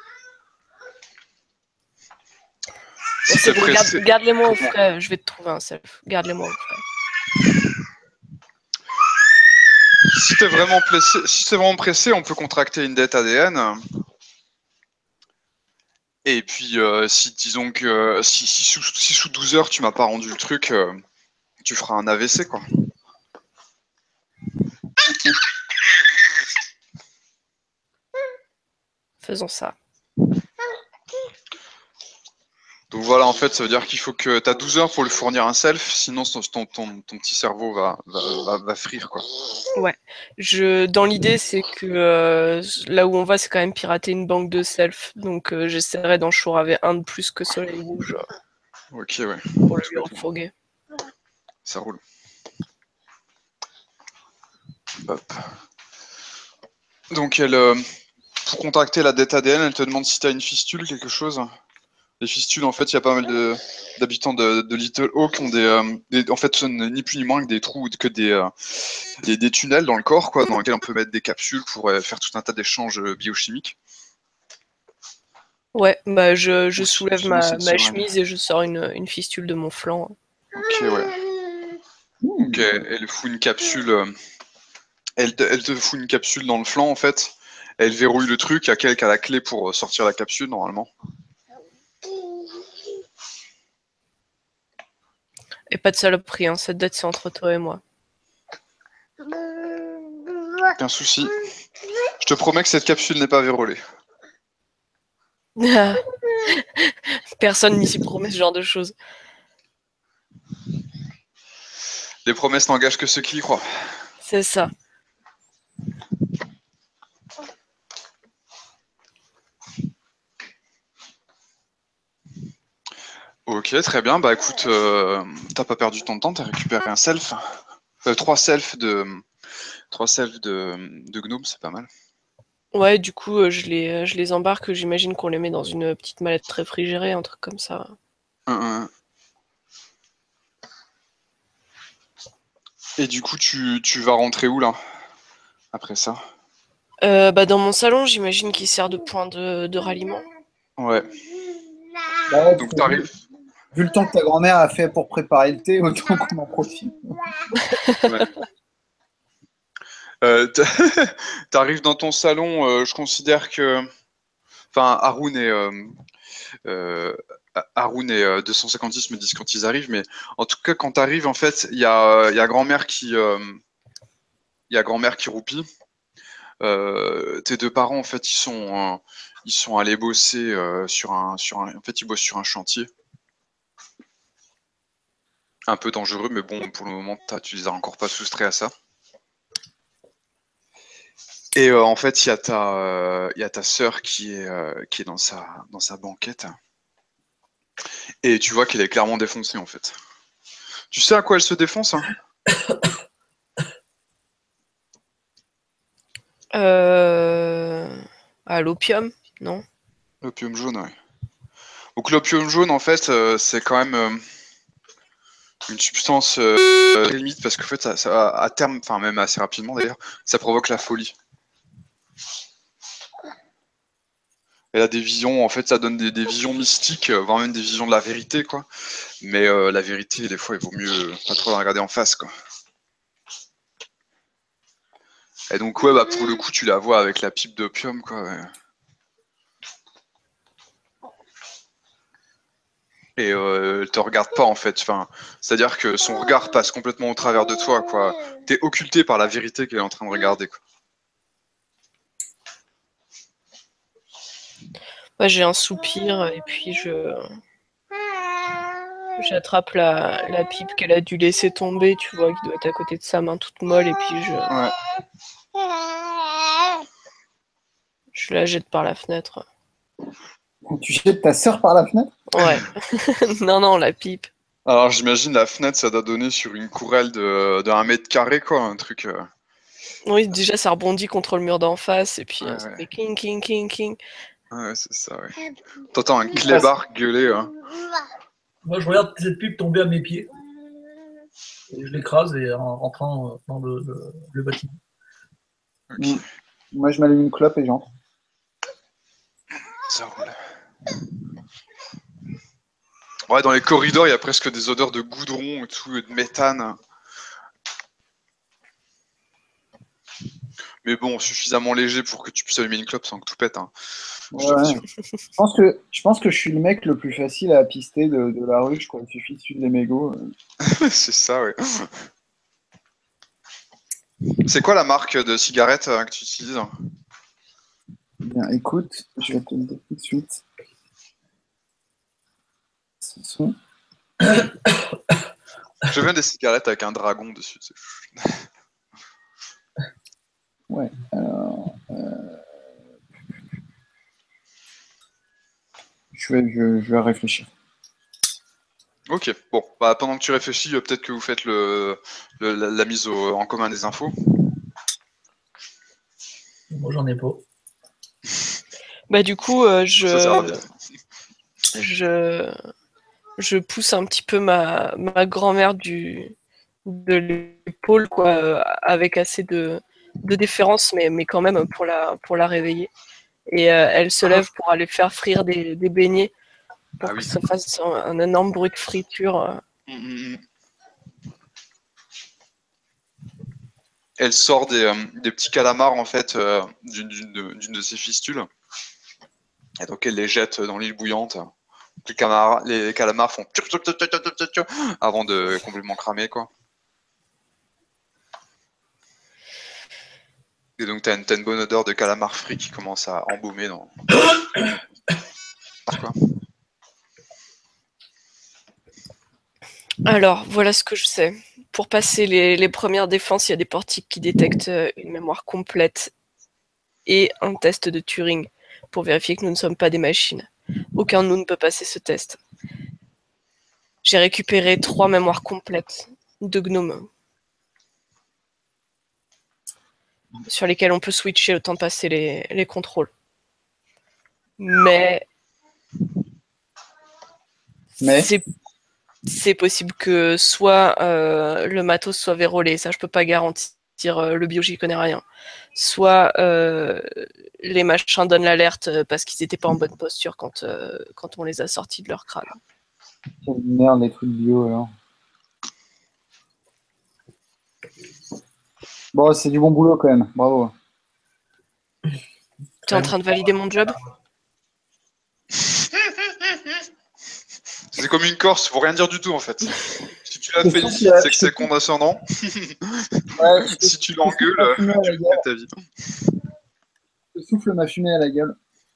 Si C'est t'es bon, pressé... garde-les-moi au frais, je vais te trouver un self. Garde-les-moi au frais. Si t'es vraiment pressé, on peut contracter une dette ADN. Et puis, si disons que si sous 12 heures tu m'as pas rendu le truc, tu feras un AVC, quoi. Faisons ça. Donc voilà, en fait, ça veut dire qu'il faut que tu as 12 heures pour lui fournir un self, sinon ton petit cerveau va frire, quoi. Ouais. Dans l'idée, c'est que là où on va, c'est quand même pirater une banque de self. Donc j'essaierai d'en chouraver un de plus que Soleil Rouge Ok, ouais. pour le lui refourguer. Ça roule. Hop. Donc pour contracter la dette ADN, elle te demande si tu as une fistule, quelque chose. Les fistules, en fait, il y a pas mal d'habitants de Little Hawk qui ont en fait, ce n'est ni plus ni moins que des trous, que des tunnels dans le corps, quoi, dans lesquels on peut mettre des capsules pour faire tout un tas d'échanges biochimiques. Ouais, bah je Ou soulève sinon, c'est ma naturel. chemise et je sors une fistule de mon flanc. Ok, ouais. Donc, elle fout une capsule. Elle te fout une capsule dans le flanc, en fait. Elle verrouille le truc. Il y a quelqu'un qui a la clé pour sortir la capsule, normalement. Et pas de saloperie, hein, cette dette c'est entre toi et moi. Aucun souci. Je te promets que cette capsule n'est pas verrouillée. Personne n'ici promet ce genre de choses. Les promesses n'engagent que ceux qui y croient. C'est ça. Ok, très bien. Bah écoute, t'as pas perdu ton temps, t'as récupéré un self. 3 selfs de gnome, c'est pas mal. Ouais, du coup, je les embarque. J'imagine qu'on les met dans une petite mallette réfrigérée, un truc comme ça. Et du coup, tu vas rentrer où là après ça? Bah, dans mon salon, j'imagine qu'il sert de point de ralliement. Ouais. Ouais, Donc t'arrives. vu le temps que ta grand-mère a fait pour préparer le thé, autant qu'on en profite. Ouais. T'arrives dans ton salon. Je considère que, enfin, euh, Haroun et 256 me disent quand ils arrivent, mais en tout cas, quand t'arrives, en fait, il y a grand-mère qui roupille. Tes deux parents, en fait, ils sont allés bosser en fait, ils bossent sur un chantier. Un peu dangereux, mais bon, pour le moment, tu les as encore pas soustraits à ça. Et en fait, il y a ta sœur qui est dans sa banquette. Et tu vois qu'elle est clairement défoncée, en fait. Tu sais à quoi elle se défonce, hein? À l'opium, non? L'opium jaune, ouais. Donc l'opium jaune, en fait, c'est quand même une substance très limite parce qu'en fait, à terme, enfin même assez rapidement d'ailleurs, ça provoque la folie. Elle a des visions, en fait, ça donne des visions mystiques, voire même des visions de la vérité, quoi. Mais la vérité, des fois, il vaut mieux pas trop la regarder en face, quoi. Et donc, ouais, bah, pour le coup, tu la vois avec la pipe d'opium, quoi. Ouais. Et elle te regarde pas, en fait. Enfin, c'est-à-dire que son regard passe complètement au travers de toi, quoi. T'es occulté par la vérité qu'elle est en train de regarder, quoi. Moi, j'ai un soupir et puis j'attrape la pipe qu'elle a dû laisser tomber, tu vois, qui doit être à côté de sa main toute molle, et puis Ouais. je la jette par la fenêtre. Tu jettes ta sœur par la fenêtre? Ouais. Non, la pipe. Alors, j'imagine la fenêtre, ça doit donner sur une courelle de 1 mètre carré, quoi. Un truc. Oui, déjà, ça rebondit contre le mur d'en face, et puis Ouais, ça ouais. fait king, king, king, king. Ouais, c'est ça, ouais. T'entends un clébard gueuler, hein. Moi, je regarde cette pub tomber à mes pieds. Et je l'écrase et en rentrant dans le bâtiment. Ok, Moi, je m'allume une clope et j'entre. ça roule. Ouais, dans les corridors, il y a presque des odeurs de goudron et tout, et de méthane. Mais bon, suffisamment léger pour que tu puisses allumer une clope sans que tout pète, hein. Je te Ouais. rassure. Je pense que je suis le mec le plus facile à pister de la ruche, quoi. Il suffit de suivre les mégots. C'est ça, ouais. C'est quoi la marque de cigarette que tu utilises? Bien, écoute, je vais te le dire tout de suite. Ce sont... Je veux des cigarettes avec un dragon dessus. Ouais, alors... je vais réfléchir. Ok, bon, bah, pendant que tu réfléchis, peut-être que vous faites la mise en commun des infos. Moi, j'en ai pas. Bah, du coup, Ça sert à rien. je pousse un petit peu ma grand-mère de l'épaule, quoi, avec assez de déférence, mais quand même pour la réveiller. Et elle se lève pour aller faire frire des beignets pour Ah que oui. ça fasse un énorme bruit de friture. Elle sort des petits calamars, en fait, d'une de ses fistules. Et donc, elle les jette dans l'huile bouillante. Les calamars font avant de complètement cramer, quoi. Et donc, t'as une bonne odeur de calamar frit qui commence à embaumer dans... Quoi. Alors, voilà ce que je sais. Pour passer les premières défenses, il y a des portiques qui détectent une mémoire complète et un test de Turing pour vérifier que nous ne sommes pas des machines. Aucun de nous ne peut passer ce test. J'ai récupéré 3 mémoires complètes de Gnome sur lesquelles on peut switcher le temps de passer les contrôles. Mais c'est possible que soit le matos soit vérolé, ça je peux pas garantir, le bio j'y connais rien, soit les machins donnent l'alerte parce qu'ils étaient pas en bonne posture quand on les a sortis de leur crâne. Quelle merde les trucs bio alors. Bon, c'est du bon boulot quand même, bravo. T'es en train de valider mon job? C'est comme une Corse, faut rien dire du tout en fait. Si tu la félicites, c'est que c'est condescendant. Ouais, si tu l'engueules, tu peux mettre ta vie. Je souffle ma fumée à la gueule.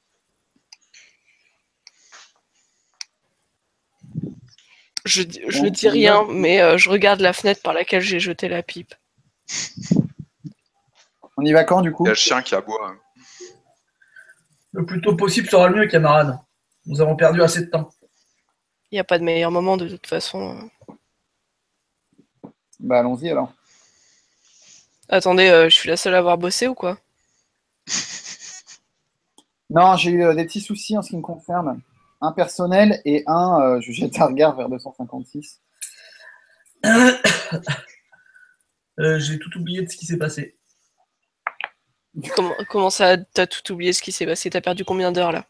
Je dis rien, mais je regarde la fenêtre par laquelle j'ai jeté la pipe. On y va quand du coup? Il y a le chien qui aboie. Le plus tôt possible sera le mieux, camarade. Nous avons perdu assez de temps. Il n'y a pas de meilleur moment de toute façon. Bah allons-y alors. Attendez, je suis la seule à avoir bossé ou quoi? Non, j'ai eu des petits soucis en ce qui me concerne. Un personnel et je jette un regard vers 256. J'ai tout oublié de ce qui s'est passé. Comment ça, t'as tout oublié ce qui s'est passé? T'as perdu combien d'heures là?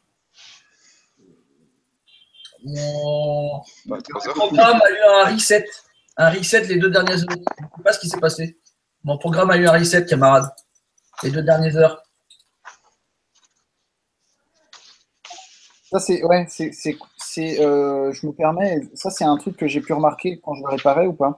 Mon Bah, 3 heures. programme a eu un reset. Un reset les 2 dernières heures. Je ne sais pas ce qui s'est passé. Mon programme a eu un reset, camarade. Les 2 dernières heures. Ça, je me permets, ça, c'est un truc que j'ai pu remarquer quand je le réparais ou pas?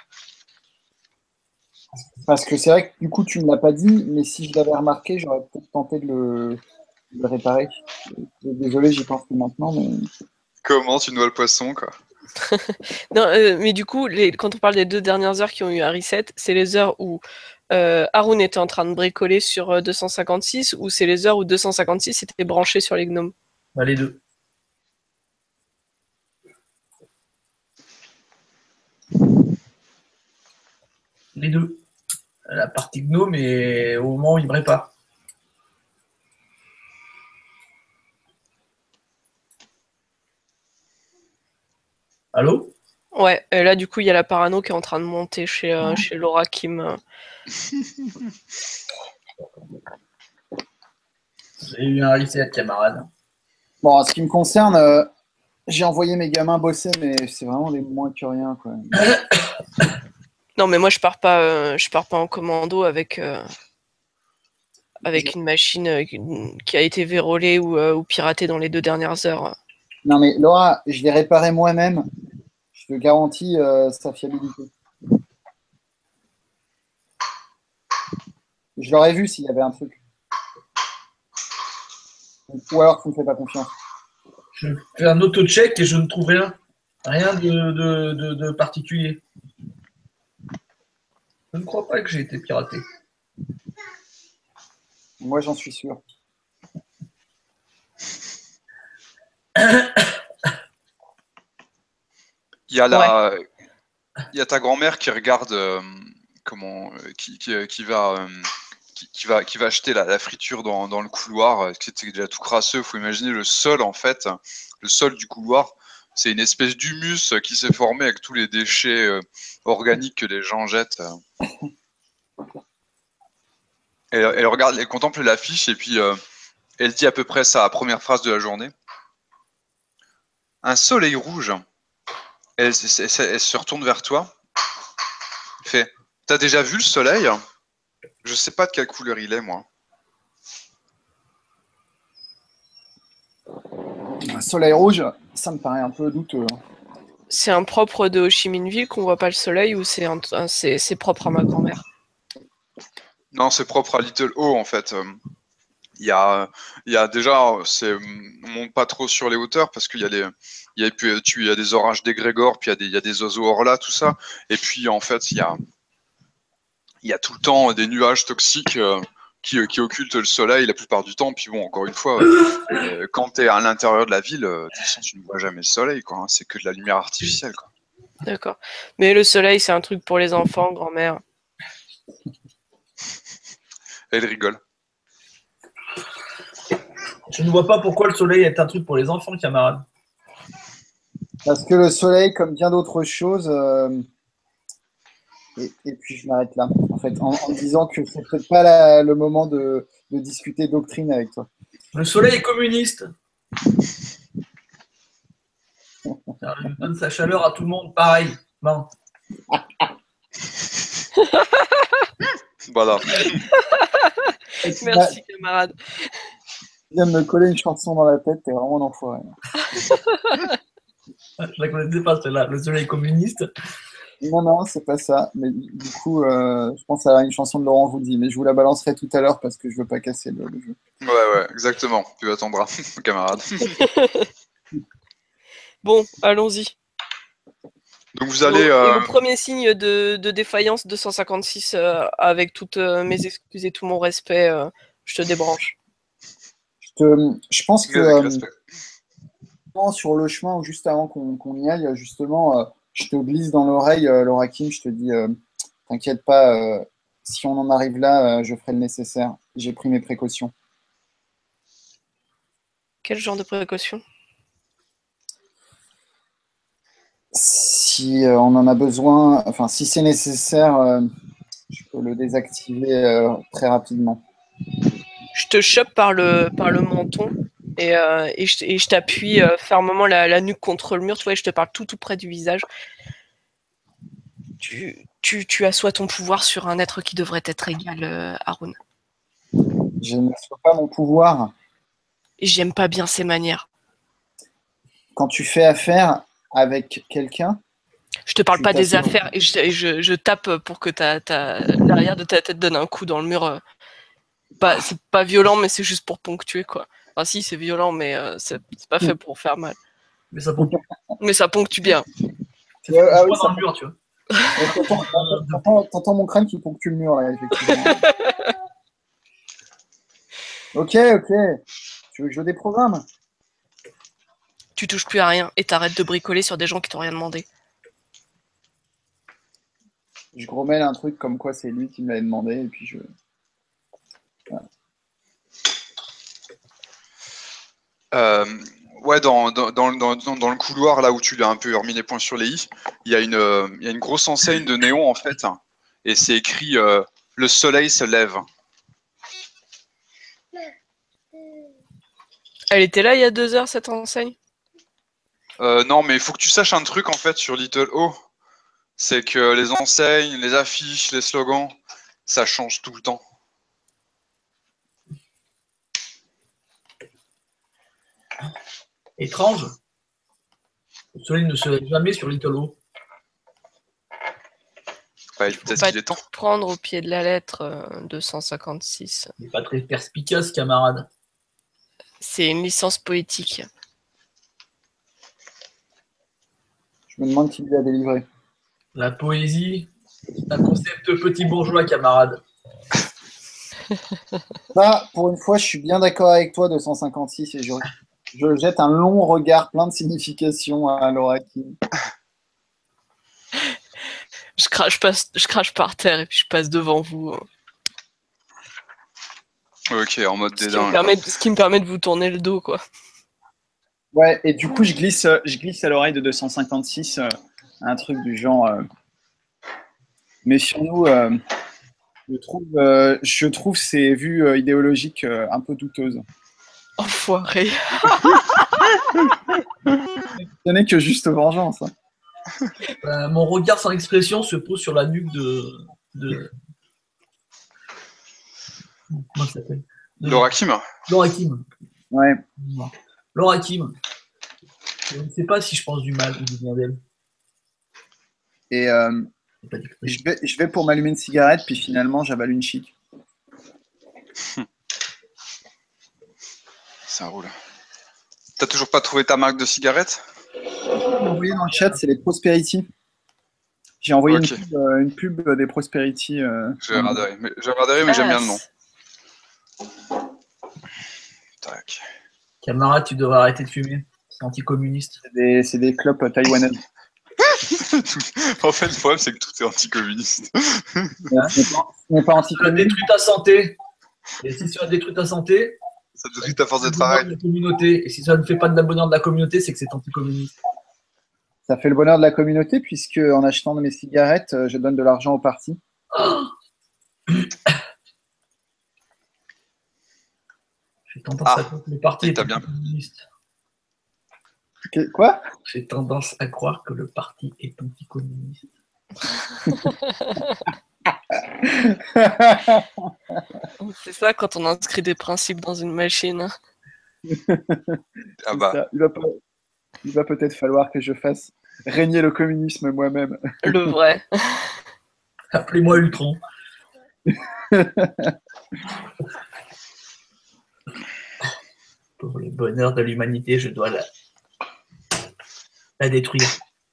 Parce que c'est vrai que du coup, tu ne me l'as pas dit, mais si je l'avais remarqué, j'aurais peut-être tenté de le réparer. Désolé, j'y pense plus maintenant, mais. Comment tu noies le poisson, quoi? Non, mais du coup, quand on parle des 2 dernières heures qui ont eu un reset, c'est les heures où Haroun était en train de bricoler sur 256 ou c'est les heures où 256 était branché sur les gnomes? Bah, les 2. Les 2. La partie gnome et au moment où il me répare. Allô? Ouais, et là du coup il y a la parano qui est en train de monter chez Laura Kim. J'ai eu un reset, camarade. Bon, en ce qui me concerne, j'ai envoyé mes gamins bosser, mais c'est vraiment des moins que rien, quoi. Non mais moi je pars pas en commando avec une machine qui a été vérolée ou piratée dans les 2 dernières heures. Non, mais Laura, je l'ai réparé moi-même. Je te garantis sa fiabilité. Je l'aurais vu s'il y avait un truc. Ou alors tu ne me fais pas confiance. Je fais un auto-check et je ne trouve rien. Rien de particulier. Je ne crois pas que j'ai été piraté. Moi, j'en suis sûr. Il y a il y a ta grand-mère qui regarde qui va acheter la friture dans le couloir, qui était déjà tout crasseux. Il faut imaginer le sol, en fait, le sol du couloir. C'est une espèce d'humus qui s'est formé avec tous les déchets organiques que les gens jettent. Elle regarde, elle contemple l'affiche et puis elle dit à peu près sa première phrase de la journée. Un soleil rouge. Elle se retourne vers toi. Fait, t'as déjà vu le soleil? Je sais pas de quelle couleur il est, moi. Un soleil rouge, ça me paraît un peu douteux. C'est un propre de Ho Chi Minh Ville qu'on voit pas le soleil ou c'est propre à ma grand-mère? Non, c'est propre à Little O, en fait. Il y a déjà, on monte pas trop sur les hauteurs parce qu'il y a il y a des orages d'égrégore, puis il y a des oiseaux orla, tout ça. Et puis, en fait, il y a tout le temps des nuages toxiques qui occultent le soleil la plupart du temps. Puis bon, encore une fois, quand tu es à l'intérieur de la ville, de toute façon, tu ne vois jamais le soleil, quoi, hein. C'est que de la lumière artificielle, quoi. D'accord. Mais le soleil, c'est un truc pour les enfants, grand-mère. Elle rigole. Je ne vois pas pourquoi le soleil est un truc pour les enfants, camarade. Parce que le soleil, comme bien d'autres choses, et puis je m'arrête là, en fait, en disant que c'est peut-être pas le moment de discuter doctrine avec toi. Le soleil est communiste. Il donne sa chaleur à tout le monde, pareil. Bon. Voilà. Merci, camarade. Tu viens de me coller une chanson dans la tête, t'es vraiment un enfoiré. Je la connaissais pas, celle-là. Le soleil communiste. Non, c'est pas ça. Mais du coup, je pense à une chanson de Laurent Voulzy, mais je vous la balancerai tout à l'heure parce que je veux pas casser le jeu. Ouais, exactement. Tu attendras, camarade. Bon, allons-y. Donc vous allez. Au premier signe de défaillance 256, avec toutes mes excuses et tout mon respect, je te débranche. Je pense que avec respect. sur le chemin, ou juste avant qu'on y aille, justement, je te glisse dans l'oreille, Laura Kim, je te dis, t'inquiète pas, si on en arrive là, je ferai le nécessaire. J'ai pris mes précautions. Quel genre de précaution? Si on en a besoin, enfin, si c'est nécessaire, je peux le désactiver très rapidement. Je te chope par le menton et je t'appuie fermement la nuque contre le mur, tu vois, et je te parle tout près du visage. Tu assois ton pouvoir sur un être qui devrait être égal, Haroun. Je ne n'assois pas mon pouvoir. Et j'aime pas bien ces manières. Quand tu fais affaire avec quelqu'un, Je te parle Tu pas des t'assures. affaires et je tape pour que l'arrière de ta tête donne un coup dans le mur. C'est pas violent, mais c'est juste pour ponctuer, quoi. Enfin, si, c'est violent, mais c'est pas fait pour faire mal. Mais ça ponctue. Mais ça ponctue bien. Ça fait Ah oui, dans ça le mur, tu vois. T'entends mon crâne qui ponctue le mur, là, effectivement. Ok. Tu veux que je déprogramme? Tu touches plus à rien et t'arrêtes de bricoler sur des gens qui t'ont rien demandé. Je grommelle un truc comme quoi c'est lui qui me l'avait demandé, et puis je... Ouais, dans le couloir, là où tu l'as un peu remis les points sur les i, il y a une grosse enseigne de néon, en fait, hein, et c'est écrit le soleil se lève. Elle était là il y a 2 heures, cette enseigne? Non, mais il faut que tu saches un truc, en fait, sur Little O. C'est que les enseignes, les affiches, les slogans, ça change tout le temps. Étrange. Le soleil ne se lève jamais sur Little O. Ouais, Faut peut-être pas qu'il est temps. prendre au pied de la lettre 256. Il n'est pas très perspicace, camarade. C'est une licence poétique. Je me demande qui lui a délivré. La poésie, c'est un concept petit bourgeois, camarade. Ça, pour une fois, je suis bien d'accord avec toi, 256, et je jette un long regard plein de signification à Laura Kim. Je crache par terre et puis je passe devant vous. Ok, en mode Ce qui, dédain. ce qui me permet de vous tourner le dos, quoi. Ouais, et du coup, je glisse à l'oreille de 256 un truc du genre. Méfions-nous, je trouve ces vues idéologiques un peu douteuses. Enfoiré. Ce n'est que juste vengeance. Hein. Mon regard sans expression se pose sur la nuque de... Comment ça s'appelle? Laura Kim. Laura Kim. Ouais. Laura Kim. Je ne sais pas si je pense du mal ou du bien d'elle. Et je vais pour m'allumer une cigarette, puis finalement, j'avale une chic. Ça roule. T'as toujours pas trouvé ta marque de cigarette? Envoyé dans le chat, c'est les Prosperity. J'ai envoyé Ok. une pub des Prosperity. Je regarderai, mais j'aime bien le nom. Tac. Camarade, tu devrais arrêter de fumer. C'est anticommuniste. C'est des clopes taïwanaises. En fait, le problème, c'est que tout est anticommuniste. Ce n'est pas Tu as anticommuniste. détruit ta santé. Et si tu as détruit ta santé, Ça détruit ta force de c'est le bonheur travail. de la communauté. Et si ça ne fait pas de la bonheur de la communauté, c'est que c'est anticommuniste. Ça fait le bonheur de la communauté, puisque en achetant mes cigarettes, je donne de l'argent au parti. Oh, j'ai tendance à croire que le parti est anticommuniste. Quoi? J'ai tendance à croire que le parti est anticommuniste. C'est ça quand on inscrit des principes dans une machine. Ah bah. Ça. Il va peut-être falloir que je fasse régner le communisme moi-même. Le vrai. Appelez-moi Ultron. Pour le bonheur de l'humanité, je dois la détruire.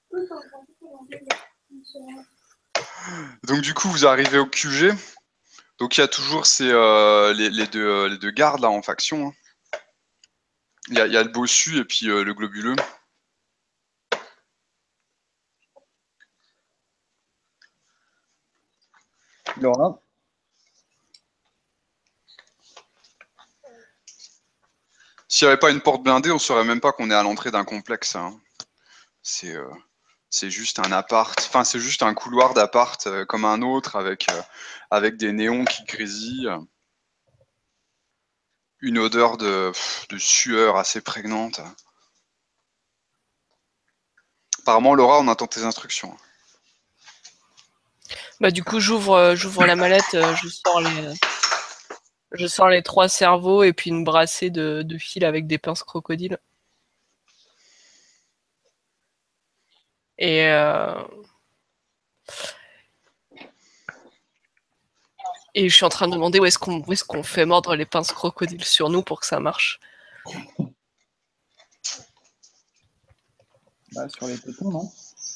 Donc du coup, vous arrivez au QG. Donc il y a toujours les deux gardes là en faction. Hein. Il y a le bossu et puis le globuleux. Laura? S'il n'y avait pas une porte blindée, on ne saurait même pas qu'on est à l'entrée d'un complexe. Hein. C'est juste un appart, enfin c'est juste un couloir d'appart comme un autre avec des néons qui grésillent. Une odeur de sueur assez prégnante. Apparemment, Laura, on attend tes instructions. Bah du coup, j'ouvre la mallette, je sors Je sors les 3 cerveaux et puis une brassée de fils avec des pinces crocodiles. Et je suis en train de demander où est-ce qu'on fait mordre les pinces crocodiles sur nous pour que ça marche. Bah, sur les tétons, non?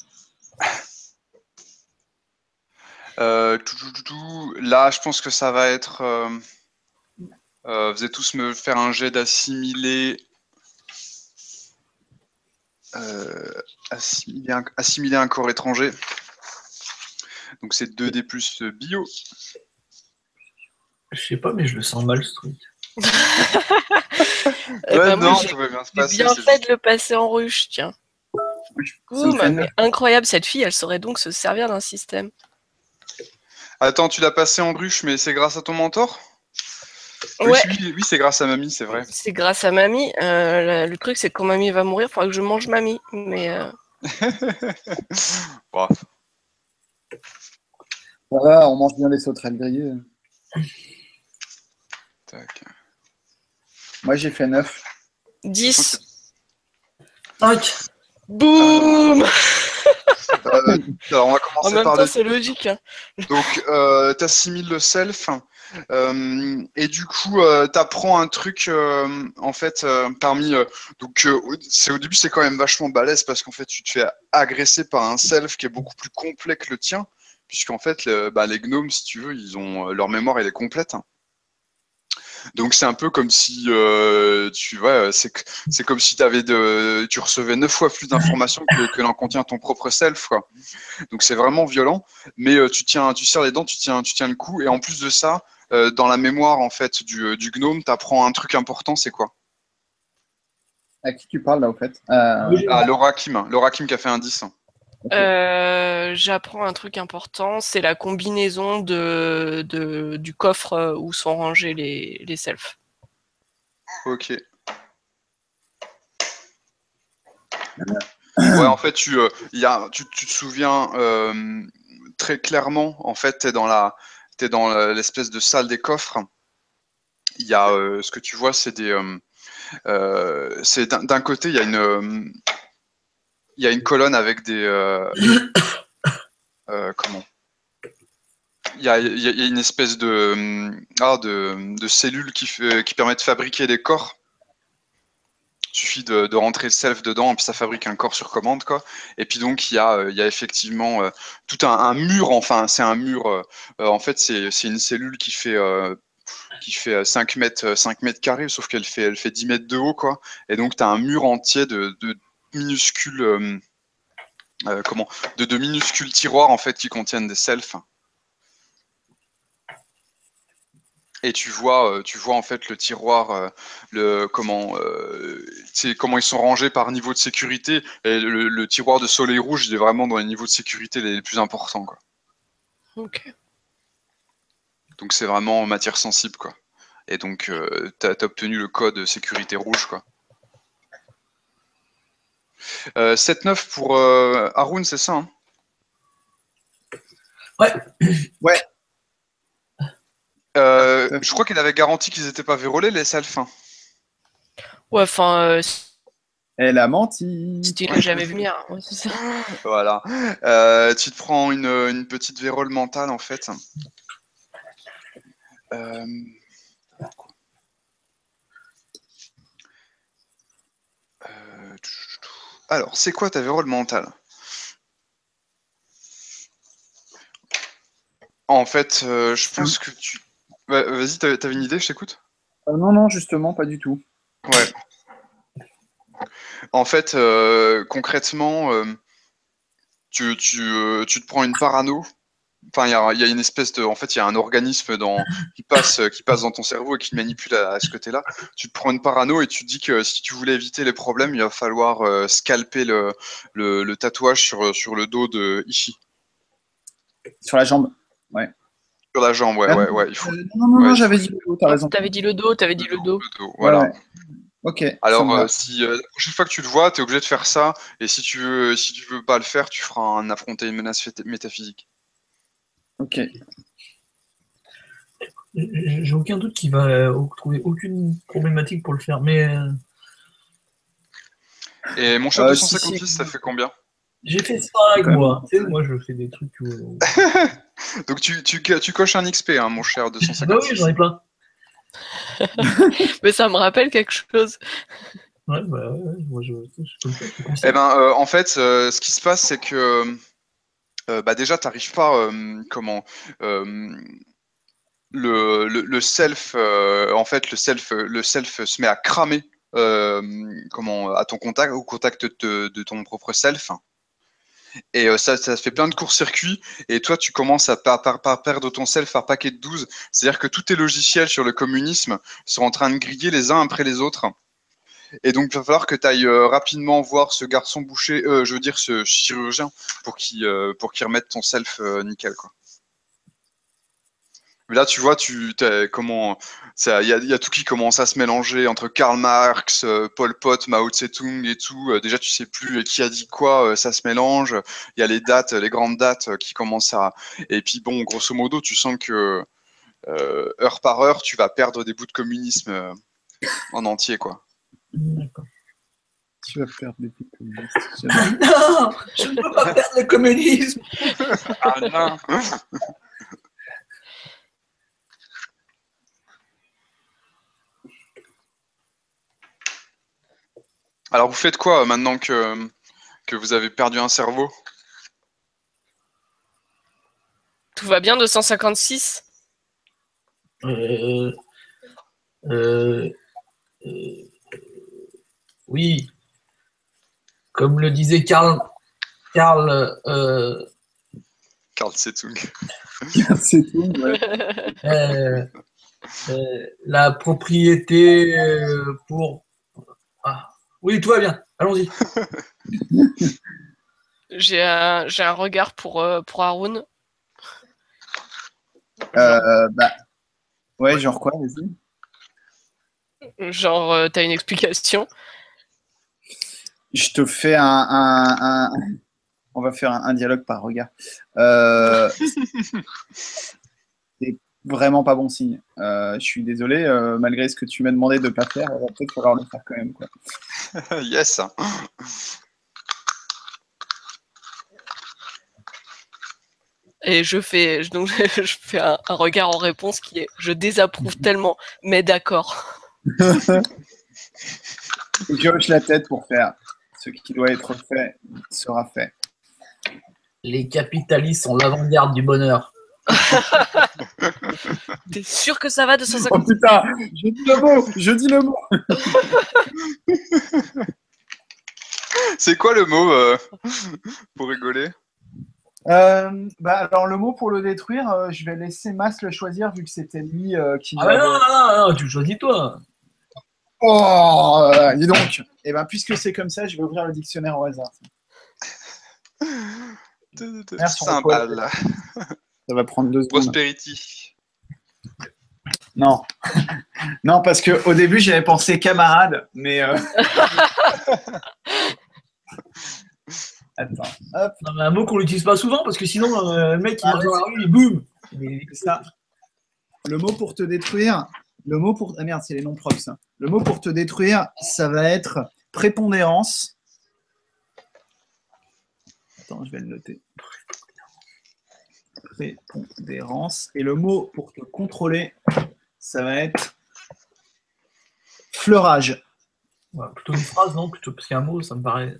Là, je pense que ça va être... vous allez tous me faire un jet d'assimiler... assimiler un corps étranger. Donc c'est 2D plus bio. Je sais pas, mais je le sens mal ce truc. Non, ça va bien se passer. J'ai bien fait de le passer en ruche, tiens. Ça me fait Mais 9. incroyable, cette fille, elle saurait donc se servir d'un système. Attends, tu l'as passé en ruche, mais c'est grâce à ton mentor? Ouais, Oui, c'est grâce à mamie, c'est vrai. c'est grâce à mamie. Le truc, c'est que quand mamie va mourir, il faudra que je mange mamie. Mais Bon. Ça va, on mange bien les sauterelles grillées. Tac. Moi, j'ai fait 9. 10. 5. Boum. Alors, on va En commencer même par temps, le... c'est logique. Hein. Donc, t'assimiles le self, et du coup, t'apprends un truc, en fait, parmi... donc, au début, c'est quand même vachement balèze, parce qu'en fait, tu te fais agresser par un self qui est beaucoup plus complet que le tien, puisqu'en fait, les gnomes, si tu veux, ils ont leur mémoire, elle est complète. Donc c'est un peu comme si tu vois, c'est comme si tu recevais 9 fois plus d'informations que n'en contient ton propre self, quoi. Donc c'est vraiment violent, mais tu serres les dents, tu tiens le coup, et en plus de ça, dans la mémoire en fait du gnome, t'apprends un truc important, c'est quoi? À qui tu parles là, au fait? Ah, Laura Kim qui a fait un 10. Ok. J'apprends un truc important, c'est la combinaison du coffre où sont rangés les selfs. Ok. Ouais, en fait, tu te souviens très clairement, en fait, t'es dans l'espèce de salle des coffres. Il y a ce que tu vois, c'est c'est d'un côté, il y a une colonne avec des comment? Il y a une espèce de cellule qui permet de fabriquer des corps. Il suffit de rentrer le self dedans et puis ça fabrique un corps sur commande, quoi. Et puis donc il y a effectivement tout un mur, enfin c'est un mur, en fait c'est une cellule qui fait 5 mètres carrés, sauf elle fait 10 mètres de haut, quoi. Et donc tu as un mur entier de minuscules de minuscules tiroirs en fait qui contiennent des selfs. Et tu vois en fait le tiroir, comment ils sont rangés par niveau de sécurité. Et le tiroir de soleil rouge, il est vraiment dans les niveaux de sécurité les plus importants, quoi. Ok. Donc c'est vraiment matière sensible, quoi. Et donc t'as obtenu le code sécurité rouge, quoi. 7-9 pour Haroun, c'est ça, hein? Ouais. Ouais. Je crois qu'il avait garanti qu'ils n'étaient pas vérolés, les selfs. Hein. Ouais, enfin, Elle a menti. si tu l'as jamais vu venir. Ouais, c'est ça. Voilà. Tu te prends une petite vérole mentale, en fait. Alors, c'est quoi ta vérole mentale? En fait, je pense que tu... Ouais, vas-y, t'avais une idée, je t'écoute? Non, non, justement, pas du tout. Ouais. En fait, concrètement, tu te prends une parano. Enfin, il y a une espèce de... En fait, il y a un organisme qui passe dans ton cerveau et qui manipule à ce côté-là. Tu te prends une parano et tu te dis que si tu voulais éviter les problèmes, il va falloir scalper le tatouage sur le dos de Ishi. Sur la jambe. Ouais. Sur la jambe, ouais. Il faut... non, non, ouais, non, il j'avais faut- dit le dos, t'as raison. T'avais dit le dos, t'avais dit le dos. le dos, Ouais, voilà. ouais. Ok, ça Alors, me va. si la prochaine fois que tu le vois, tu es obligé de faire ça. Et si tu veux pas le faire, tu feras affronter une menace métaphysique. Ok. J'ai aucun doute qu'il va trouver aucune problématique pour le faire. Mais Et mon cher Si, 256, ça fait combien? j'ai fait ça avec moi. Tu sais, moi, je fais des trucs. Donc tu coches un XP, hein, mon cher Ah bah 256. oui, j'en ai plein. Mais ça me rappelle quelque chose. Ouais, bah, ouais, moi, je comme ça, je conseille. Eh ben, en fait, ce qui se passe, c'est que bah déjà, t'arrives pas, euh, le self, en fait, le self se met à cramer, à ton contact, au contact de ton propre self. Et ça fait plein de court-circuits. Et toi, tu commences à perdre ton self par paquet de 12. C'est-à-dire que tous tes logiciels sur le communisme sont en train de griller les uns après les autres. Et donc, il va falloir que tu ailles rapidement voir ce garçon boucher, je veux dire ce chirurgien, pour qu'il remette ton self nickel, quoi. Mais là, tu vois, il y a tout qui commence à se mélanger entre Karl Marx, Pol Pot, Mao Tse-tung et tout. Déjà, tu sais plus qui a dit quoi, ça se mélange. Il y a les dates, les grandes dates qui commencent à. Et puis bon, grosso modo, tu sens que heure par heure, tu vas perdre des bouts de communisme en entier, quoi. D'accord. Tu vas perdre des trucs comme Non, je ne peux pas perdre le communisme. Ah non. Alors, vous faites quoi maintenant que vous avez perdu un cerveau? Tout va bien, 256? Euh, euh, euh, oui, comme le disait Karl, Karl Tse-tung. C'est tout, ouais. euh, la propriété pour. Ah, oui, tout va bien. Allons-y. J'ai un regard pour Haroun. Bah, ouais, genre quoi, vas-y. Genre, t'as une explication? Je te fais on va faire un dialogue par regard. C'est vraiment pas bon signe. Je suis désolé, malgré ce que tu m'as demandé de pas faire, il va peut-être falloir le faire quand même, quoi. Yes. Et donc, je fais un regard en réponse qui est je désapprouve tellement, mais d'accord. Je hoche la tête pour faire ce qui doit être fait sera fait. Les capitalistes sont l'avant-garde du bonheur. T'es sûr que ça va, Oh 250? putain, je dis le mot, je dis le mot. C'est quoi le mot pour rigoler? Bah, alors le mot pour le détruire, je vais laisser Mas le choisir vu que c'était lui qui Ah, mais non, l'avait. non, non, non, tu le choisis toi. Oh, dis donc. Et ben puisque c'est comme ça, je vais ouvrir le dictionnaire au hasard. Merci, on va Cymbale. Ça va prendre 2 secondes. Prosperity. Non, non parce que au début j'avais pensé camarade, mais attends, hop, Non, mais un mot qu'on n'utilise pas souvent parce que sinon, le mec il Ah, marche dans la rue et boum. c'est ça. Le mot pour te détruire, le mot pour ah merde, c'est les noms propres ça. Le mot pour te détruire, ça va être prépondérance. Attends, je vais le noter. Prépondérance. Et le mot pour te contrôler, ça va être fleurage. Ouais, plutôt une phrase, non? Plutôt parce qu'un mot, ça me paraît.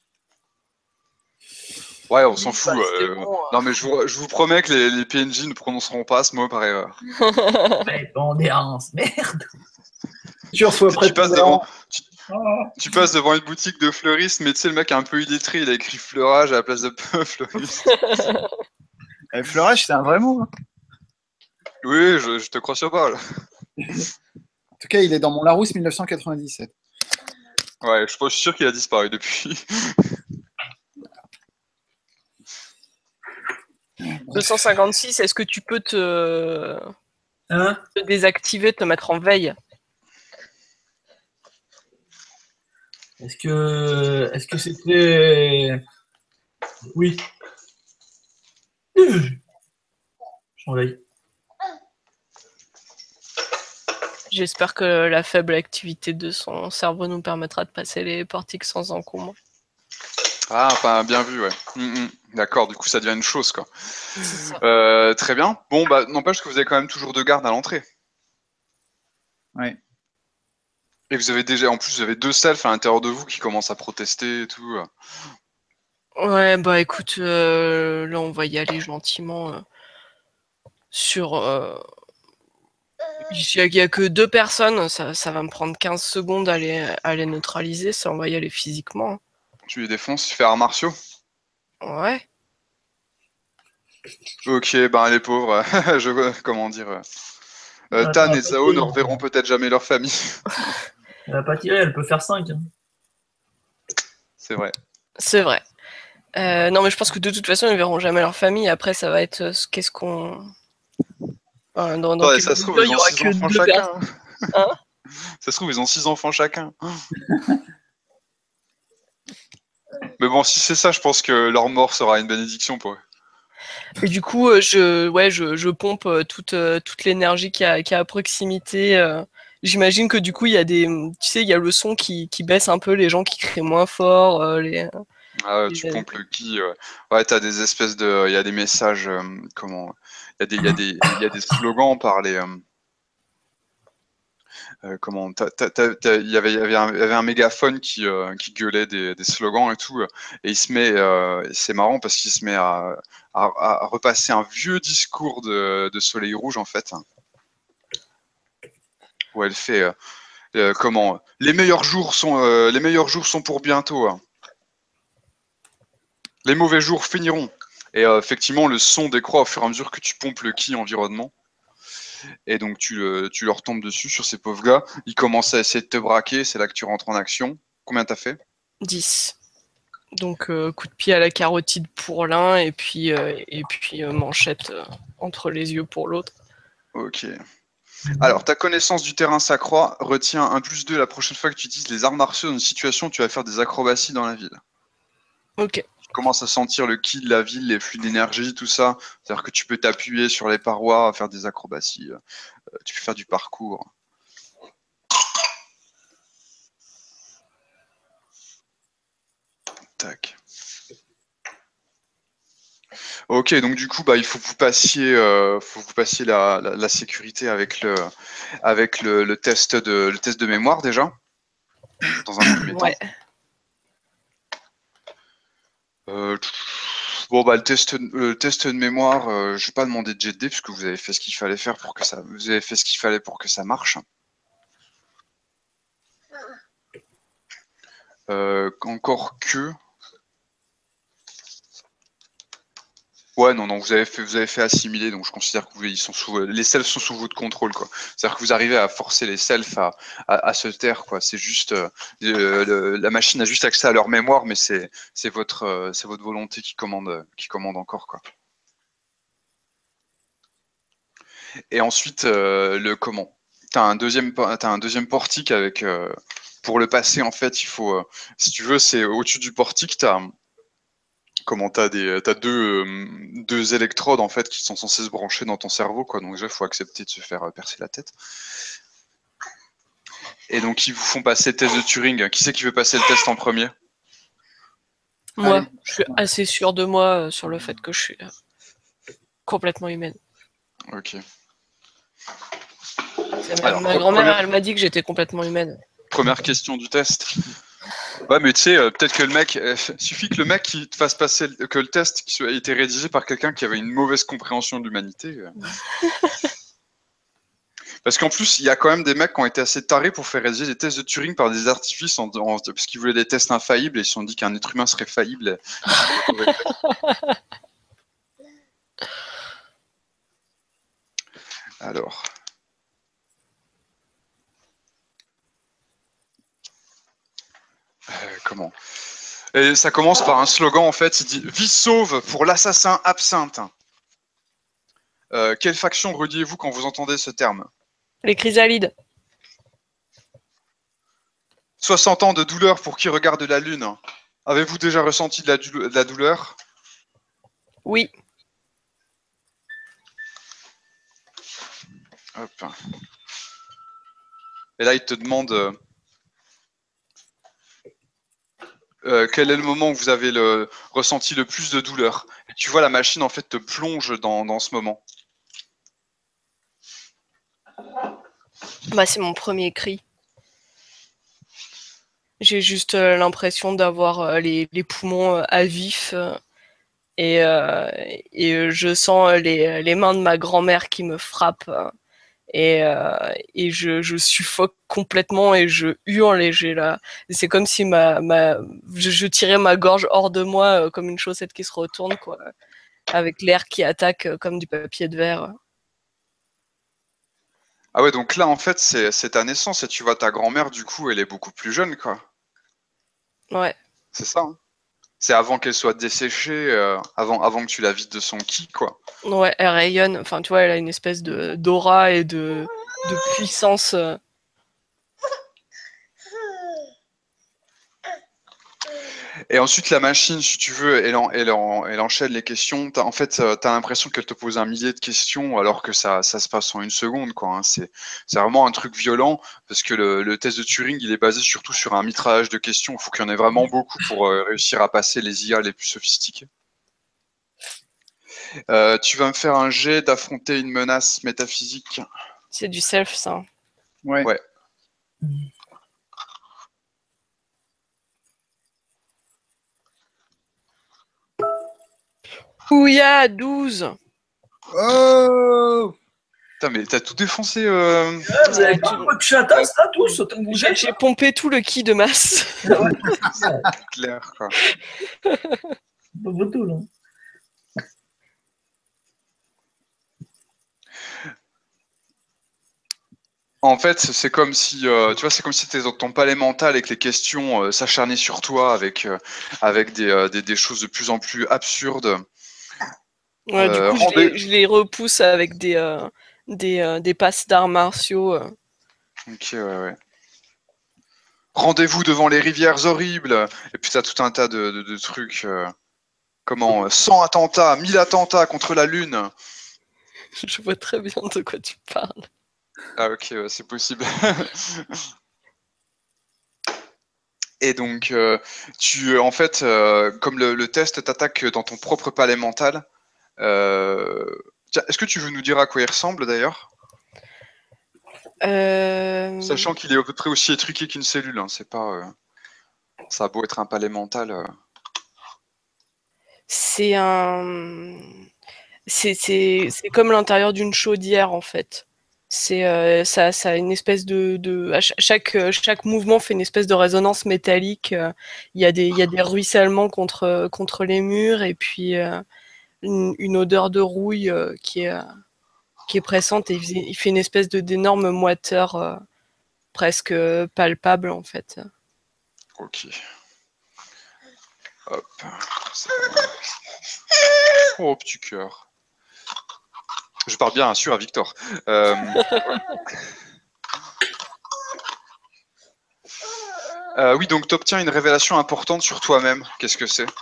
Ouais, on s'en fout. C'était bon. Non, mais je vous promets que les PNJ ne prononceront pas ce mot par erreur. Prépondérance, merde. Tu reçois Tu passes devant, prépondérance. tu passes devant une boutique de fleuristes, mais tu sais, le mec est un peu illettré, il a écrit fleurage à la place de fleuriste. Fleurage, c'est un vrai mot. Hein. Oui, je te crois sur parole. En tout cas, il est dans mon Larousse 1997. Ouais, je suis sûr qu'il a disparu depuis. 256, est-ce que tu peux Hein? te désactiver, te mettre en veille? Est-ce que c'était. Oui. Je m'en vais. J'espère que la faible activité de son cerveau nous permettra de passer les portiques sans encombre. Ah, enfin, bien vu, ouais. D'accord, du coup, ça devient une chose, quoi. C'est ça. Très bien. Bon, bah, n'empêche que vous avez quand même toujours 2 gardes à l'entrée. Ouais. Et vous avez déjà, en plus, vous avez 2 selfs à l'intérieur de vous qui commencent à protester et tout. Ouais, bah écoute, là on va y aller gentiment sur... Il n'y a que 2 personnes, ça va me prendre 15 secondes à les neutraliser, ça on va y aller physiquement. Tu les défonces, tu fais arts martiaux. Ouais. Ok, ben les pauvres, comment dire, Elle Tan va et pas Zao ne tirer. reverront peut-être jamais leur famille. Elle va pas tirer, elle peut faire 5. C'est vrai. C'est vrai. Non, mais je pense que de toute façon, ils ne verront jamais leur famille. Après, ça va être qu'est-ce qu'on. Dans Ouais, quelle ça se trouve, mesure il ils y ont aura 6 que enfants 2 chacun. personnes. Hein. Ça se trouve, ils ont 6 enfants chacun. Mais bon, si c'est ça, je pense que leur mort sera une bénédiction pour eux. Et du coup, je pompe toute l'énergie qu'il y a à proximité. J'imagine que du coup, il y a tu sais, il y a le son qui baisse un peu, les gens qui crient moins fort. Ah, tu pompes le qui. Ouais, t'as des espèces de. Il y a des messages. Comment. Il y a des slogans par les. Comment. Il y avait un mégaphone qui gueulait des slogans et tout. Et il se met. C'est marrant parce qu'il se met à repasser un vieux discours de Soleil Rouge, en fait. Où elle fait. Comment. Les meilleurs jours sont pour bientôt, hein. Les mauvais jours finiront. Et effectivement, le son décroît au fur et à mesure que tu pompes le ki environnement. Et donc, tu leur tombes dessus sur ces pauvres gars. Ils commencent à essayer de te braquer. C'est là que tu rentres en action. Combien t'as fait? 10. Donc, coup de pied à la carotide pour l'un, et puis manchette entre les yeux pour l'autre. Ok. Alors, ta connaissance du terrain s'accroît. Retiens un plus 2 la prochaine fois que tu utilises les arts martiaux dans une situation où tu vas faire des acrobaties dans la ville. Ok. Tu commences à sentir le ki de la ville, les flux d'énergie, tout ça. C'est-à-dire que tu peux t'appuyer sur les parois, faire des acrobaties. Tu peux faire du parcours. Tac. Ok, donc du coup, bah, il faut que vous passiez la sécurité avec le test de mémoire déjà, dans un premier temps. Ouais. Bon, bah, le test de mémoire, je vais pas demander de jet de dés puisque vous avez fait ce qu'il fallait faire pour que ça, vous avez fait ce qu'il fallait pour que ça marche. Encore que. Ouais, non, vous avez fait assimiler, donc je considère que les selfs sont sous votre contrôle, quoi. C'est-à-dire que vous arrivez à forcer les selfs à se taire, quoi. C'est juste, la machine a juste accès à leur mémoire, mais c'est votre volonté qui commande encore, quoi. Et ensuite, t'as un deuxième portique avec, pour le passer, en fait, il faut, si tu veux, c'est au-dessus du portique, t'as deux électrodes en fait qui sont censées se brancher dans ton cerveau, quoi. Donc déjà, il faut accepter de se faire percer la tête. Et donc ils vous font passer le test de Turing. Qui c'est qui veut passer le test en premier? Moi, Allez. je suis assez sûr de moi sur le fait que je suis complètement humaine. Ok. Ma Alors, grand-mère, elle m'a dit que j'étais complètement humaine. première question du test. Ouais, mais tu sais, peut-être que le mec, suffit que le mec qui te fasse passer, que le test qui ait été rédigé par quelqu'un qui avait une mauvaise compréhension de l'humanité. Parce qu'en plus, il y a quand même des mecs qui ont été assez tarés pour faire rédiger des tests de Turing par des artifices parce qu'ils voulaient des tests infaillibles et ils se sont dit qu'un être humain serait faillible. Alors. Comment? Et ça commence par un slogan en fait, il dit « Vie sauve pour l'assassin absinthe ». Quelle faction reliez-vous quand vous entendez ce terme? Les chrysalides. 60 ans de douleur pour qui regarde la lune. Avez-vous déjà ressenti de la douleur? Oui. Hop. Et là, il te demande quel est le moment où vous avez ressenti le plus de douleur. Et tu vois, la machine, en fait, te plonge dans ce moment. Bah, c'est mon premier cri. J'ai juste l'impression d'avoir les poumons à vif et je sens les mains de ma grand-mère qui me frappent et je suffoque complètement et je hurle et c'est comme si je tirais ma gorge hors de moi comme une chaussette qui se retourne, quoi, avec l'air qui attaque comme du papier de verre. Ah ouais, donc là, en fait, c'est ta naissance et tu vois ta grand-mère, du coup, elle est beaucoup plus jeune, quoi. Ouais. C'est ça, hein. C'est avant qu'elle soit desséchée, avant que tu la vides de son ki, quoi. Ouais, elle rayonne. Enfin, tu vois, elle a une espèce d'aura et de puissance. Et ensuite, la machine, si tu veux, elle enchaîne les questions. En fait, tu as l'impression qu'elle te pose un millier de questions alors que ça se passe en une seconde, quoi, hein. C'est vraiment un truc violent parce que le test de Turing, il est basé surtout sur un mitraillage de questions. Il faut qu'il y en ait vraiment beaucoup pour réussir à passer les IA les plus sophistiqués. Tu vas me faire un jet d'affronter une menace métaphysique. C'est du self, ça. Ouais. Ouais. Ouya, 12. Oh! Putain, mais t'as tout défoncé. Vous avez pas un peu de chatasse là tous autant que vous êtes. J'ai pompé tout le ki de masse. Ouais, Clair, quoi. pas votre là. En fait, c'est comme si, tu vois, c'est comme si tu étais dans ton palais mental et que les questions s'acharnaient sur toi avec des choses de plus en plus absurdes. Ouais, du coup, je les repousse avec des passes d'arts martiaux. Ok, ouais. Rendez-vous devant les rivières horribles. Et puis t'as tout un tas de trucs. Comment 100 attentats, 1000 attentats contre la Lune. Je vois très bien de quoi tu parles. Ah ok, ouais, c'est possible. Et donc, en fait, comme le test t'attaque dans ton propre palais mental. Tiens, est-ce que tu veux nous dire à quoi il ressemble d'ailleurs? Sachant qu'il est à peu près aussi étriqué qu'une cellule, hein, c'est pas. Ça a beau être un palais mental. C'est c'est comme l'intérieur d'une chaudière, en fait. Ça a une espèce chaque mouvement fait une espèce de résonance métallique. Il y a des ruissellements contre les murs et puis une odeur de rouille qui est pressante et il fait une espèce d'énorme moiteur presque palpable, en fait. Ok. Hop. Oh, petit cœur. Je parle bien sûr à Victor. Oui, donc tu obtiens une révélation importante sur toi-même. Qu'est-ce que c'est?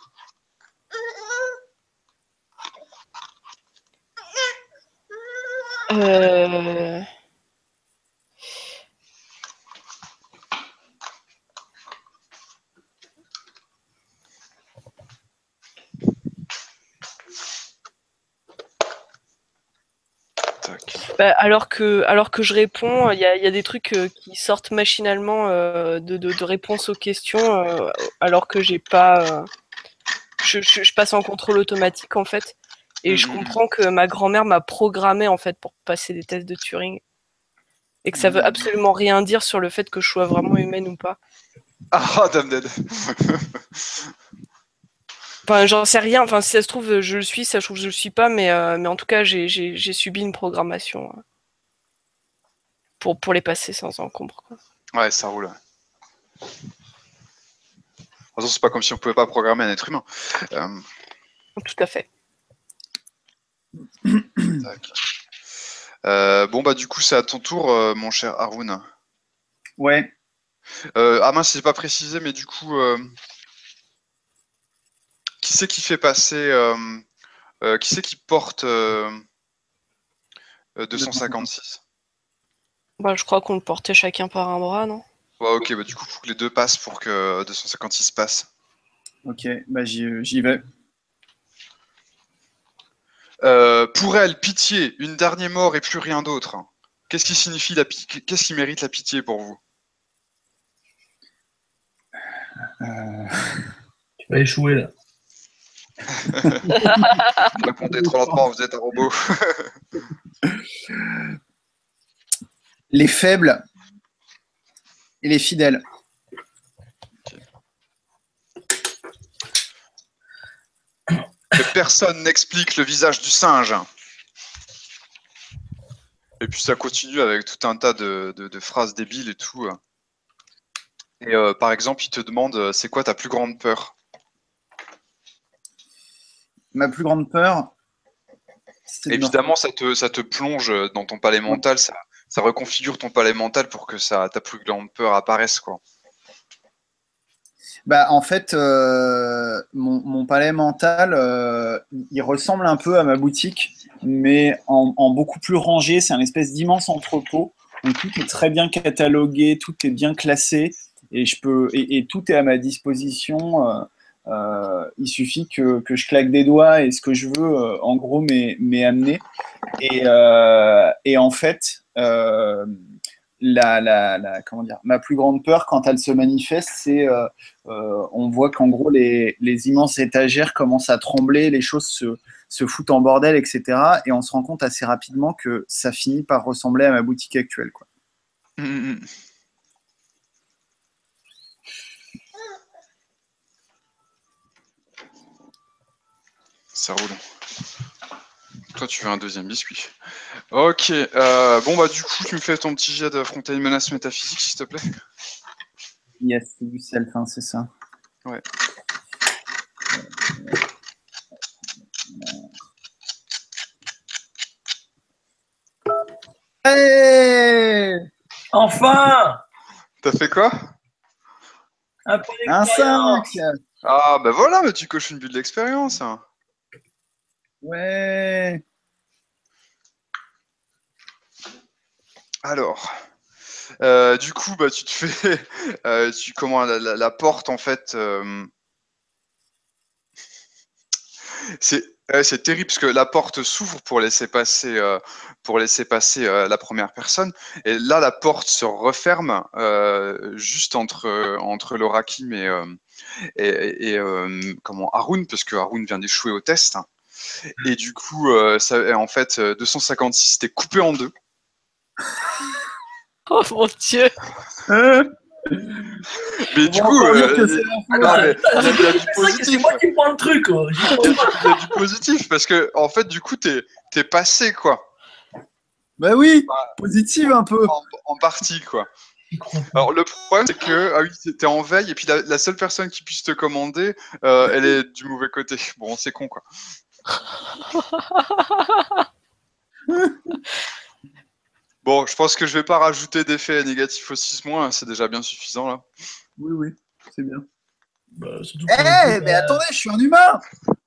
Bah, alors que je réponds, il y a des trucs qui sortent machinalement de réponses aux questions, alors que j'ai pas. Je passe en contrôle automatique, en fait. Et je comprends que ma grand-mère m'a programmé, en fait, pour passer des tests de Turing. Et que ça veut absolument rien dire sur le fait que je sois vraiment humaine ou pas. Ah, Dame Dead. Enfin, j'en sais rien. Enfin, si ça se trouve, je le suis, ça se trouve, je le suis pas. Mais en tout cas, j'ai subi une programmation pour les passer sans encombre, quoi. Ouais, ça roule. De toute façon, c'est pas comme si on pouvait pas programmer un être humain. Tout à fait. Bon, bah, du coup, c'est à ton tour, mon cher Haroun. Ouais. Ah mince, c'est pas précisé, mais du coup, qui c'est qui fait passer. Qui c'est qui porte 256? Bah, je crois qu'on le portait chacun par un bras, non? Ouais, ok, bah du coup, il faut que les deux passent pour que 256 passe. Ok, bah j'y vais. Pour elle, pitié, une dernière mort et plus rien d'autre. Qu'est-ce qui signifie qu'est-ce qui mérite la pitié pour vous? Tu vas échouer là. Vous répondez trop lentement, vous êtes un robot. Les faibles et les fidèles. Que personne n'explique le visage du singe. Et puis ça continue avec tout un tas de phrases débiles et tout. Et par exemple, il te demande c'est quoi ta plus grande peur? Ma plus grande peur, c'est de me Évidemment, ça te plonge dans ton palais mental, ça reconfigure ton palais mental pour que ta plus grande peur apparaisse, quoi. Bah, en fait, mon palais mental, il ressemble un peu à ma boutique, mais en beaucoup plus rangé. C'est un espèce d'immense entrepôt où tout est très bien catalogué, tout est bien classé et tout est à ma disposition. Il suffit que je claque des doigts et ce que je veux, en gros, m'est amené. Et en fait, comment dire, ma plus grande peur quand elle se manifeste, c'est on voit qu'en gros les immenses étagères commencent à trembler, les choses se foutent en bordel, etc. Et on se rend compte assez rapidement que ça finit par ressembler à ma boutique actuelle, quoi. Mmh. Ça roule. Toi, tu veux un deuxième biscuit. Ok, bon bah du coup, tu me fais ton petit jet d'affronter une menace métaphysique, s'il te plaît. Yes, c'est du self, hein, c'est ça. Ouais. Hey, Enfin! T'as fait quoi? Un point un 5. d'expérience! Ah bah voilà, mais tu coches une bulle d'expérience. Hein. Ouais. Alors, du coup, bah tu te fais, comment la porte en fait, c'est terrible parce que la porte s'ouvre pour laisser passer, la première personne. Et là, la porte se referme juste entre Lorakim et comment Haroun, parce que Haroun vient d'échouer au test. Et du coup, en fait, 256 était coupé en deux. Oh mon dieu! Mais On du va coup, encore dire que c'est non, mais il y a du C'est positif. moi qui prends le truc, quoi. J'y Il pense pas. y a du positif parce que en fait, du coup, t'es passé quoi, Bah oui, positive un peu. en partie quoi. J'y crois pas. Alors le problème c'est que ah oui, t'es en veille et puis la seule personne qui puisse te commander, elle est du mauvais côté. Bon, c'est con quoi. Bon, je pense que je vais pas rajouter d'effets négatifs au 6-, c'est déjà bien suffisant là. Oui, oui, c'est bien. Bah, surtout Eh, que, mais attendez, je suis un humain.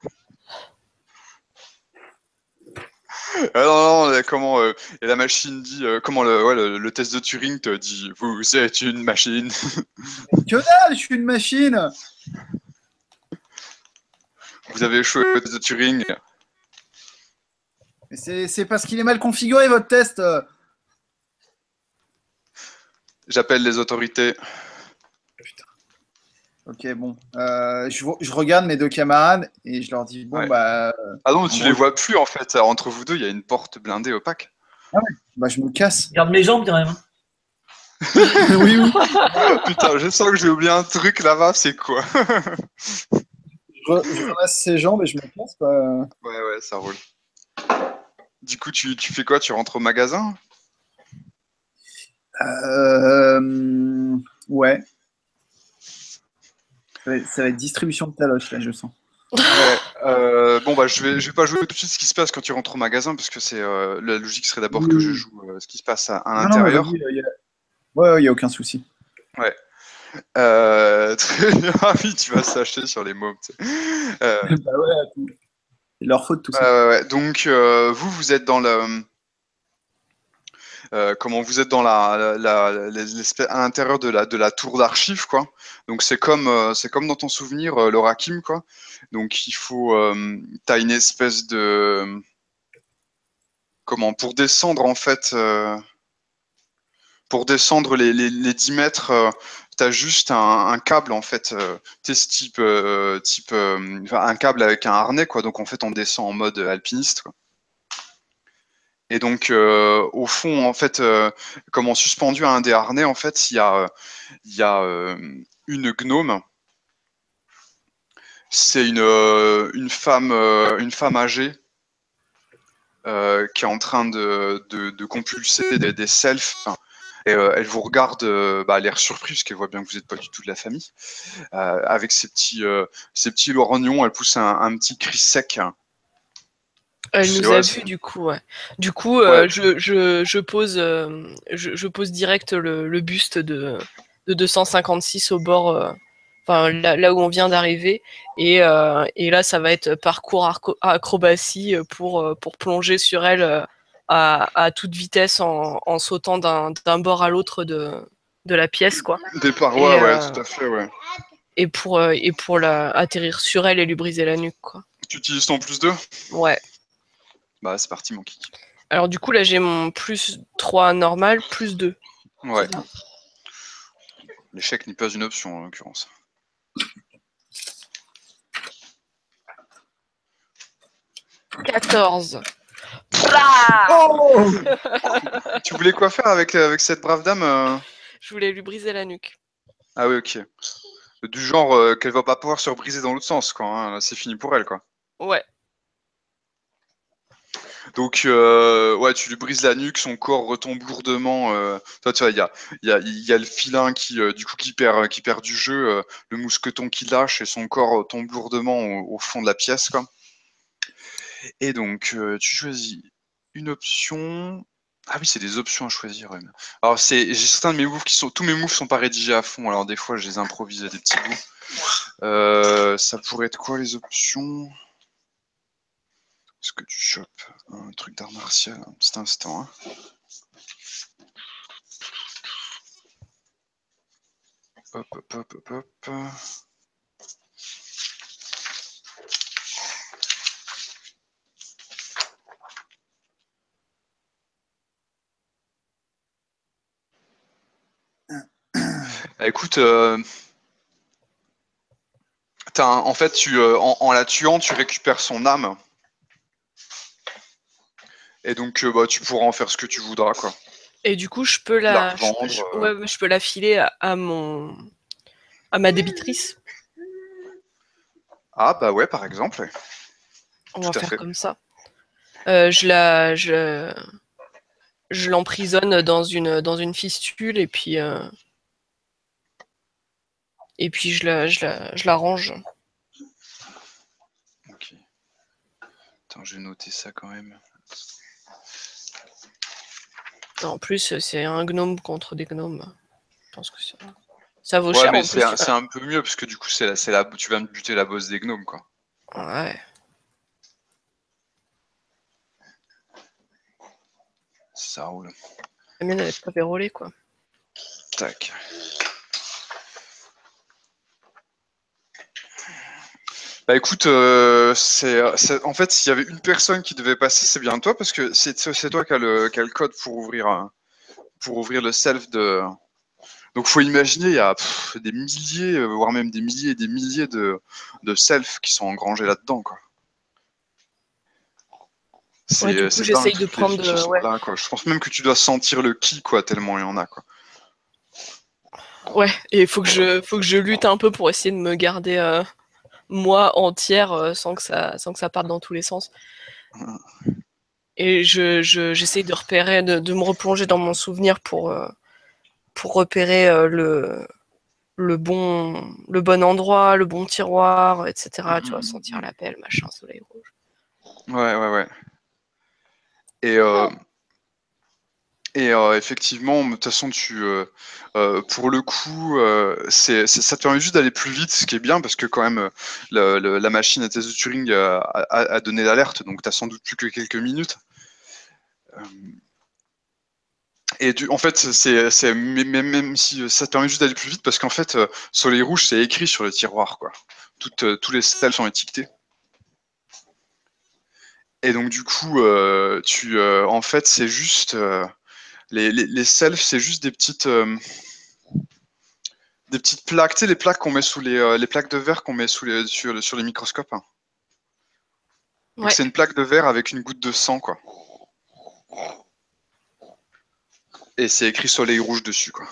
Ah non, non, comment et la machine dit comment le test de Turing te dit vous êtes une machine. Que dalle, je suis une machine. Vous avez échoué au test de Turing. Mais c'est parce qu'il est mal configuré, votre test. J'appelle les autorités. Ok, bon. Je regarde mes deux camarades et je leur dis, bon, Ouais. bah, Ah non, en tu gros, les vois plus en fait. Entre vous deux, il y a une porte blindée opaque. bah, je me casse. Regarde mes jambes, quand même. Oui, oui. Putain, je sens que j'ai oublié un truc là-bas, c'est quoi? Je ramasse ses jambes et je me casse, quoi. Ouais, ça roule. Du coup, tu fais quoi? Tu rentres au magasin? Ouais. Ça va être distribution de taloche, là, je sens. Ouais. Bon, bah, je vais pas jouer tout de suite ce qui se passe quand tu rentres au magasin, parce que c'est la logique serait d'abord que je joue ce qui se passe à Non, mais l'intérieur. vas-y, ouais, il n'y a aucun souci. Ouais. Très bien. Ah oui, tu vas sacher sur les mots. Tu sais. Bah ouais, c'est leur faute, tout ça. Ouais. Donc, vous êtes dans le. comment vous êtes dans à l'intérieur de la tour d'archives, quoi. Donc c'est comme dans ton souvenir, le Rakim, quoi. Donc il faut, t'as une espèce de, pour descendre en fait, pour descendre les 10 mètres, tu as juste un câble en fait, ce type, enfin, un câble avec un harnais, quoi. Donc en fait on descend en mode alpiniste, quoi. Et donc au fond en fait, comment suspendu à un des harnais en fait, il y a une gnome. C'est une femme âgée qui est en train de compulser des selfs. Et elle vous regarde, à l'air surpris, parce qu'elle voit bien que vous n'êtes pas du tout de la famille. Avec ses petits lorgnons, elle pousse un petit cri sec. Elle nous a Ouais, vus, du coup, ouais. Du coup, ouais. je pose direct le buste de 256 au bord, enfin là où on vient d'arriver. Et là, ça va être parcours acrobatie pour plonger sur elle à toute vitesse en sautant d'un bord à l'autre de la pièce, quoi. Des parois, Et, ouais, euh, tout à fait, ouais. et pour atterrir sur elle et lui briser la nuque, quoi. Tu utilises ton plus 2? Ouais. Bah, c'est parti, mon kick. Alors du coup, là, j'ai mon plus 3 normal, plus 2. Ouais. L'échec n'est pas une option, en l'occurrence. « 14. Oh Tu voulais quoi faire avec cette brave dame Je voulais lui briser la nuque. Ah oui, ok. Du genre qu'elle va pas pouvoir se rebriser dans l'autre sens, quoi. Hein. Là, c'est fini pour elle, quoi. Ouais. Donc, ouais, tu lui brises la nuque, son corps retombe lourdement. Toi, tu vois, il y a le filin du coup, qui perd du jeu, le mousqueton qui lâche et son corps tombe lourdement au fond de la pièce, quoi. Et donc, tu choisis une option. Ah oui, c'est des options à choisir. Ouais. Alors, j'ai certains de mes moves tous mes moves sont pas rédigés à fond. Alors, des fois, je les improvise à des petits bouts. Ça pourrait être quoi les options? Est-ce que tu chopes un truc d'art martial? Un petit instant. Hein. Hop, hop, hop, hop, hop. Écoute, en fait, en la tuant, tu récupères son âme. Et donc, tu pourras en faire ce que tu voudras, quoi. Et du coup, je peux La la, revendre. ouais, je peux la filer à ma débitrice. Ah, bah ouais, par exemple. On Tout va à faire fait. comme ça. Je l'emprisonne dans une fistule et puis je la range. Ok. Attends, je vais noter ça quand même. En plus, c'est un gnome contre des gnomes. Je pense que ça vaut Ouais, cher mais en plus. c'est un peu mieux parce que du coup, tu vas me buter la boss des gnomes, quoi. Ouais. Ça roule. La mienne, elle est pas vérolée, quoi. Tac. Bah écoute, en fait, s'il y avait une personne qui devait passer, c'est bien toi, parce que c'est toi qui a le code pour ouvrir le self de. Donc faut imaginer, il y a des milliers, voire même des milliers et des milliers de selfs qui sont engrangés là-dedans, quoi. Ouais, du coup, C'est dingue j'essaye de toutes les vies qui prendre. sont Ouais. là, quoi. Je pense même que tu dois sentir le ki, quoi, tellement il y en a, quoi. Ouais, et faut que je lutte un peu pour essayer de me garder moi entière sans que ça parte dans tous les sens. Et j'essaye de repérer, de me replonger dans mon souvenir pour repérer le bon endroit, le bon tiroir, etc. Tu vois, sentir l'appel, machin, soleil rouge. Ouais, ouais, ouais. Et, effectivement, de toute façon, pour le coup, ça te permet juste d'aller plus vite, ce qui est bien, parce que quand même, la machine à test de Turing a donné l'alerte, donc tu as sans doute plus que quelques minutes. Et en fait, même si ça te permet juste d'aller plus vite, parce qu'en fait, Soleil Rouge, c'est écrit sur le tiroir, quoi. Tous les sels sont étiquetés. Et donc, du coup, en fait, c'est juste... les selfs, c'est juste des petites plaques, tu sais, les plaques qu'on met sous les plaques de verre qu'on met sur les microscopes. Hein. Donc, Ouais. c'est une plaque de verre avec une goutte de sang, quoi. Et c'est écrit Soleil Rouge dessus, quoi.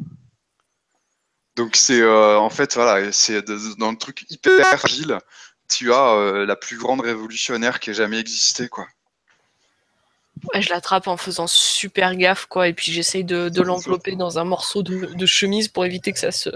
Donc, c'est en fait, voilà, c'est dans le truc hyper fragile, tu as la plus grande révolutionnaire qui ait jamais existé, quoi. Ouais, je l'attrape en faisant super gaffe, quoi, et puis j'essaye de l'envelopper dans un morceau de chemise pour éviter que ça se...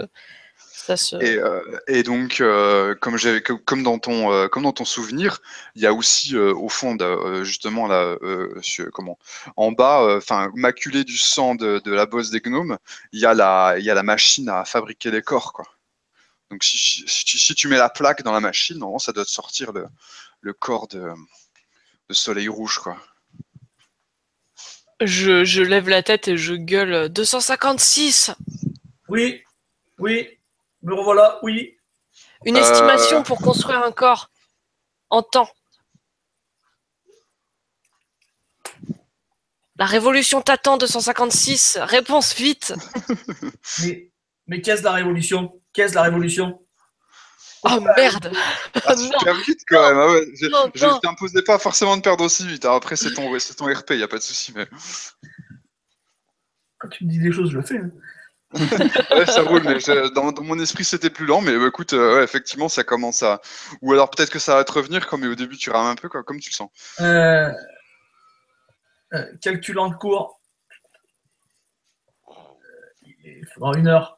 Et donc, comme dans ton souvenir, il y a aussi au fond, justement là, en bas, enfin maculé du sang de la bosse des gnomes, il y a la machine à fabriquer les corps, quoi. Donc si tu mets la plaque dans la machine, normalement, ça doit te sortir le corps de Soleil Rouge, quoi. Je lève la tête et je gueule 256. Oui, oui, me revoilà, oui. Une estimation pour construire un corps en temps. La révolution t'attend 256. Réponse vite. Mais qu'est-ce la révolution? Qu'est-ce la révolution? Oh merde. Ah, tu perds vite quand même. Ah ouais. Non, Je non. t'imposais pas forcément de perdre aussi vite. Alors après, c'est ton RP, il n'y a pas de souci. Mais... Quand tu me dis des choses, je le fais. Hein. Ouais, ça roule, mais dans mon esprit, c'était plus lent. Mais écoute, ouais, effectivement, ça commence à. Ou alors peut-être que ça va te revenir, comme au début, tu rames un peu, quoi, comme tu le sens. Calculant le cours. Il faudra 1 heure.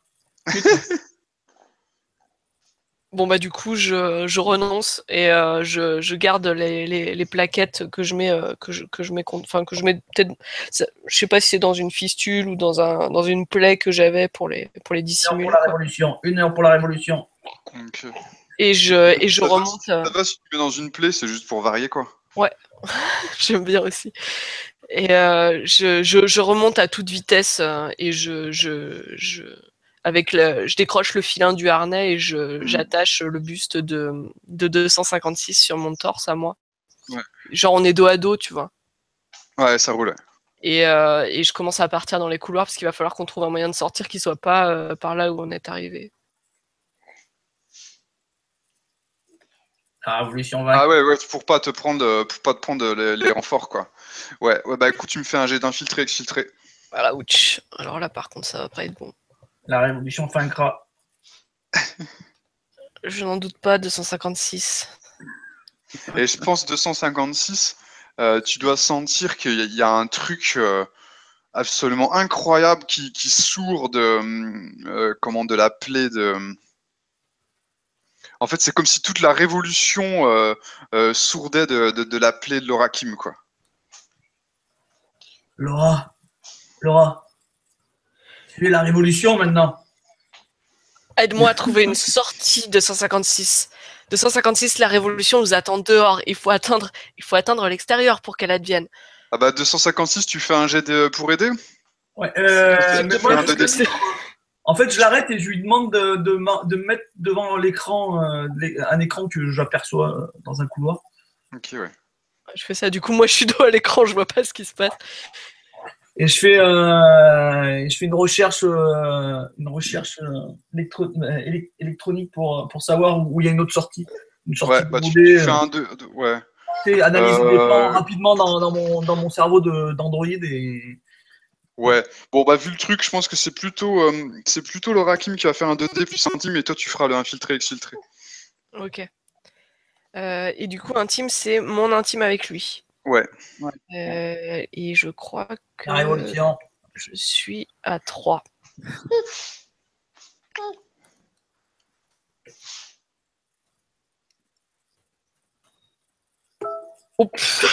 Bon bah du coup je renonce et je garde les plaquettes que je mets enfin que je mets peut-être, je sais pas si c'est dans une fistule ou dans une plaie que j'avais pour les 1 heure dissimuler, pour la quoi. révolution. 1 heure pour la révolution. Donc, Et je remonte. Ça va si tu mets dans une plaie, c'est juste pour varier, quoi. Ouais, j'aime bien aussi. Et je remonte à toute vitesse et je décroche le filin du harnais et j'attache le buste de 256 sur mon torse à moi. Ouais. Genre on est dos à dos, tu vois. Ouais, ça roule. Et je commence à partir dans les couloirs parce qu'il va falloir qu'on trouve un moyen de sortir qui soit pas par là où on est arrivé. La révolution va. Ah ouais, pour pas te prendre les renforts, quoi. Ouais, bah écoute, tu me fais un jet d'infiltré, exfiltré. Voilà, ouch. Alors là par contre ça va pas être bon. La révolution vaincra. Je n'en doute pas, 256. Et je pense 256, tu dois sentir qu'il y a un truc absolument incroyable qui sourd de la plaie de. En fait, c'est comme si toute la révolution sourdait de la plaie de l'Orakim, quoi. Laura, tu es la révolution maintenant. Aide-moi à trouver une sortie de 156. 256, la révolution nous attend dehors. Il faut atteindre l'extérieur pour qu'elle advienne. Ah bah 256, tu fais un jet pour aider? Ouais, mais moi, un de dé. En fait, je l'arrête et je lui demande de me mettre devant l'écran, un écran que j'aperçois dans un couloir. Ok, ouais. Je fais ça, du coup, moi je suis dos à l'écran, je vois pas ce qui se passe. Et je fais une recherche électronique pour savoir où il y a une autre sortie. Une sortie Ouais, bah tu fais un 2, ouais. Analyser les plans rapidement dans mon cerveau d'Android et. Ouais, bon bah vu le truc, je pense que c'est plutôt l'Orakim qui va faire un 2D plus intime et toi tu feras le infiltré exfiltré. Ok. Et du coup, intime, c'est mon intime avec lui. Ouais. Et je crois que La révolution. je suis à 3. Oh.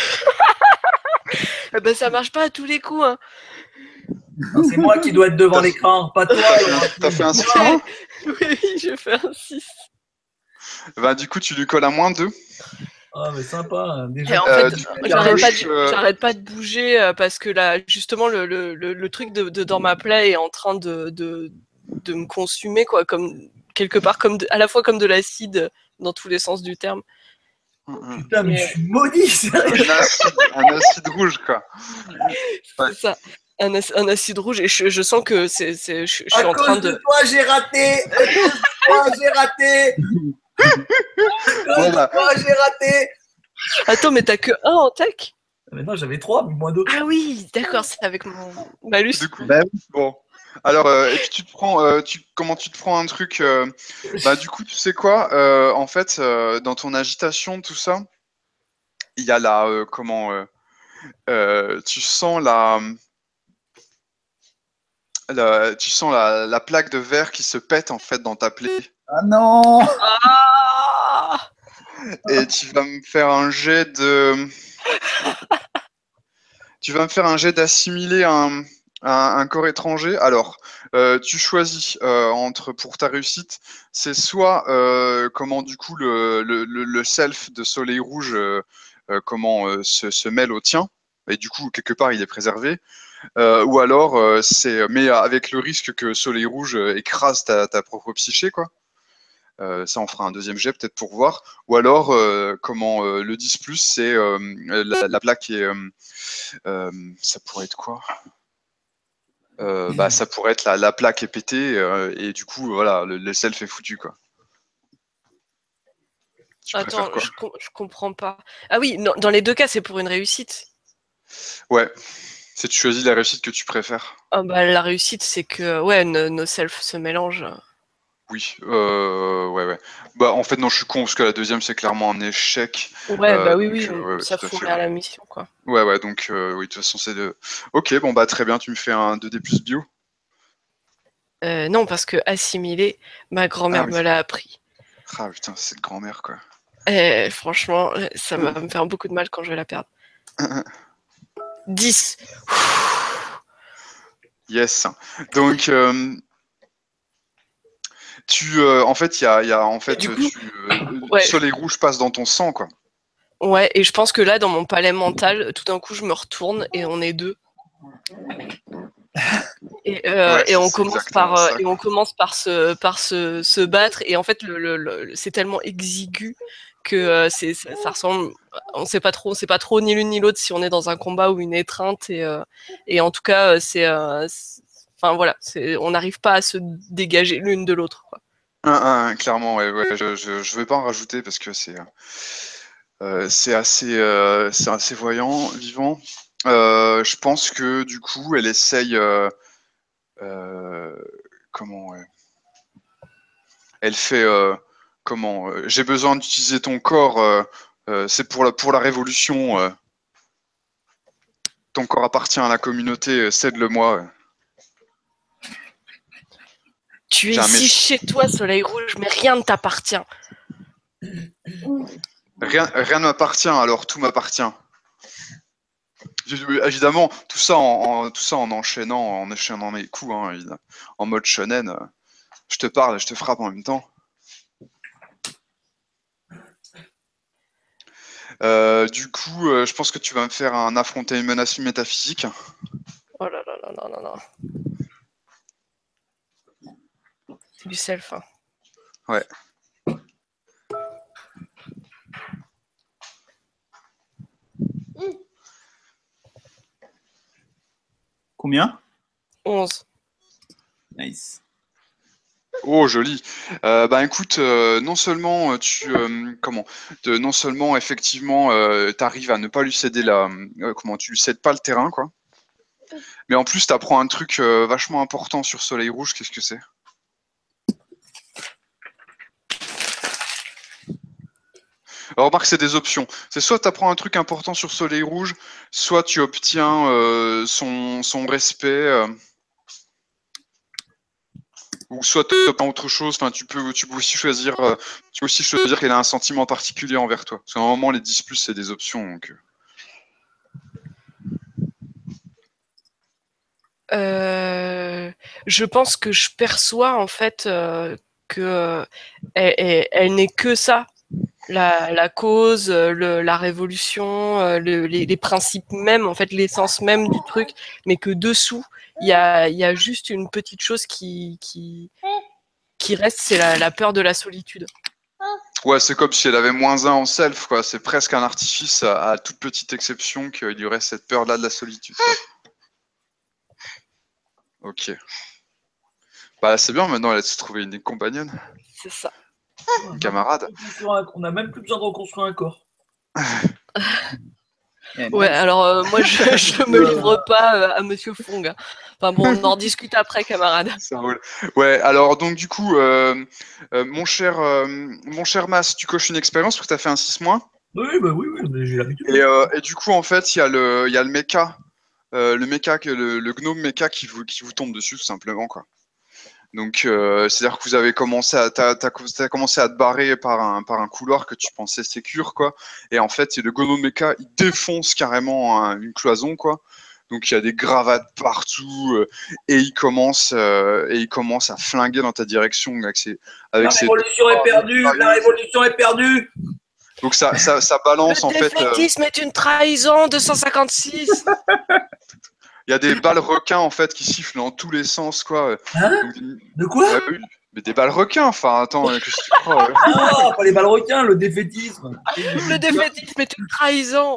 Ben, ça marche pas à tous les coups, hein. C'est moi qui dois être devant l'écran, pas toi. T'as fait un 6? Oui, j'ai fait un 6. Bah du coup tu lui colles un -2. Ah, mais sympa, hein. Et Déjà. en fait, Du coup, j'arrête pas de bouger parce que là, justement, le truc de dans ma plaie est en train de me consumer, quoi, comme quelque part, à la fois comme de l'acide dans tous les sens du terme. Putain, mais je suis maudit, sérieux. un acide rouge, quoi. Ouais. C'est ça, un acide rouge, et je sens que je suis À en train cause de de. toi, j'ai raté. À cause de toi, j'ai raté. À cause de toi, j'ai raté. Attends, mais t'as que un en tech? Mais non, j'avais 3, mais moins 2. Ah oui, d'accord, c'est avec mon malus. Du coup, Bah, bon. Alors, et puis tu te prends, comment tu te prends un truc bah, du coup, tu sais quoi en fait, dans ton agitation, tout ça, il y a la, tu sens tu sens la plaque de verre qui se pète en fait dans ta plaie. ah non! Ah Et tu vas me faire un jet d'assimiler un corps étranger. Alors, tu choisis pour ta réussite, c'est soit comment du coup le self de Soleil Rouge se mêle au tien, et du coup quelque part il est préservé, ou alors mais avec le risque que Soleil Rouge écrase ta propre psyché, quoi. Ça, on fera un deuxième jet peut-être pour voir. Ou alors, le 10 plus, c'est la plaque et ça pourrait être quoi bah, ça pourrait être la plaque est pétée et du coup, voilà, le self est foutu, quoi. Tu préfères Attends, quoi? je comprends pas. Ah oui, dans les deux cas, c'est pour une réussite. Ouais, c'est tu choisis la réussite que tu préfères. Ah bah, la réussite, c'est que ouais, nos selfs se mélangent. Oui, ouais. Bah, en fait, non, je suis con parce que la deuxième, c'est clairement un échec. Ouais, bah oui, Donc, oui, ouais, ça tout à fait. fourrait à la mission, quoi. Ouais, donc, oui, de toute façon, c'est de. Ok, bon, bah, très bien, tu me fais un 2D plus bio. Non, parce que assimiler, ma grand-mère Ah oui. me l'a appris. Ah putain, c'est de grand-mère, quoi. Et franchement, ça va me faire beaucoup de mal quand je vais la perdre. 10. Yes. Donc, en fait, en fait, Du coup, du ouais, soleil rouge passe dans ton sang, quoi. ouais, et je pense que là, dans mon palais mental, tout d'un coup, je me retourne et on est deux. Ouais, Et on c'est commence exactement ça, et on quoi. commence par se battre. Et en fait, c'est tellement exigu que ça ressemble. On sait pas trop ni l'une ni l'autre si on est dans un combat ou une étreinte. Et en tout cas, enfin voilà, on n'arrive pas à se dégager l'une de l'autre, quoi. Clairement, ouais. Je vais pas en rajouter parce que c'est assez voyant, vivant. Je pense que du coup, elle essaye. Euh, comment ouais. Elle fait j'ai besoin d'utiliser ton corps. C'est pour la révolution. Ton corps appartient à la communauté. Cède-le-moi. Tu es J'ai un ici méchant. chez toi, Soleil Rouge, mais rien ne t'appartient. Rien ne m'appartient, alors tout m'appartient. Évidemment, tout ça en enchaînant mes coups, hein, en mode shonen. Je te parle et je te frappe en même temps. Du coup, je pense que tu vas me faire affronter une menace métaphysique. Oh là là là là là là. C'est du self, hein. Ouais. Combien? 11. Nice. Oh, joli. Bah écoute, non seulement non seulement effectivement, t'arrives à ne pas lui céder tu lui cèdes pas le terrain, quoi. Mais en plus, t'apprends un truc vachement important sur Soleil Rouge. Qu'est-ce que c'est? Alors, remarque, c'est des options. C'est soit tu apprends un truc important sur Soleil Rouge, soit tu obtiens son respect, ou soit tu obtiens autre chose. Enfin, tu peux aussi choisir qu'elle a un sentiment particulier envers toi. Parce qu'à un moment, les 10 plus, c'est des options. Donc... Je pense que je perçois en fait que elle n'est que ça. la cause, la révolution, les principes même, en fait, l'essence même du truc, mais que dessous, il y a juste une petite chose qui reste, c'est la peur de la solitude. Ouais, c'est comme si elle avait -1 en self, quoi. C'est presque un artifice à toute petite exception qu'il y aurait cette peur-là de la solitude, quoi. Ok. Bah, c'est bien, maintenant, elle a su trouver une compagnonne, C'est ça. une camarade. On n'a même plus besoin de reconstruire un corps. Ouais, alors moi, je me livre pas à Monsieur Fong. Hein. Enfin bon, on en discute après, camarade. Ça roule. Ouais, alors, donc, du coup, mon cher Mas, tu coches une expérience parce que tu as fait un 6-. Oui, bah oui, mais j'ai l'habitude. Et du coup, en fait, il y a le mecha, le gnome mecha qui vous tombe dessus, tout simplement, quoi. Donc, c'est-à-dire que vous avez commencé t'as commencé à te barrer par un couloir que tu pensais sécure, quoi. Et en fait, le gnome mecha, il défonce carrément une cloison, quoi. Donc, il y a des gravates partout, et il commence à flinguer dans ta direction avec La ses révolution est perdue. La révolution est perdue. Donc, ça balance, Le en fait. défaitisme est une trahison, 256. Il y a des balles requins en fait qui sifflent dans tous les sens, quoi. Hein? Donc, De quoi? bah oui, mais des balles requins, enfin attends, qu'est-ce que tu crois? Ah, pas les balles requins, le défaitisme. Le défaitisme est une trahison.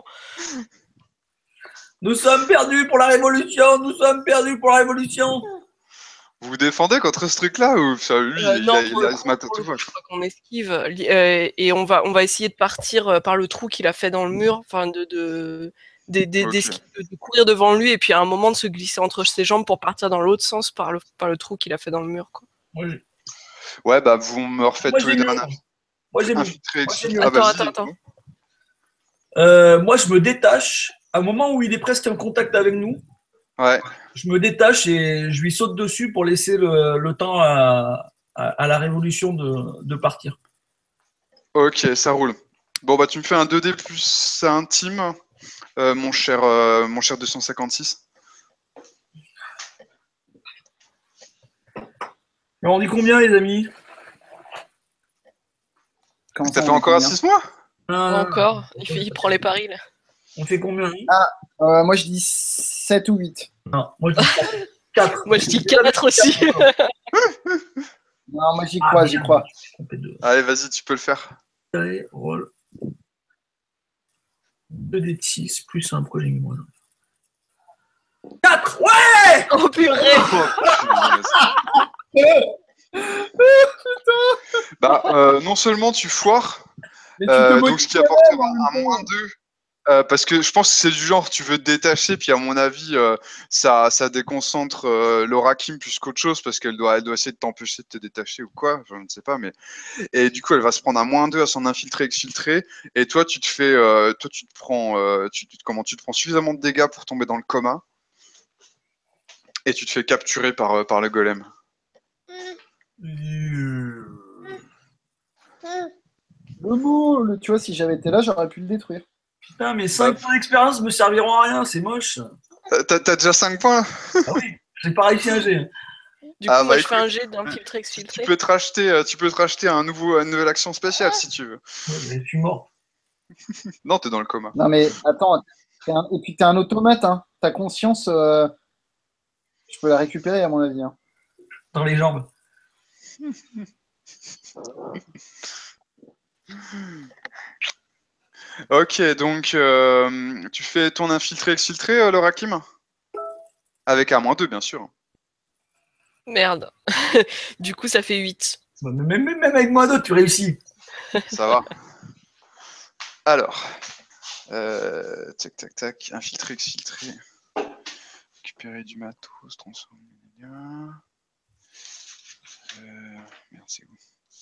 Nous sommes perdus pour la révolution. Nous sommes perdus pour la révolution. Vous vous défendez contre ce truc-là ou ça, lui, Non, il a ce matin tout va, je crois qu'on esquive et on va essayer de partir par le trou qu'il a fait dans le mur, enfin de courir devant lui et puis à un moment de se glisser entre ses jambes pour partir dans l'autre sens par le trou qu'il a fait dans le mur. Quoi. Ouais, bah vous me refaites Moi, tous les deux un Moi, j'ai mieux. infiltré, Moi, j'ai exfiltré. mieux. Ah, vas-y. Attends. Moi, je me détache. À un moment où il est presque en contact avec nous, Ouais. je me détache et je lui saute dessus pour laisser le temps à la révolution de partir. Ok, ça roule. Bon bah tu me fais un 2D plus intime, mon cher 256. Mais on dit combien, les amis? Comment T'as ça, fait on est encore un combien 6 Pas encore. Il prend les paris là. On fait combien? Moi, je dis 7 ou 8. Non, moi je dis 4. Moi je dis 4 aussi. Non, moi, j'y crois, j'y crois. Allez, vas-y, tu peux le faire. Allez, roll. 2D de 6 plus un projet moins. 4. Ouais. Oh purée. Bah, non seulement tu foires, Mais tu te donc ce qui motives apportera en même un temps. -2, parce que je pense que c'est du genre tu veux te détacher, puis à mon avis, ça déconcentre Laura Kim plus qu'autre chose, parce qu'elle doit essayer de t'empêcher de te détacher ou quoi, je ne sais pas, mais et du coup elle va se prendre un -2 à son infiltré exfiltré, et toi tu te fais, toi tu te prends, tu te prends suffisamment de dégâts pour tomber dans le coma, et tu te fais capturer par le golem. Tu vois, si j'avais été là, j'aurais pu le détruire. Putain, mais 5 points d'expérience me serviront à rien, c'est moche. T'as déjà 5 points là? Ah oui, j'ai pas réussi un G. Du coup, moi je écoute, fais un jet d'infiltré exfiltré. tu peux te racheter une nouvelle action spéciale si tu veux. Ouais, mais je suis mort. Non, t'es dans le coma. Non, mais attends. Et puis, t'es un automate, hein. Ta conscience, je peux la récupérer, à mon avis. Hein. Dans les jambes. Ok, donc tu fais ton infiltré exfiltré, Laura Kim? Avec un -2, bien sûr. Merde. Du coup, ça fait 8. Même avec moi d'autres, tu réussis. Ça va. Alors, tac, tac, tac, infiltré, exfiltré. Récupérer du matos, transformer les dégâts. Merde, c'est où?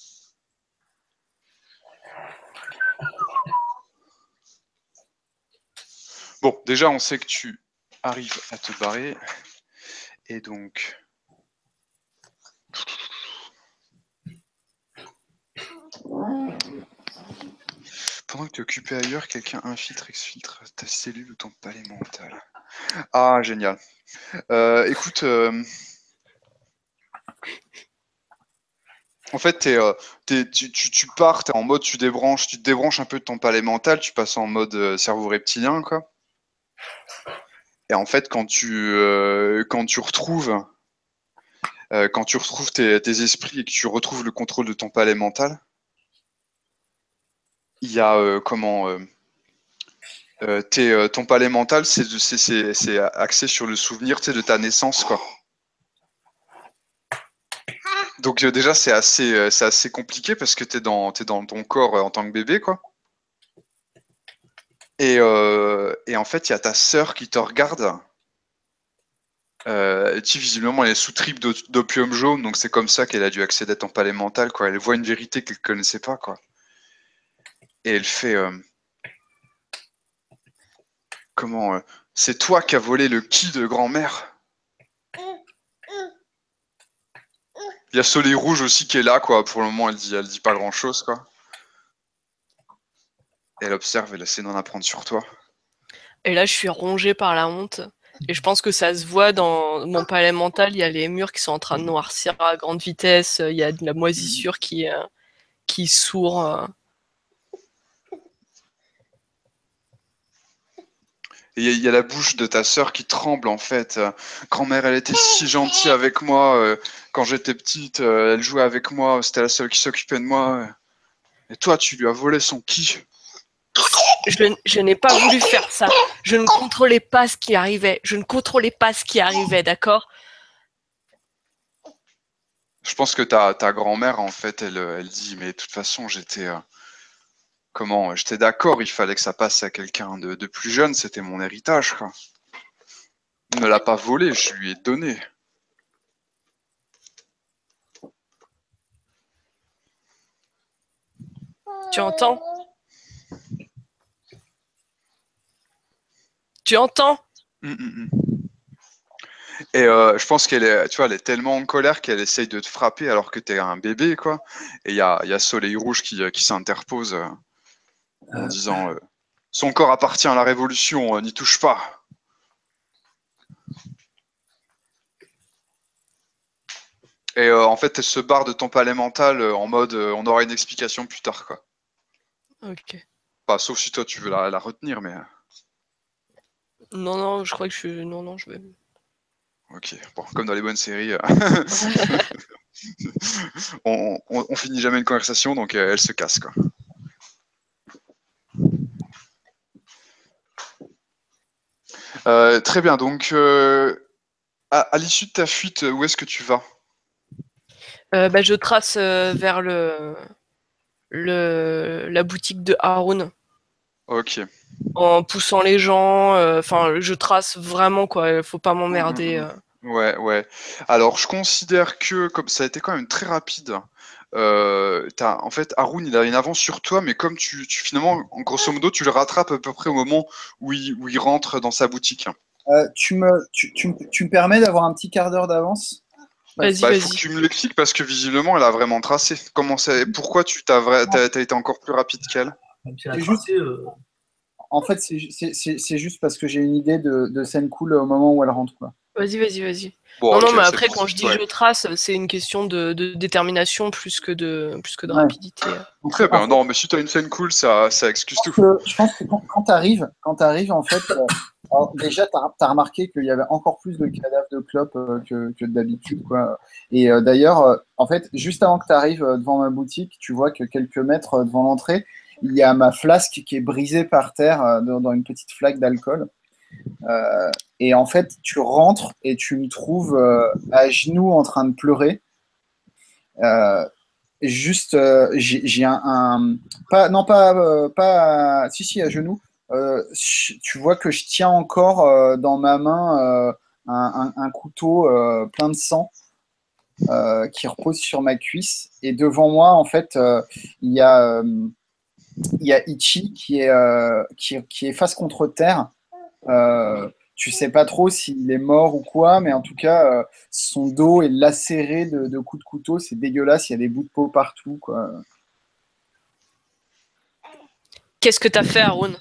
Bon, déjà, on sait que tu arrives à te barrer. Et donc... Pendant que tu es occupé ailleurs, quelqu'un infiltre, exfiltre ta cellule ou ton palais mental. Ah, génial. Écoute, En fait, tu pars, t'es en mode, tu te débranches un peu de ton palais mental, tu passes en mode cerveau reptilien, quoi. Et en fait, quand tu retrouves tes esprits et que tu retrouves le contrôle de ton palais mental, il y a ton palais mental, c'est axé sur le souvenir, tu sais, de ta naissance, quoi. Donc déjà, c'est assez compliqué parce que t'es dans ton corps en tant que bébé, quoi. Et en fait, il y a ta sœur qui te regarde. Visiblement, elle est sous trip d'opium jaune, donc c'est comme ça qu'elle a dû accéder à ton palais mental, quoi. Elle voit une vérité qu'elle connaissait pas, quoi. Et elle fait comment c'est toi qui as volé le ki de grand-mère? Il y a Soleil Rouge aussi qui est là, quoi. Pour le moment, elle dit pas grand-chose, quoi. Elle observe, elle essaie d'en apprendre sur toi. Et là, je suis rongée par la honte. Et je pense que ça se voit dans mon palais mental. Il y a les murs qui sont en train de noircir à grande vitesse. Il y a de la moisissure qui sourd. Et il y a la bouche de ta sœur qui tremble, en fait. Grand-mère, elle était si gentille avec moi. Quand j'étais petite, elle jouait avec moi. C'était la seule qui s'occupait de moi. Et toi, tu lui as volé son ki. Je n'ai pas voulu faire ça. Je ne contrôlais pas ce qui arrivait. Je ne contrôlais pas ce qui arrivait, d'accord? Je pense que ta grand-mère, en fait, elle dit, mais de toute façon, j'étais d'accord, il fallait que ça passe à quelqu'un de plus jeune, c'était mon héritage, quoi. Il ne l'a pas volé, je lui ai donné. Tu entends? Tu entends? Et je pense qu'elle est, tu vois, elle est tellement en colère qu'elle essaye de te frapper alors que t'es un bébé, quoi. Et il y a Soleil Rouge qui s'interpose en disant son corps appartient à la Révolution, n'y touche pas. Et en fait, elle se barre de ton palais mental en mode on aura une explication plus tard, quoi. Ok. Enfin, sauf si toi tu veux la retenir, mais. Non, non, je crois que je... Non, non, je vais... Ok, bon, comme dans les bonnes séries, on finit jamais une conversation, donc elle se casse, quoi. Très bien, donc à l'issue de ta fuite, où est-ce que tu vas? je trace vers la boutique de Haroun Ok. en poussant les gens. Enfin, je trace vraiment, quoi. Faut pas m'emmerder. Ouais, ouais. Alors, je considère que, comme ça a été quand même très rapide, en fait, Haroun, il a une avance sur toi, mais comme finalement, en grosso modo, tu le rattrapes à peu près au moment où il rentre dans sa boutique. Tu me permets d'avoir un petit quart d'heure d'avance? Vas-y, Bah, il faut que vas-y. tu me l'expliques parce que visiblement, elle a vraiment tracé. Pourquoi t'as été encore plus rapide qu'elle? Même si elle a C'est tracé, En fait, c'est juste parce que j'ai une idée de scène cool au moment où elle rentre, quoi. Vas-y, vas-y, vas-y. Bon, Non, non, ok, mais c'est après, bon. quand je dis Ouais. je trace, c'est une question de détermination plus que de Ouais. rapidité. Très En bien. fait, Non, mais si t'as une scène cool, ça excuse tout. je pense que quand tu arrives, en fait, alors déjà, tu as remarqué qu'il y avait encore plus de cadavres de clopes que d'habitude, quoi. Et d'ailleurs, en fait, juste avant que tu arrives devant ma boutique, tu vois que quelques mètres devant l'entrée, il y a ma flasque qui est brisée par terre dans une petite flaque d'alcool. Et en fait, tu rentres et tu me trouves à genoux en train de pleurer. Euh, Juste, j'ai pas, non, pas, si, si, à genoux. Tu vois que je tiens encore dans ma main un couteau plein de sang qui repose sur ma cuisse. Et devant moi, en fait, il y a, il y a Ichi qui est face contre terre. Tu sais pas trop s'il est mort ou quoi, mais en tout cas, son dos est lacéré de coups de couteau. C'est dégueulasse, il y a des bouts de peau partout, quoi. Qu'est-ce que t'as fait, Haroun?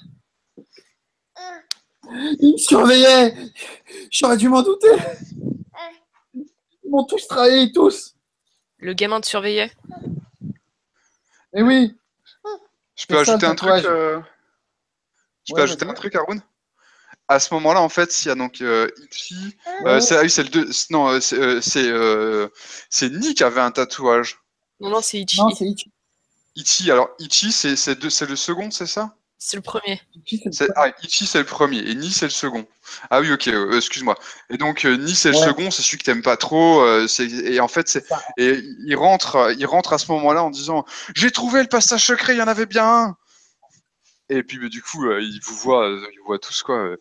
Ils me surveillaient. J'aurais dû m'en douter. Ils m'ont tous trahi, tous. Le gamin te surveillait. Eh oui, Je peux c'est ça le ajouter un truc tatouage. Je peux Ouais, ajouter vas-y. un truc, Haroun? À ce moment-là, en fait, il y a donc Ichi. Ouais. Ah oui, c'est le deux. Non, c'est Nick qui avait un tatouage. Non, c'est Ichi. Non, c'est Ichi. Ichi, alors Ichi, c'est le second, c'est ça? C'est le premier. Ichi, c'est le Ichi, c'est le premier, et Ni, c'est le second. Ah oui, ok, excuse-moi. Et donc, Ni, c'est le Ouais. second, c'est celui que t'aimes pas trop. Et en fait, Ça. et il rentre à ce moment-là en disant j'ai trouvé le passage secret, il y en avait bien un. Et puis, du coup, il vous voit tous, quoi.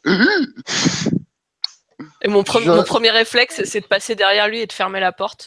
Et mon premier réflexe, c'est de passer derrière lui et de fermer la porte.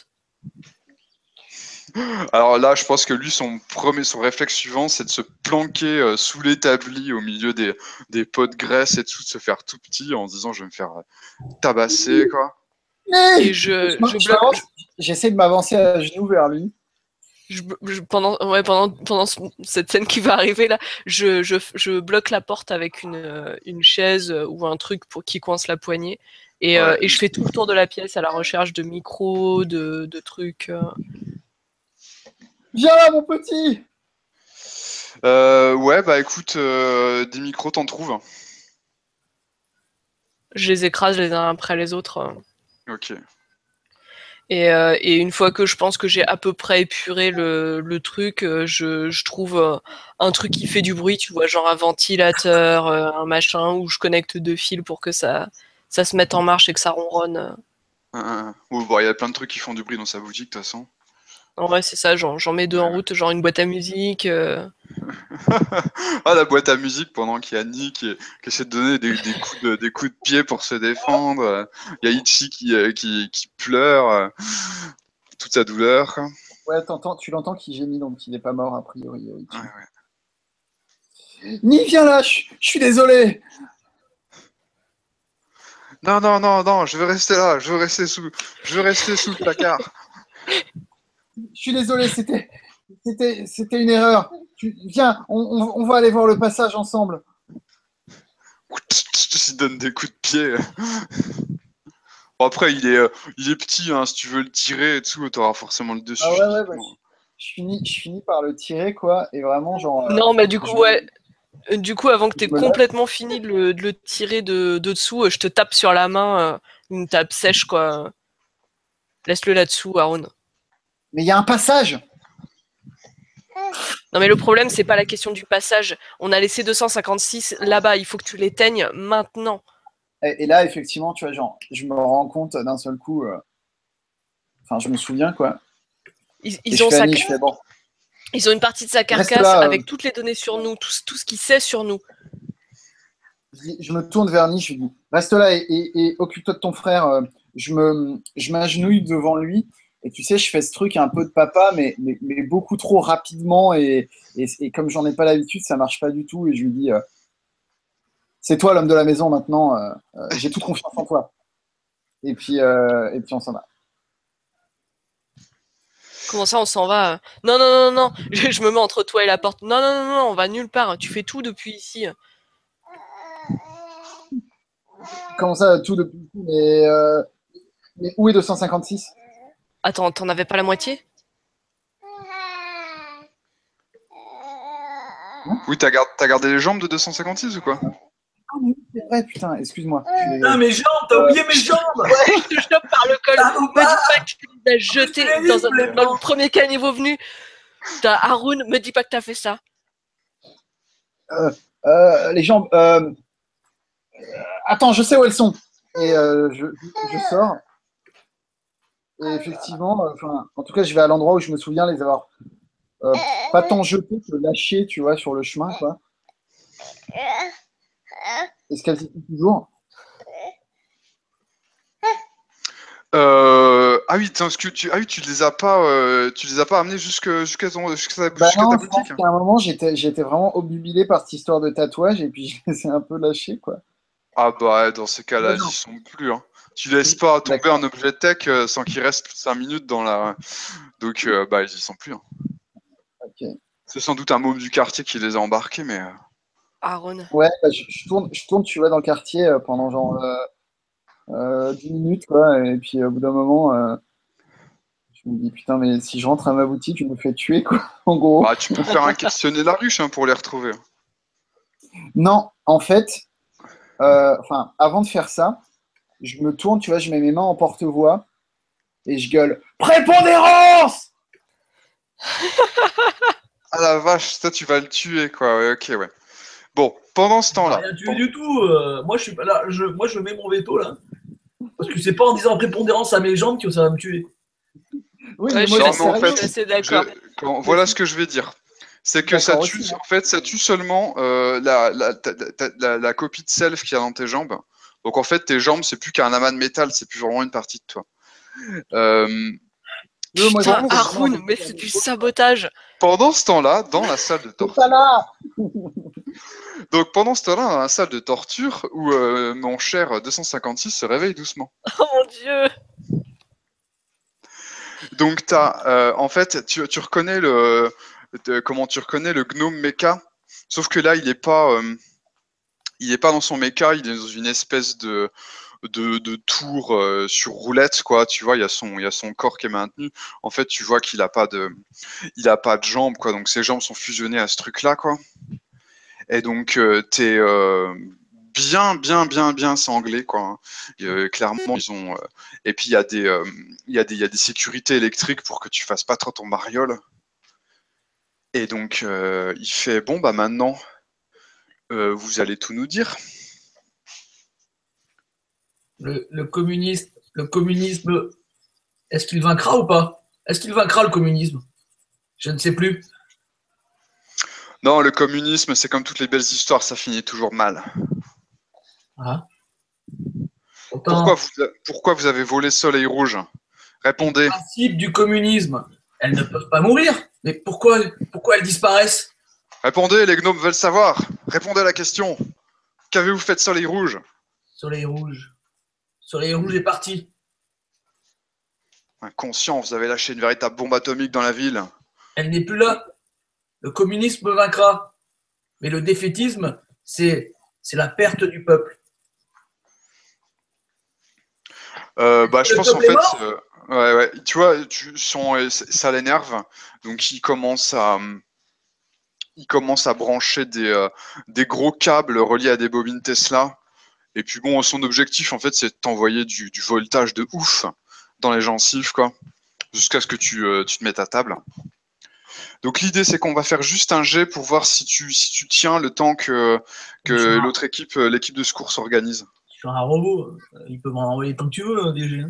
Alors là, je pense que lui, son réflexe suivant, c'est de se planquer sous l'établi au milieu des pots de graisse et tout, de se faire tout petit en se disant je vais me faire tabasser, quoi. Et je bloque. J'essaie de m'avancer à genoux vers lui. Pendant cette scène qui va arriver là, je bloque la porte avec une chaise ou un truc qui coince la poignée et je fais tout le tour de la pièce à la recherche de micros, de trucs. Viens là, mon petit. Ouais, bah écoute, des micros, t'en trouves, hein. Je les écrase les uns après les autres. Ok. Et une fois que je pense que j'ai à peu près épuré le truc, je trouve un truc qui fait du bruit, tu vois, genre un ventilateur, un machin, où je connecte deux fils pour que ça se mette en marche et que ça ronronne. Bon, il y a plein de trucs qui font du bruit dans sa boutique, de toute façon. En vrai, c'est ça, j'en mets deux en route, genre une boîte à musique. Ah, la boîte à musique pendant qu'il y a Nick qui essaie de donner des coups de pied pour se défendre. Il y a Ichi qui pleure toute sa douleur, quoi. Ouais, tu l'entends qui gémit, donc il n'est pas mort a priori. Ichi. Ouais. Ni, viens là, je suis désolé. Non, je veux rester là, je veux rester sous le placard. Je suis désolé, c'était une erreur. Viens, on va aller voir le passage ensemble. Il donne des coups de pied. Bon, après, il est petit, hein, si tu veux le tirer et tout, t'auras forcément le dessus. Ah ouais, bah, je finis par le tirer, quoi, et vraiment, genre. Non, mais du coup, ouais. Du coup, avant que tu aies Je me complètement fini de le tirer de dessous, je te tape sur la main, une tape sèche, quoi. Laisse-le là-dessous, Aaron. Mais il y a un passage. Non, mais le problème, c'est pas la question du passage. On a laissé 256 là-bas, il faut que tu l'éteignes maintenant. Et là, effectivement, tu vois, genre, je me rends compte d'un seul coup. Enfin, je me souviens, quoi. Ils ont Annie, je fais bon. Ils ont une partie de sa carcasse là, avec toutes les données sur nous, tout ce qu'il sait sur nous. Je me tourne vers Niche, je lui dis reste là et occupe-toi de ton frère. Je m'agenouille devant lui et tu sais, je fais ce truc un peu de papa, mais beaucoup trop rapidement et comme j'en ai pas l'habitude, ça marche pas du tout. Et je lui dis c'est toi l'homme de la maison maintenant, j'ai toute confiance en toi. Et puis on s'en va. Comment ça, on s'en va? Non, je me mets entre toi et la porte. Non, on va nulle part. Tu fais tout depuis ici. Comment ça, tout depuis tout, mais où est 256? Attends, t'en avais pas la moitié? Oui, t'as gardé les jambes de 256 ou quoi? Ah oui, c'est vrai, putain, excuse-moi. Ah, mes jambes, t'as oublié mes jambes! Ouais, je te chope par le col. Me dis pas que tu les as jetées dans le premier caniveau venu. Haroun, me dis pas que t'as fait ça. Les jambes. Attends, je sais où elles sont. Et je sors. Et effectivement, en tout cas, je vais à l'endroit où je me souviens les avoir pas tant jetés que lâchés, tu vois, sur le chemin, quoi. Est-ce qu'elles y sont toujours? Ah oui, tu les as pas amenés jusqu'à ta Non, je pense boutique. qu'à un moment, j'étais vraiment obnubilé par cette histoire de tatouage et puis je les ai un peu lâchés, quoi. Ah bah dans ces cas-là, ils y sont plus, hein. Tu laisses pas tomber un objet tech sans qu'il reste plus de 5 minutes dans la. Donc bah ils y sont plus, hein. Okay. C'est sans doute un môme du quartier qui les a embarqués, mais. Aaron. Ouais, bah, je tourne, tu vois, dans le quartier pendant genre 10 minutes, quoi. Et puis au bout d'un moment, Je me dis, putain, mais si je rentre à ma boutique, je me fais tuer, quoi, en gros. Bah, tu peux faire un questionner la ruche pour les retrouver. Non, en fait, enfin, avant de faire ça, je me tourne, tu vois, je mets mes mains en porte-voix et je gueule Prépondérance! Ah la vache, ça tu vas le tuer quoi. Ouais, ok, ouais. Bon, pendant ce On va temps-là, rien tuer du tout. Moi, je suis pas là. Moi, je mets mon veto là. Parce que c'est pas en disant prépondérance à mes jambes que ça va me tuer. Oui, Ouais, mais je moi, suis non, assez, mais en je suis fait, assez d'accord. voilà ce que je vais dire. C'est que ça D'accord tue, aussi, hein. en fait, ça tue seulement la copie de self qu'il y a dans tes jambes. Donc en fait, tes jambes, c'est plus qu'un amas de métal, c'est plus vraiment une partie de toi. Euh, Moi, Putain, pendant, justement, Haroun, mais j'étais c'est avec du toi. sabotage. pendant ce temps-là, dans la salle de T'es pas torture. là! Donc pendant ce temps-là, dans la salle de torture, où mon cher 256 se réveille doucement. Oh mon dieu. Donc en fait, tu reconnais comment tu reconnais le gnome mecha, sauf que là, il est pas dans son mecha, il est dans une espèce de tour sur roulette, quoi. Tu vois, il y a son corps qui est maintenu. En fait, tu vois il a pas de jambes, quoi. Donc ses jambes sont fusionnées à ce truc-là, quoi. Et donc t'es bien sanglé, quoi. Hein. Clairement, ils ont. Et puis il y a des sécurités électriques pour que tu fasses pas trop ton mariole. Et donc il fait bon bah maintenant vous allez tout nous dire. Le communisme, est-ce qu'il vaincra ou pas? Est-ce qu'il vaincra le communisme? Je ne sais plus. Non, le communisme, c'est comme toutes les belles histoires, ça finit toujours mal. Ah. Pourquoi Pourtant, pourquoi vous avez volé Soleil Rouge? les Répondez. principes du communisme, elles ne peuvent pas mourir. Mais pourquoi elles disparaissent? Répondez, les gnomes veulent savoir. Répondez à la question. Qu'avez-vous fait de Soleil Rouge? Soleil rouge. Soleil rouge est parti. Inconscient, vous avez lâché une véritable bombe atomique dans la ville. Elle n'est plus là. Le communisme vaincra. Mais le défaitisme, c'est la perte du peuple. Bah, je Le pense en peuple est fait, mort? ouais, tu vois, ça l'énerve, donc il commence à brancher des gros câbles reliés à des bobines Tesla. Et puis bon, son objectif en fait, c'est de t'envoyer du voltage de ouf dans les gencives, quoi, jusqu'à ce que tu te mettes à table. Donc l'idée, c'est qu'on va faire juste un jet pour voir si tu tiens le temps que l'autre équipe, l'équipe de secours s'organise. Je suis un robot. Il peut m'en envoyer tant que tu veux, DG.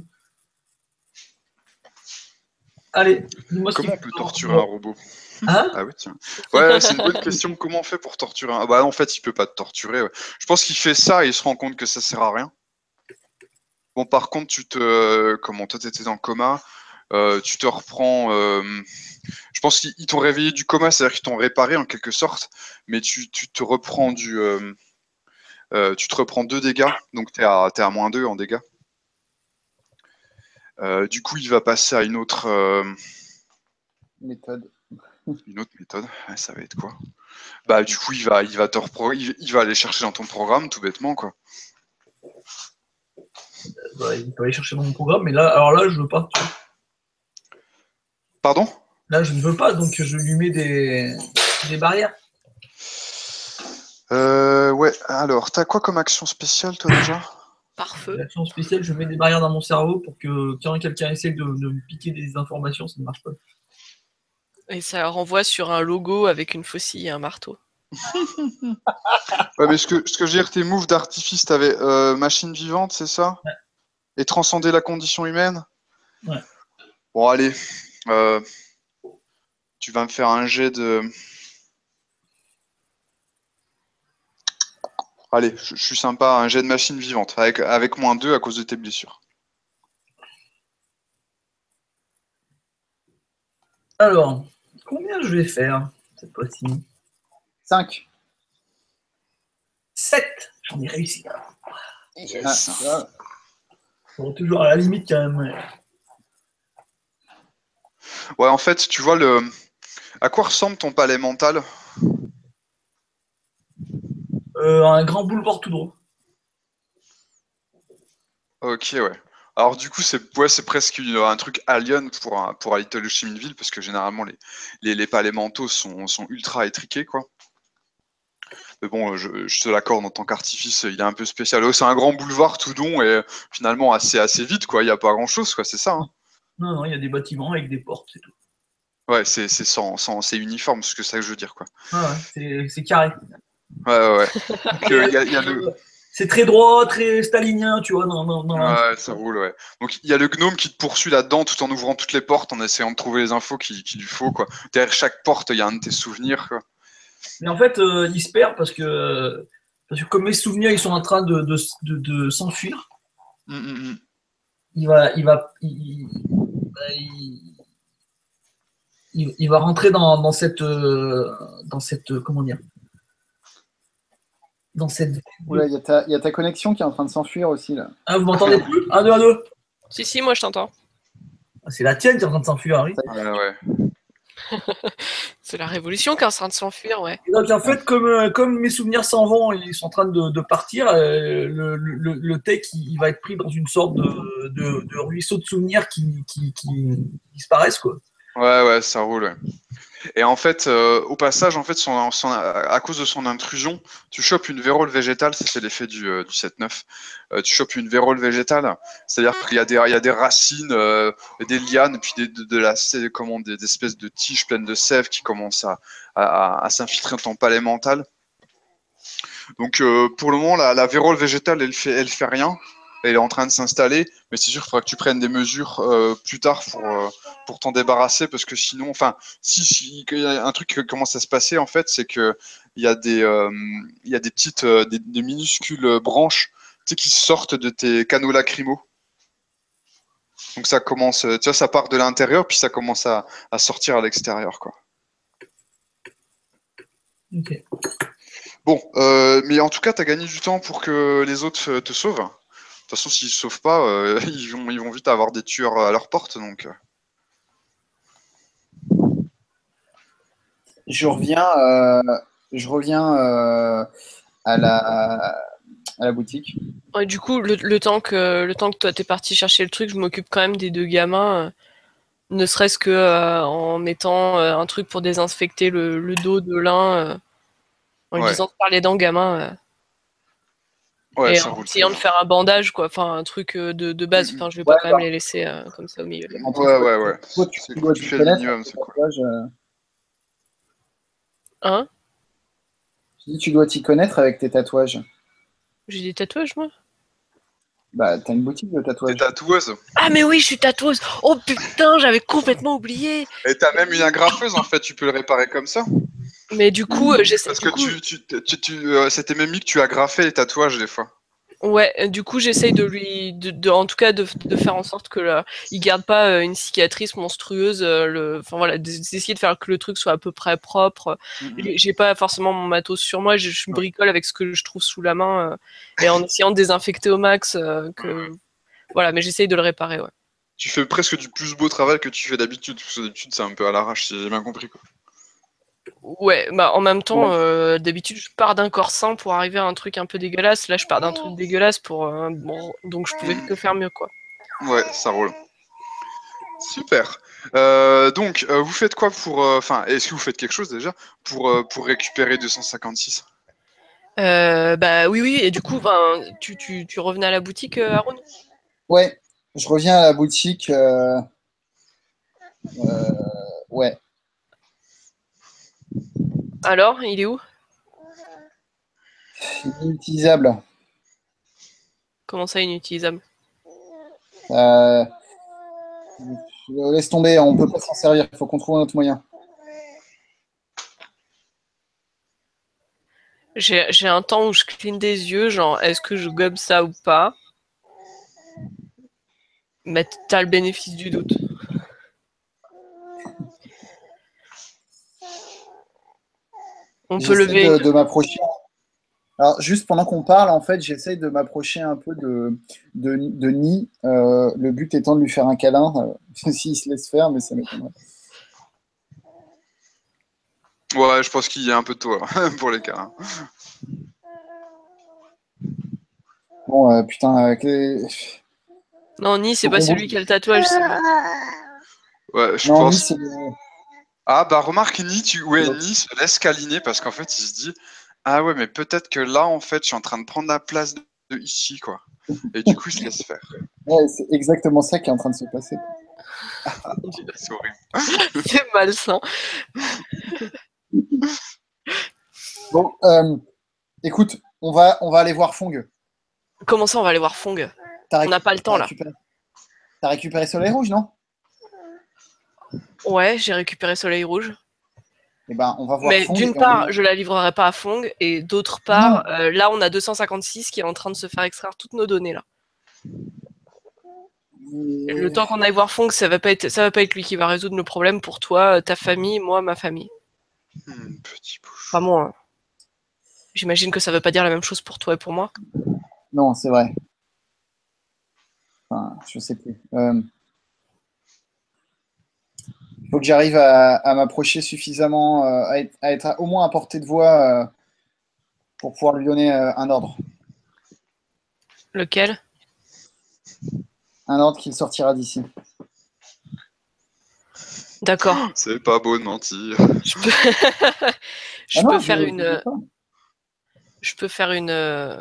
Allez, dis-moi ce qu'il Comment on faut peut savoir torturer un pour. robot? Hein? Ah oui, tiens. Ouais, c'est une bonne question. Comment on fait pour torturer un... Ah bah en fait, il peut pas te torturer. Ouais. Je pense qu'il fait ça et il se rend compte que ça sert à rien. Bon, par contre, comment toi, t'étais dans le coma, tu te reprends... Je pense qu'ils t'ont réveillé du coma, c'est-à-dire qu'ils t'ont réparé en quelque sorte, mais tu te reprends tu te reprends 2 dégâts, donc t'es à -2 en dégâts. Du coup, il va passer à Méthode. une autre méthode. Ouais, ça va être quoi? Bah du coup, il va aller chercher dans ton programme, tout bêtement, quoi. Bah, il peut aller chercher dans mon programme, mais là, alors là, je veux pas. Tu vois. Pardon? Là, je ne veux pas, donc je lui mets des barrières. Ouais, alors, t'as quoi comme action spéciale, toi, déjà? Par feu. L'action spéciale, je mets des barrières dans mon cerveau pour que quand quelqu'un essaie de me piquer des informations, ça ne marche pas. Et ça renvoie sur un logo avec une faucille et un marteau. Ouais, mais ce que je veux dire, tes moves d'artifice, t'avais machine vivante, c'est ça? Ouais. Et transcender la condition humaine? Ouais. Bon, allez, euh, tu vas me faire un jet de... Allez, je suis sympa, un jet de machine vivante, avec -2 à cause de tes blessures. Alors, combien je vais faire cette fois-ci? 5. 7. J'en ai réussi. Yes. Bon, toujours à la limite quand même. Ouais, en fait, tu vois, à quoi ressemble ton palais mental? Un grand boulevard tout droit. Ok, ouais. Alors du coup, c'est presque un truc alien pour un Little Chiminville, parce que généralement, les palais mentaux sont ultra étriqués, quoi. Mais bon, je te l'accorde, en tant qu'artifice, il est un peu spécial. C'est un grand boulevard tout don, et finalement assez vite, quoi. Il n'y a pas grand-chose, quoi, c'est ça, hein. Non, il y a des bâtiments avec des portes, c'est tout. Ouais, c'est uniforme, c'est ça que je veux dire, quoi. Ah ouais, c'est carré. Ouais. Donc, il y a le... C'est très droit, très stalinien, tu vois. Ouais, ça roule, ouais. Donc, il y a le gnome qui te poursuit là-dedans tout en ouvrant toutes les portes, en essayant de trouver les infos qu'il lui faut, quoi. Derrière chaque porte, il y a un de tes souvenirs, quoi. Mais en fait, il se perd parce que comme mes souvenirs, ils sont en train de s'enfuir. Il va, il va rentrer dans cette, comment dire, dans cette. Oula, il y a ta connexion qui est en train de s'enfuir aussi, là. Ah, vous m'entendez plus? 1, 2, 1, 2. Si, moi je t'entends. C'est la tienne qui est en train de s'enfuir, Harry. Ouais. C'est la révolution qui est en train de s'enfuir, ouais. Et donc en fait, comme mes souvenirs s'en vont, ils sont en train de partir, le tech il va être pris dans une sorte de ruisseau de souvenirs qui disparaissent, quoi. Ouais, ça roule, ouais. Et en fait, au passage, en fait, à cause de son intrusion, tu chopes une vérole végétale, ça c'est l'effet du 7-9. Tu chopes une vérole végétale, c'est-à-dire qu'il y a des racines, des lianes, puis des espèces de tiges pleines de sève qui commencent à s'infiltrer dans ton palais mental. Donc pour le moment, la vérole végétale, elle fait rien. Elle est en train de s'installer, mais c'est sûr qu'il faudra que tu prennes des mesures plus tard pour t'en débarrasser, parce que sinon, enfin, si il y a un truc qui commence à se passer, en fait, c'est que il y a des petites, des minuscules branches, tu sais, qui sortent de tes canaux lacrymaux. Donc ça commence, tu vois, ça part de l'intérieur, puis ça commence à sortir à l'extérieur, quoi. Ok. Bon, mais en tout cas, tu as gagné du temps pour que les autres te sauvent. De toute façon, s'ils ne se sauvent pas, ils vont vite avoir des tueurs à leur porte. Donc. Je reviens à la boutique. Ouais, du coup, le temps que toi t'es parti chercher le truc, je m'occupe quand même des deux gamins, ne serait-ce que en mettant un truc pour désinfecter le dos de l'un, en lui disant de faire les dents, gamin. Ouais, et ça en roule. essayant de faire un bandage, quoi, enfin un truc de base. Enfin, je vais pas quand même les laisser comme ça au milieu. Ouais. Toi, tu dois t'y connaître avec tes tatouages. Hein? Je dis, tu dois t'y connaître avec tes tatouages. J'ai des tatouages, moi? Bah, t'as une boutique de tatouages. T'es tatoueuse. Ah, mais oui, je suis tatoueuse. Oh putain, j'avais complètement oublié. Et t'as même une agrafeuse, en fait, tu peux le réparer comme ça. Mais du coup, j'essaie. Parce que c'était même mis que tu agrafais les tatouages des fois. Ouais, du coup, j'essaye en tout cas, de faire en sorte que il garde pas une cicatrice monstrueuse. Enfin voilà, d'essayer de faire que le truc soit à peu près propre. J'ai pas forcément mon matos sur moi, je bricole avec ce que je trouve sous la main et en essayant de désinfecter au max. Voilà, mais j'essaye de le réparer, ouais. Tu fais presque du plus beau travail que tu fais d'habitude, parce que d'habitude c'est un peu à l'arrache, si j'ai bien compris, quoi. Ouais, bah en même temps, d'habitude je pars d'un corps sain pour arriver à un truc un peu dégueulasse. Là, je pars d'un truc dégueulasse bon, donc je pouvais que faire mieux, quoi. Ouais, ça roule. Super. Donc, vous faites quoi pour... Enfin, est-ce que vous faites quelque chose déjà pour récupérer 256? Bah oui, et du coup, tu revenais à la boutique, Aaron? Ouais, je reviens à la boutique. Ouais. Alors, il est où? Inutilisable. Comment ça, inutilisable? Laisse tomber, on peut pas s'en servir. Il faut qu'on trouve un autre moyen. J'ai un temps où je cligne des yeux, genre, est-ce que je gobe ça ou pas? Mais t'as le bénéfice du doute. On peut lever de m'approcher. Alors, juste pendant qu'on parle, en fait, j'essaye de m'approcher un peu de Nid. Le but étant de lui faire un câlin, s'il se laisse faire, mais ça m'étonnerait. Ouais, je pense qu'il y a un peu de toi pour les cas. Bon, putain, Non, Ni, c'est Faut pas qu'on celui bouge. qui a le tatouage. Ouais, je Non, Ni, pense. c'est Ah, bah remarque, ouais, l'autre. Ni se laisse câliner parce qu'en fait, il se dit, ah ouais, mais peut-être que là, en fait, je suis en train de prendre la place de ici, quoi. Et du coup, il se laisse faire. Ouais, c'est exactement ça qui est en train de se passer. C'est horrible. C'est malsain. Bon, écoute, on va aller voir Fong. Comment ça, on va aller voir Fong? T'as On n'a pas le temps, là. récupéré Soleil Rouge, non? Ouais, j'ai récupéré Soleil Rouge. Eh ben, on va voir Mais Fong d'une et on part, lui... je la livrerai pas à Fong, et d'autre Non, part, là, on a 256 qui est en train de se faire extraire toutes nos données, là. Le temps qu'on aille voir Fong, ça va pas être lui qui va résoudre nos problèmes pour toi, ta famille, moi, ma famille. Petit bouche. Enfin bon, j'imagine que ça veut pas dire la même chose pour toi et pour moi. non, c'est vrai. Enfin, je sais plus. Faut que j'arrive à m'approcher suffisamment, à être au moins à portée de voix pour pouvoir lui donner un ordre. Lequel? Un ordre qu'il sortira d'ici. D'accord. C'est pas beau de mentir. Je peux, je Ah non, peux faire une, dis pas. je peux faire une.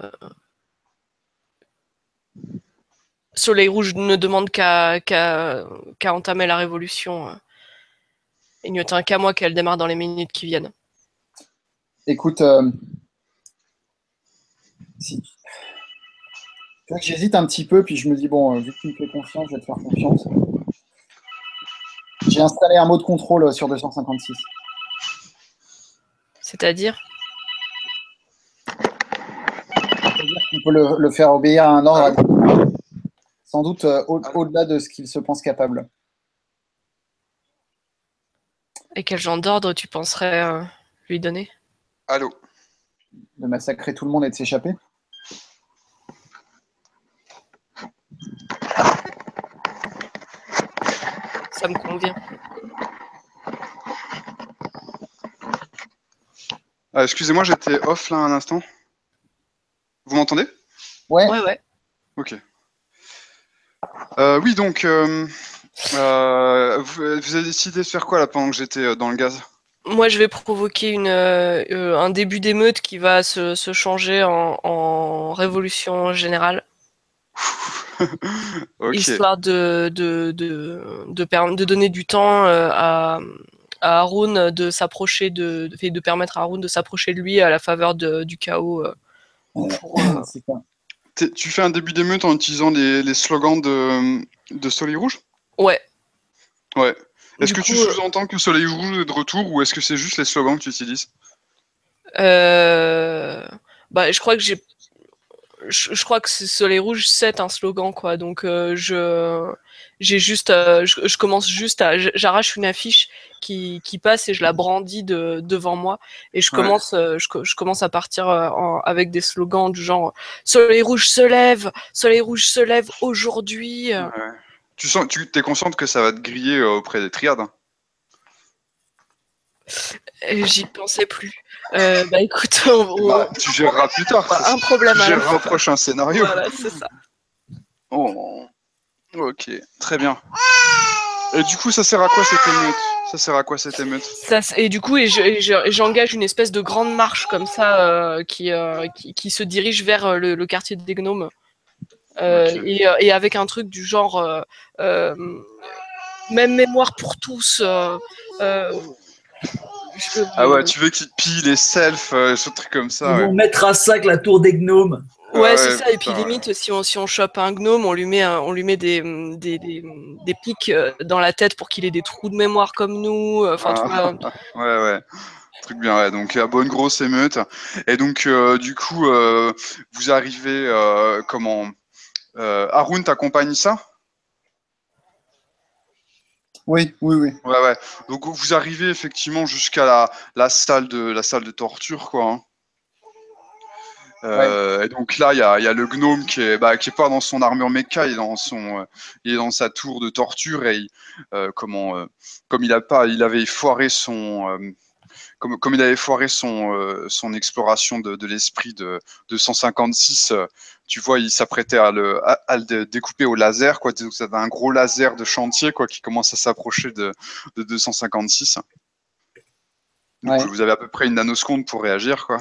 Soleil Rouge ne demande qu'à entamer la révolution. Il ne tient qu'à moi qu'elle démarre dans les minutes qui viennent. Écoute, si... tu vois que j'hésite un petit peu, puis je me dis, bon, vu que tu me fais confiance, je vais te faire confiance. J'ai installé un mot de contrôle sur 256. C'est-à-dire? C'est-à-dire qu'on peut le faire obéir à un ordre, sans doute au-delà de ce qu'il se pense capable. Et quel genre d'ordre tu penserais lui donner? Allô? De massacrer tout le monde et de s'échapper. Ça me convient. Ah, excusez-moi, j'étais off là un instant. Vous m'entendez? Ouais, Ouais. Ok. Oui, donc, vous avez décidé de faire quoi là pendant que j'étais dans le gaz? Moi, je vais provoquer un début d'émeute qui va se changer en révolution générale, Ok. histoire de donner du temps à Haroun de s'approcher de permettre à Haroun de s'approcher de lui à la faveur du chaos. c'est ça. Tu fais un début d'émeute en utilisant les slogans de Soleil Rouge? Ouais. Ouais. Est-ce Du que coup, tu sous-entends que Soleil Rouge est de retour ou est-ce que c'est juste les slogans que tu utilises? bah, je crois que je crois que Soleil Rouge, c'est un slogan, quoi. Donc, j'ai juste, je commence juste j'arrache une affiche qui passe et je la brandis devant moi et je Ouais. commence, je commence à partir avec des slogans du genre Soleil Rouge se lève aujourd'hui. Ouais. Tu t'es consciente que ça va te griller auprès des triades, hein? J'y pensais plus. Bah écoute, Bah, tu géreras plus tard. un problème Tu à la géreras au fois. prochain scénario. Voilà, c'est ça. Oh. Ok, très bien. Et du coup, ça sert à quoi cette émeute? Ça sert à quoi cette émeute? Et du coup, j'engage une espèce de grande marche comme ça qui se dirige vers le quartier des gnomes. Ok. Et avec un truc du genre même mémoire pour tous. Ah ouais, tu veux qu'ils te pillent les selfs, ce truc comme Ils ça, ouais. vont mettre à sac la tour des gnomes. Ouais, Ah c'est ouais, ça. Et puis putain, ouais. limite, si on chope un gnome, on lui met des pics dans la tête pour qu'il ait des trous de mémoire comme nous. Enfin, tu vois. Ouais. Truc bien, ouais. Donc, bonne grosse émeute. Et donc, du coup, vous arrivez, comment Haroun t'accompagne ça? Oui. Ouais. Donc, vous arrivez effectivement jusqu'à la salle de torture, quoi, hein. Et donc là, il y a le gnome qui est pas dans son armure méca, il est dans sa tour de torture et comme il avait foiré comme il avait foiré son exploration de l'esprit de 156, tu vois, il s'apprêtait à le découper au laser, quoi. Donc, ça avait un gros laser de chantier, quoi, qui commence à s'approcher de 256. Donc, Ouais. vous avez à peu près une nanoseconde pour réagir, quoi.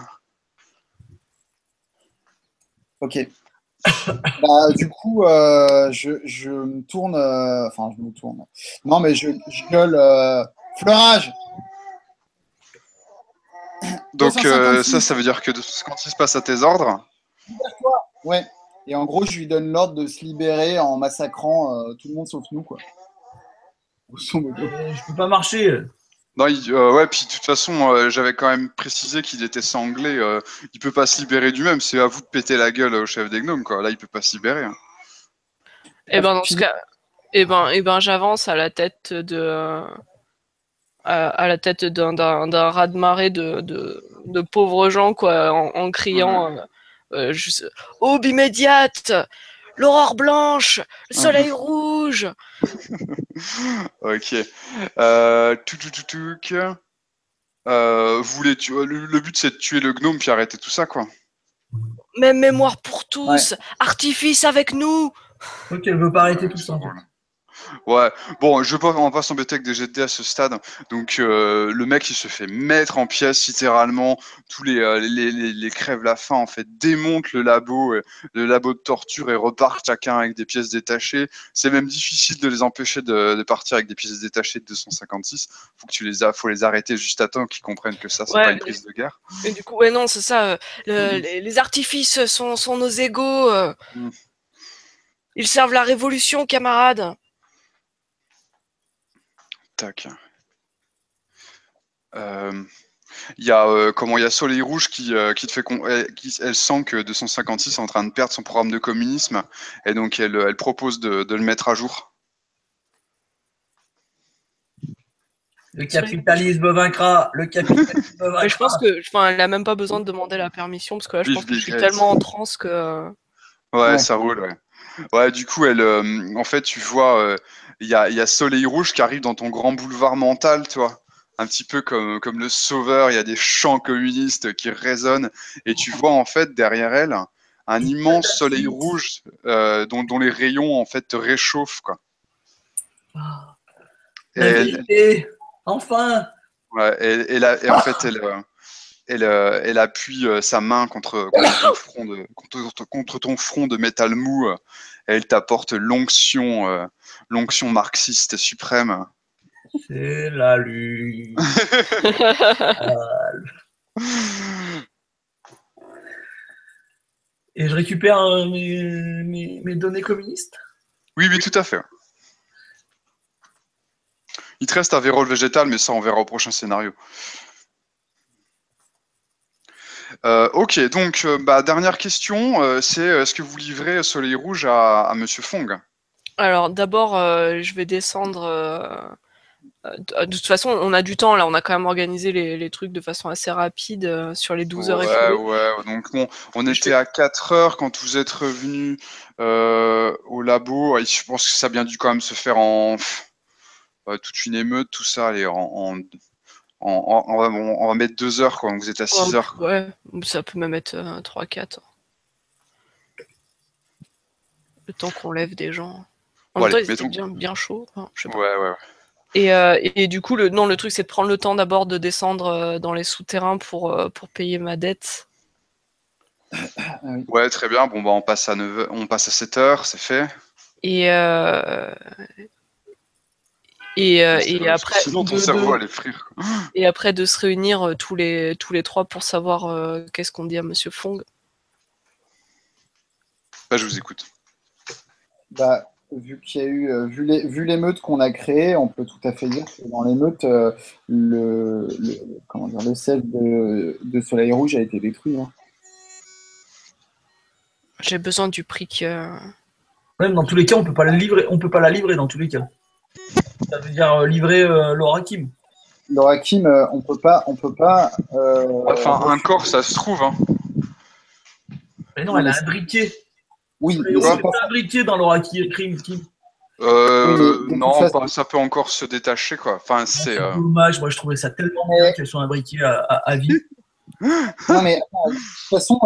Ok. Du coup, je me tourne. Enfin, je me tourne. Non, mais je gueule. Fleurage. Donc, 256. ça veut dire que 256 passe à tes ordres. Libère-toi. Ouais. Et en gros, je lui donne l'ordre de se libérer en massacrant tout le monde sauf nous, quoi. Grosso modo. Je peux pas marcher. Non, ouais, puis de toute façon, j'avais quand même précisé qu'il était sanglé. Il peut pas se libérer lui-même. C'est à vous de péter la gueule au chef des gnomes, quoi. Là, il peut pas se libérer. Hein. Et ben dans ce cas, j'avance à la tête à la tête d'un raz-de-marée de pauvres gens, quoi, en criant aube immédiate, l'aurore blanche, le soleil rouge. Ok. Tout. Vous voulez le but, c'est de tuer le gnome puis arrêter tout ça, quoi. Même mémoire pour tous, artifice avec nous. Ok, elle veut pas arrêter tout ça. En fait. Ouais, bon, on va pas s'embêter avec des GT à ce stade. Donc, le mec, il se fait mettre en pièces littéralement. Tous les crèves la faim, en fait, démontent le labo de torture et repartent chacun avec des pièces détachées. C'est même difficile de les empêcher de partir avec des pièces détachées de 256. Faut les arrêter juste à temps qu'ils comprennent que ça, c'est pas une prise de guerre. Et du coup, ouais, non, c'est ça. Les artifices sont nos égaux. Ils servent la révolution, camarades. Tac. Il y a Soleil Rouge qui te fait elle sent que 256 est en train de perdre son programme de communisme et donc elle propose de le mettre à jour. Le capitalisme vaincra. Le capitalisme vaincra. Mais je pense que, elle a même pas besoin de demander la permission parce que là, je pense que je suis tellement en transe que. Ouais, ça roule. Ouais. Ouais, du coup, en fait, tu vois, il y a Soleil Rouge qui arrive dans ton grand boulevard mental, toi. Un petit peu comme le Sauveur, il y a des chants communistes qui résonnent, et tu vois en fait derrière elle un immense soleil rouge dont les rayons en fait te réchauffent, quoi. La vérité, enfin. Ouais, et en fait elle appuie sa main contre ton front de métal mou, et elle t'apporte l'onction marxiste suprême. C'est la lune. Et je récupère mes données communistes. Oui, tout à fait. Il te reste un vérole végétal, mais ça, on verra au prochain scénario. Ok, donc, dernière question, c'est est-ce que vous livrez Soleil Rouge à Monsieur Fong? Alors, d'abord, je vais descendre. De toute façon, on a du temps, là. On a quand même organisé les trucs de façon assez rapide sur les 12 heures écoulées. Ouais. Donc, bon, on était à 4 heures quand vous êtes revenu au labo. Je pense que ça a bien dû quand même se faire en toute une émeute, tout ça. Allez, on va mettre 2 heures, quoi. Donc, vous êtes à 6 heures. Quoi. Ouais, ça peut même être 3-4. Le temps qu'on lève des gens. En même temps, ils étaient bien chaud. Enfin, je sais pas. Ouais. Et du coup, le truc, c'est de prendre le temps d'abord de descendre dans les souterrains pour payer ma dette. Ouais, très bien. Bon, on passe à 7 heures, c'est fait. Et après, sinon ton cerveau allait frire. Et après de se réunir tous les trois pour savoir qu'est-ce qu'on dit à Monsieur Fong. Je vous écoute. Vu qu'il y a eu, vu l'émeute qu'on a créée, on peut tout à fait dire que dans l'émeute, le siège de Soleil Rouge a été détruit. Hein. J'ai besoin du prix que. Même dans tous les cas, on peut pas la livrer dans tous les cas. Ça veut dire livrer Laura Kim. Laura Kim, on peut pas. Enfin, un corps, ça se trouve. Hein. Mais non, elle a un briquet. Oui, mais c'est pas un briquet dans Laura Kim. Oui, mais de toute Non, façon, bah, ça peut encore se détacher, quoi. Enfin, c'est... C'est dommage, moi je trouvais ça tellement bien mais- qu'elles soient imbriquées à vie. non, mais attends, de toute façon,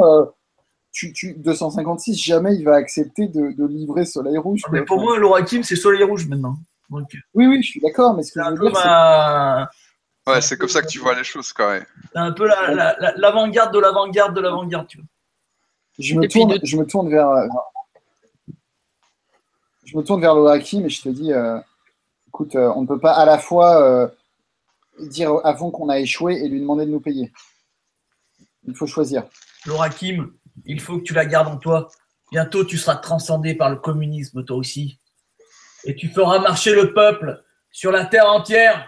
256, jamais il va accepter de livrer Soleil Rouge, Mais quoi. pour Enfin, moi, Laura Kim, c'est Soleil Rouge maintenant. Donc, oui, oui, je suis d'accord, mais ce c'est que je un veux peu dire, c'est ma. C'est Ouais, un c'est peu, comme ça que tu vois les choses, quoi. Ouais. c'est un peu bon, l'avant-garde de l'avant-garde de l'avant-garde, tu vois. Et puis je me tourne vers le Hakim et je te dis, écoute, on ne peut pas à la fois dire à Fond qu'on a échoué et lui demander de nous payer. Il faut choisir. Laura Kim, il faut que tu la gardes en toi. Bientôt, tu seras transcendé par le communisme, toi aussi. Et tu feras marcher le peuple sur la terre entière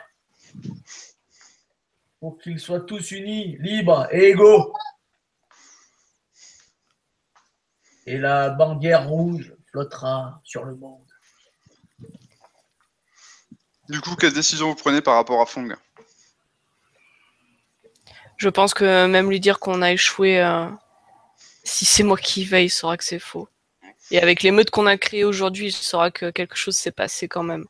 pour qu'ils soient tous unis, libres et égaux. Et la bannière rouge flottera sur le monde. Du coup, quelle décision vous prenez par rapport à Fong? je pense que même lui dire qu'on a échoué, si c'est moi qui y vais, il saura que c'est faux. Et avec l'émeute qu'on a créée aujourd'hui, il saura que quelque chose s'est passé quand même.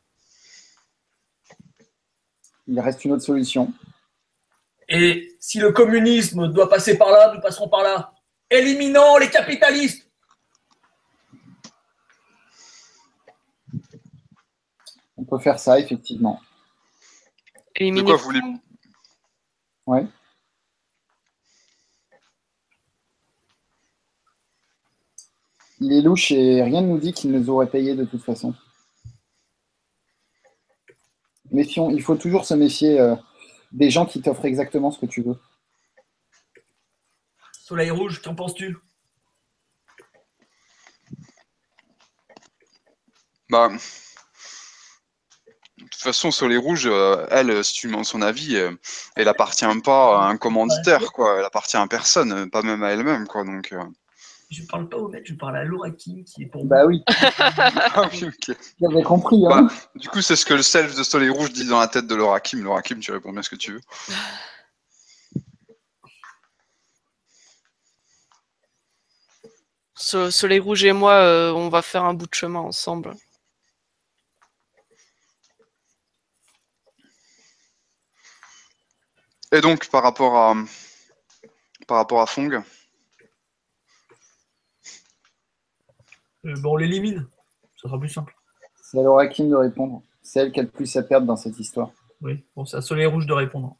Il reste une autre solution. Et si le communisme doit passer par là, nous passerons par là. Éliminons les capitalistes. On peut faire ça, effectivement. De Éliminer quoi vous voulez... Fong. Ouais. Il est louche et rien ne nous dit qu'il nous aurait payé de toute façon. Méfions, il faut toujours se méfier des gens qui t'offrent exactement ce que tu veux. Soleil rouge, qu'en penses-tu? Bah, de toute façon, Soleil Rouge, elle, si tu demandes son avis, elle appartient pas à un commanditaire, quoi. Elle appartient à personne, pas même à elle-même, quoi. Donc, Je parle pas au mec, je parle à Laura Kim qui est pour Bah moi. oui, Ah oui, ok. j'avais compris. Bah, Hein. du coup, c'est ce que le self de Soleil Rouge dit dans la tête de Laura Kim. Laura Kim, tu réponds bien ce que tu veux. Soleil Rouge et moi, on va faire un bout de chemin ensemble. Et donc, par rapport à Fong, On l'élimine. Ça sera plus simple. C'est à Laura Kim de répondre. C'est elle qui a le plus à perdre dans cette histoire. Oui, bon, c'est à Soleil rouge de répondre.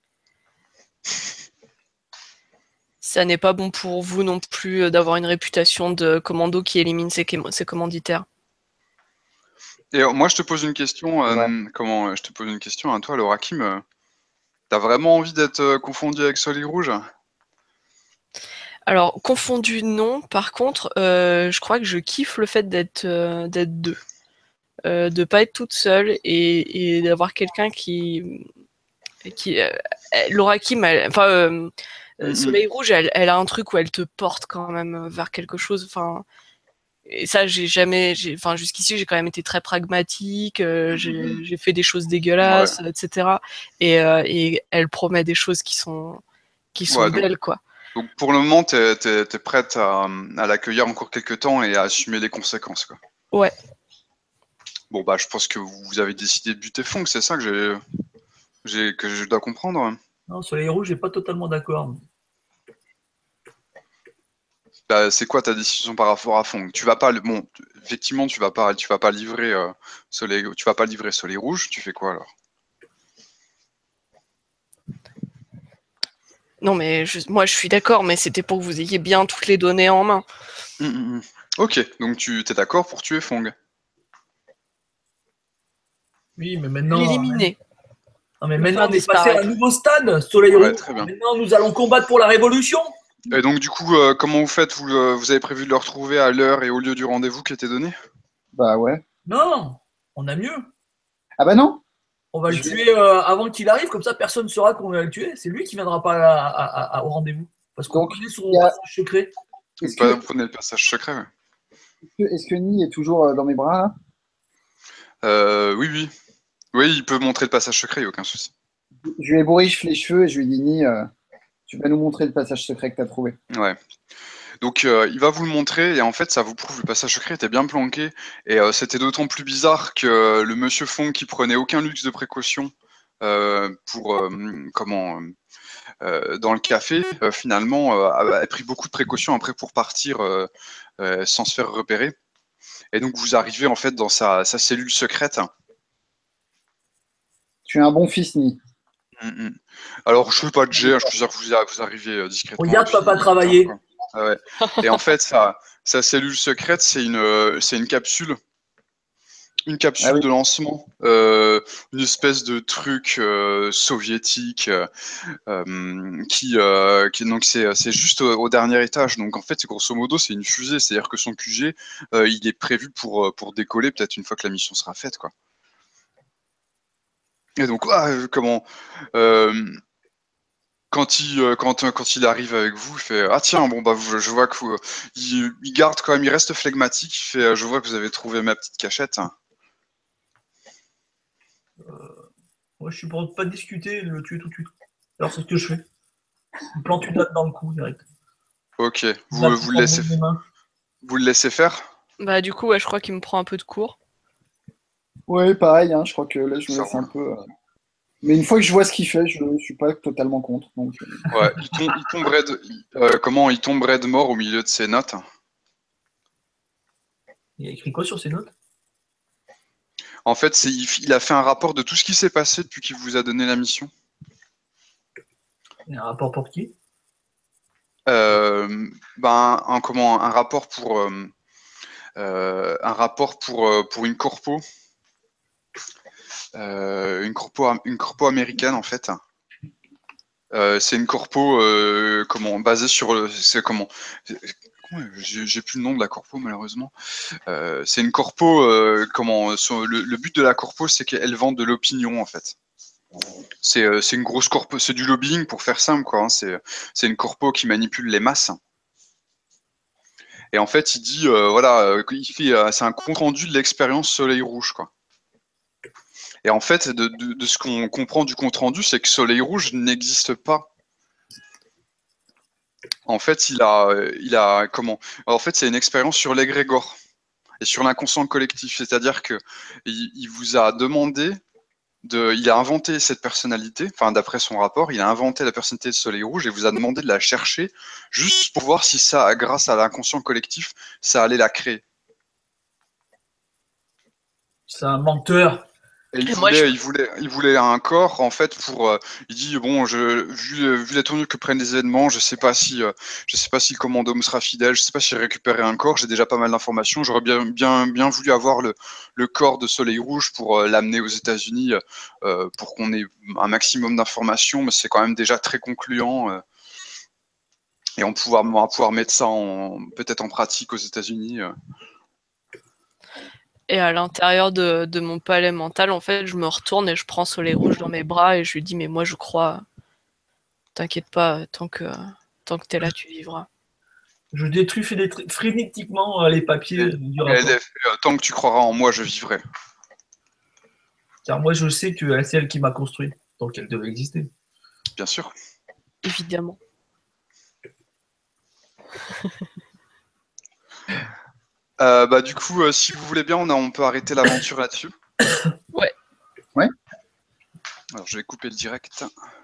Ça n'est pas bon pour vous non plus d'avoir une réputation de commando qui élimine ses commanditaires. et moi, je te pose une question. Ouais. Je te pose une question à toi, Laura Kim. T'as vraiment envie d'être confondu avec Soleil Rouge? Alors, confondu, non. Par contre, je crois que je kiffe le fait d'être deux. De pas être toute seule et d'avoir quelqu'un qui Laura Kim, Soleil Rouge, elle a un truc où elle te porte quand même vers quelque chose. Enfin, et ça, jusqu'ici, j'ai quand même été très pragmatique. J'ai fait des choses dégueulasses, Ouais. etc. Et elle promet des choses qui sont Ouais, belles, quoi. donc pour le moment, t'es prête à l'accueillir encore quelques temps et à assumer les conséquences, quoi. Ouais. Bon, bah, je pense que vous avez décidé de buter Fong, c'est ça que que je dois comprendre. Non, Soleil rouge n'est pas totalement d'accord. Bah, c'est quoi ta décision par rapport à Fong? Tu vas pas, bon, effectivement, tu vas pas livrer tu vas pas livrer Soleil Rouge. Tu fais quoi alors? Non, mais moi, je suis d'accord, mais c'était pour que vous ayez bien toutes les données en main. Ok, donc tu t'es d'accord pour tuer Fong? Oui, mais maintenant. L'éliminer. Non, mais Le maintenant, faire on est passé à un disparaître. nouveau stade, Soleil Ouais, rouge. très bien. Maintenant, nous allons combattre pour la révolution. Et donc, du coup, comment vous faites? Vous avez prévu de le retrouver à l'heure et au lieu du rendez-vous qui était donné? Bah ouais. Non, on a mieux. Ah bah non. On va le Je vais- tuer avant qu'il arrive, comme ça personne ne saura qu'on va le tuer. C'est lui qui viendra pas au rendez-vous. Parce qu'on Donc, connaît son il y a- passage secret. Est-ce Bah, que, vous prenez le passage secret, ouais. est-ce que Ni est toujours dans mes bras là? Oui, oui. Oui, il peut montrer le passage secret, y a aucun souci. Je lui ai bourriche les cheveux et je lui dis Ni, tu vas nous montrer le passage secret que tu as trouvé. Ouais. Donc il va vous le montrer et en fait ça vous prouve le passage secret était bien planqué et c'était d'autant plus bizarre que le monsieur Fong qui prenait aucun luxe de précaution pour dans le café finalement a pris beaucoup de précautions après pour partir sans se faire repérer. Et donc vous arrivez en fait dans sa cellule secrète. Tu es un bon fils, Ni. Alors je fais pas de jet, je peux dire que vous arrivez discrètement. Regarde papa travailler. Ah ouais. Et en fait sa cellule secrète c'est une capsule. Une capsule Ah oui. de lancement, une espèce de truc soviétique qui donc c'est juste au dernier étage. Donc en fait, grosso modo, c'est une fusée, c'est-à-dire que son QG, il est prévu pour décoller peut-être une fois que la mission sera faite, quoi. Et donc quand il arrive avec vous, il fait ah tiens bon bah je vois que il garde quand même, il reste flegmatique, il fait je vois que vous avez trouvé ma petite cachette. Moi, je suis pour pas discuter et le tuer tout de suite. Alors, c'est ce que je fais. Je plante une latte dans le cou, direct. Ok, vous Latte le laissez, dans mes mains. vous le laissez faire? Bah du coup, ouais, je crois qu'il me prend un peu de cours. Oui, pareil, hein, je crois que là, je me Ça laisse roule. un peu. Mais une fois que je vois ce qu'il fait, je ne suis pas totalement contre. Donc, Ouais, il tomberait de mort au milieu de ses notes. Il a écrit quoi sur ses notes? En fait, il a fait un rapport de tout ce qui s'est passé depuis qu'il vous a donné la mission. Il y a un rapport pour qui? Un rapport pour une corpo, une corpo américaine en fait. C'est une corpo basée sur j'ai plus le nom de la corpo malheureusement. C'est une corpo le but de la corpo c'est qu'elle vend de l'opinion en fait. C'est une grosse corpo, c'est du lobbying pour faire simple quoi. Hein. C'est une corpo qui manipule les masses. Et en fait, il dit c'est un compte rendu de l'expérience Soleil Rouge quoi. Et en fait, de ce qu'on comprend du compte rendu, c'est que Soleil Rouge n'existe pas. En fait, En fait, c'est une expérience sur l'égrégore et sur l'inconscient collectif. C'est-à-dire que il vous a demandé il a inventé cette personnalité, enfin d'après son rapport, il a inventé la personnalité de Soleil Rouge et vous a demandé de la chercher juste pour voir si ça, grâce à l'inconscient collectif, ça allait la créer. C'est un menteur. Et moi, il voulait un corps en fait pour. Il dit bon, vu la tournure que prennent les événements, je sais pas si le commando me sera fidèle, je sais pas si j'ai récupéré un corps, j'ai déjà pas mal d'informations. J'aurais bien voulu avoir le corps de Soleil Rouge pour l'amener aux États-Unis pour qu'on ait un maximum d'informations, mais c'est quand même déjà très concluant et on va pouvoir mettre ça peut-être en pratique aux États-Unis. Et à l'intérieur de mon palais mental, en fait, je me retourne et je prends Soleil Rouge dans mes bras et je lui dis mais moi je crois, t'inquiète pas, tant que t'es là, tu vivras. Je détruis frénétiquement les papiers du rapport. Tant que tu croiras en moi, je vivrai. Car moi, je sais que c'est elle qui m'a construit, donc elle devait exister. Bien sûr. Évidemment. Du coup, si vous voulez bien, on peut arrêter l'aventure là-dessus. Ouais. Ouais. Alors, je vais couper le direct.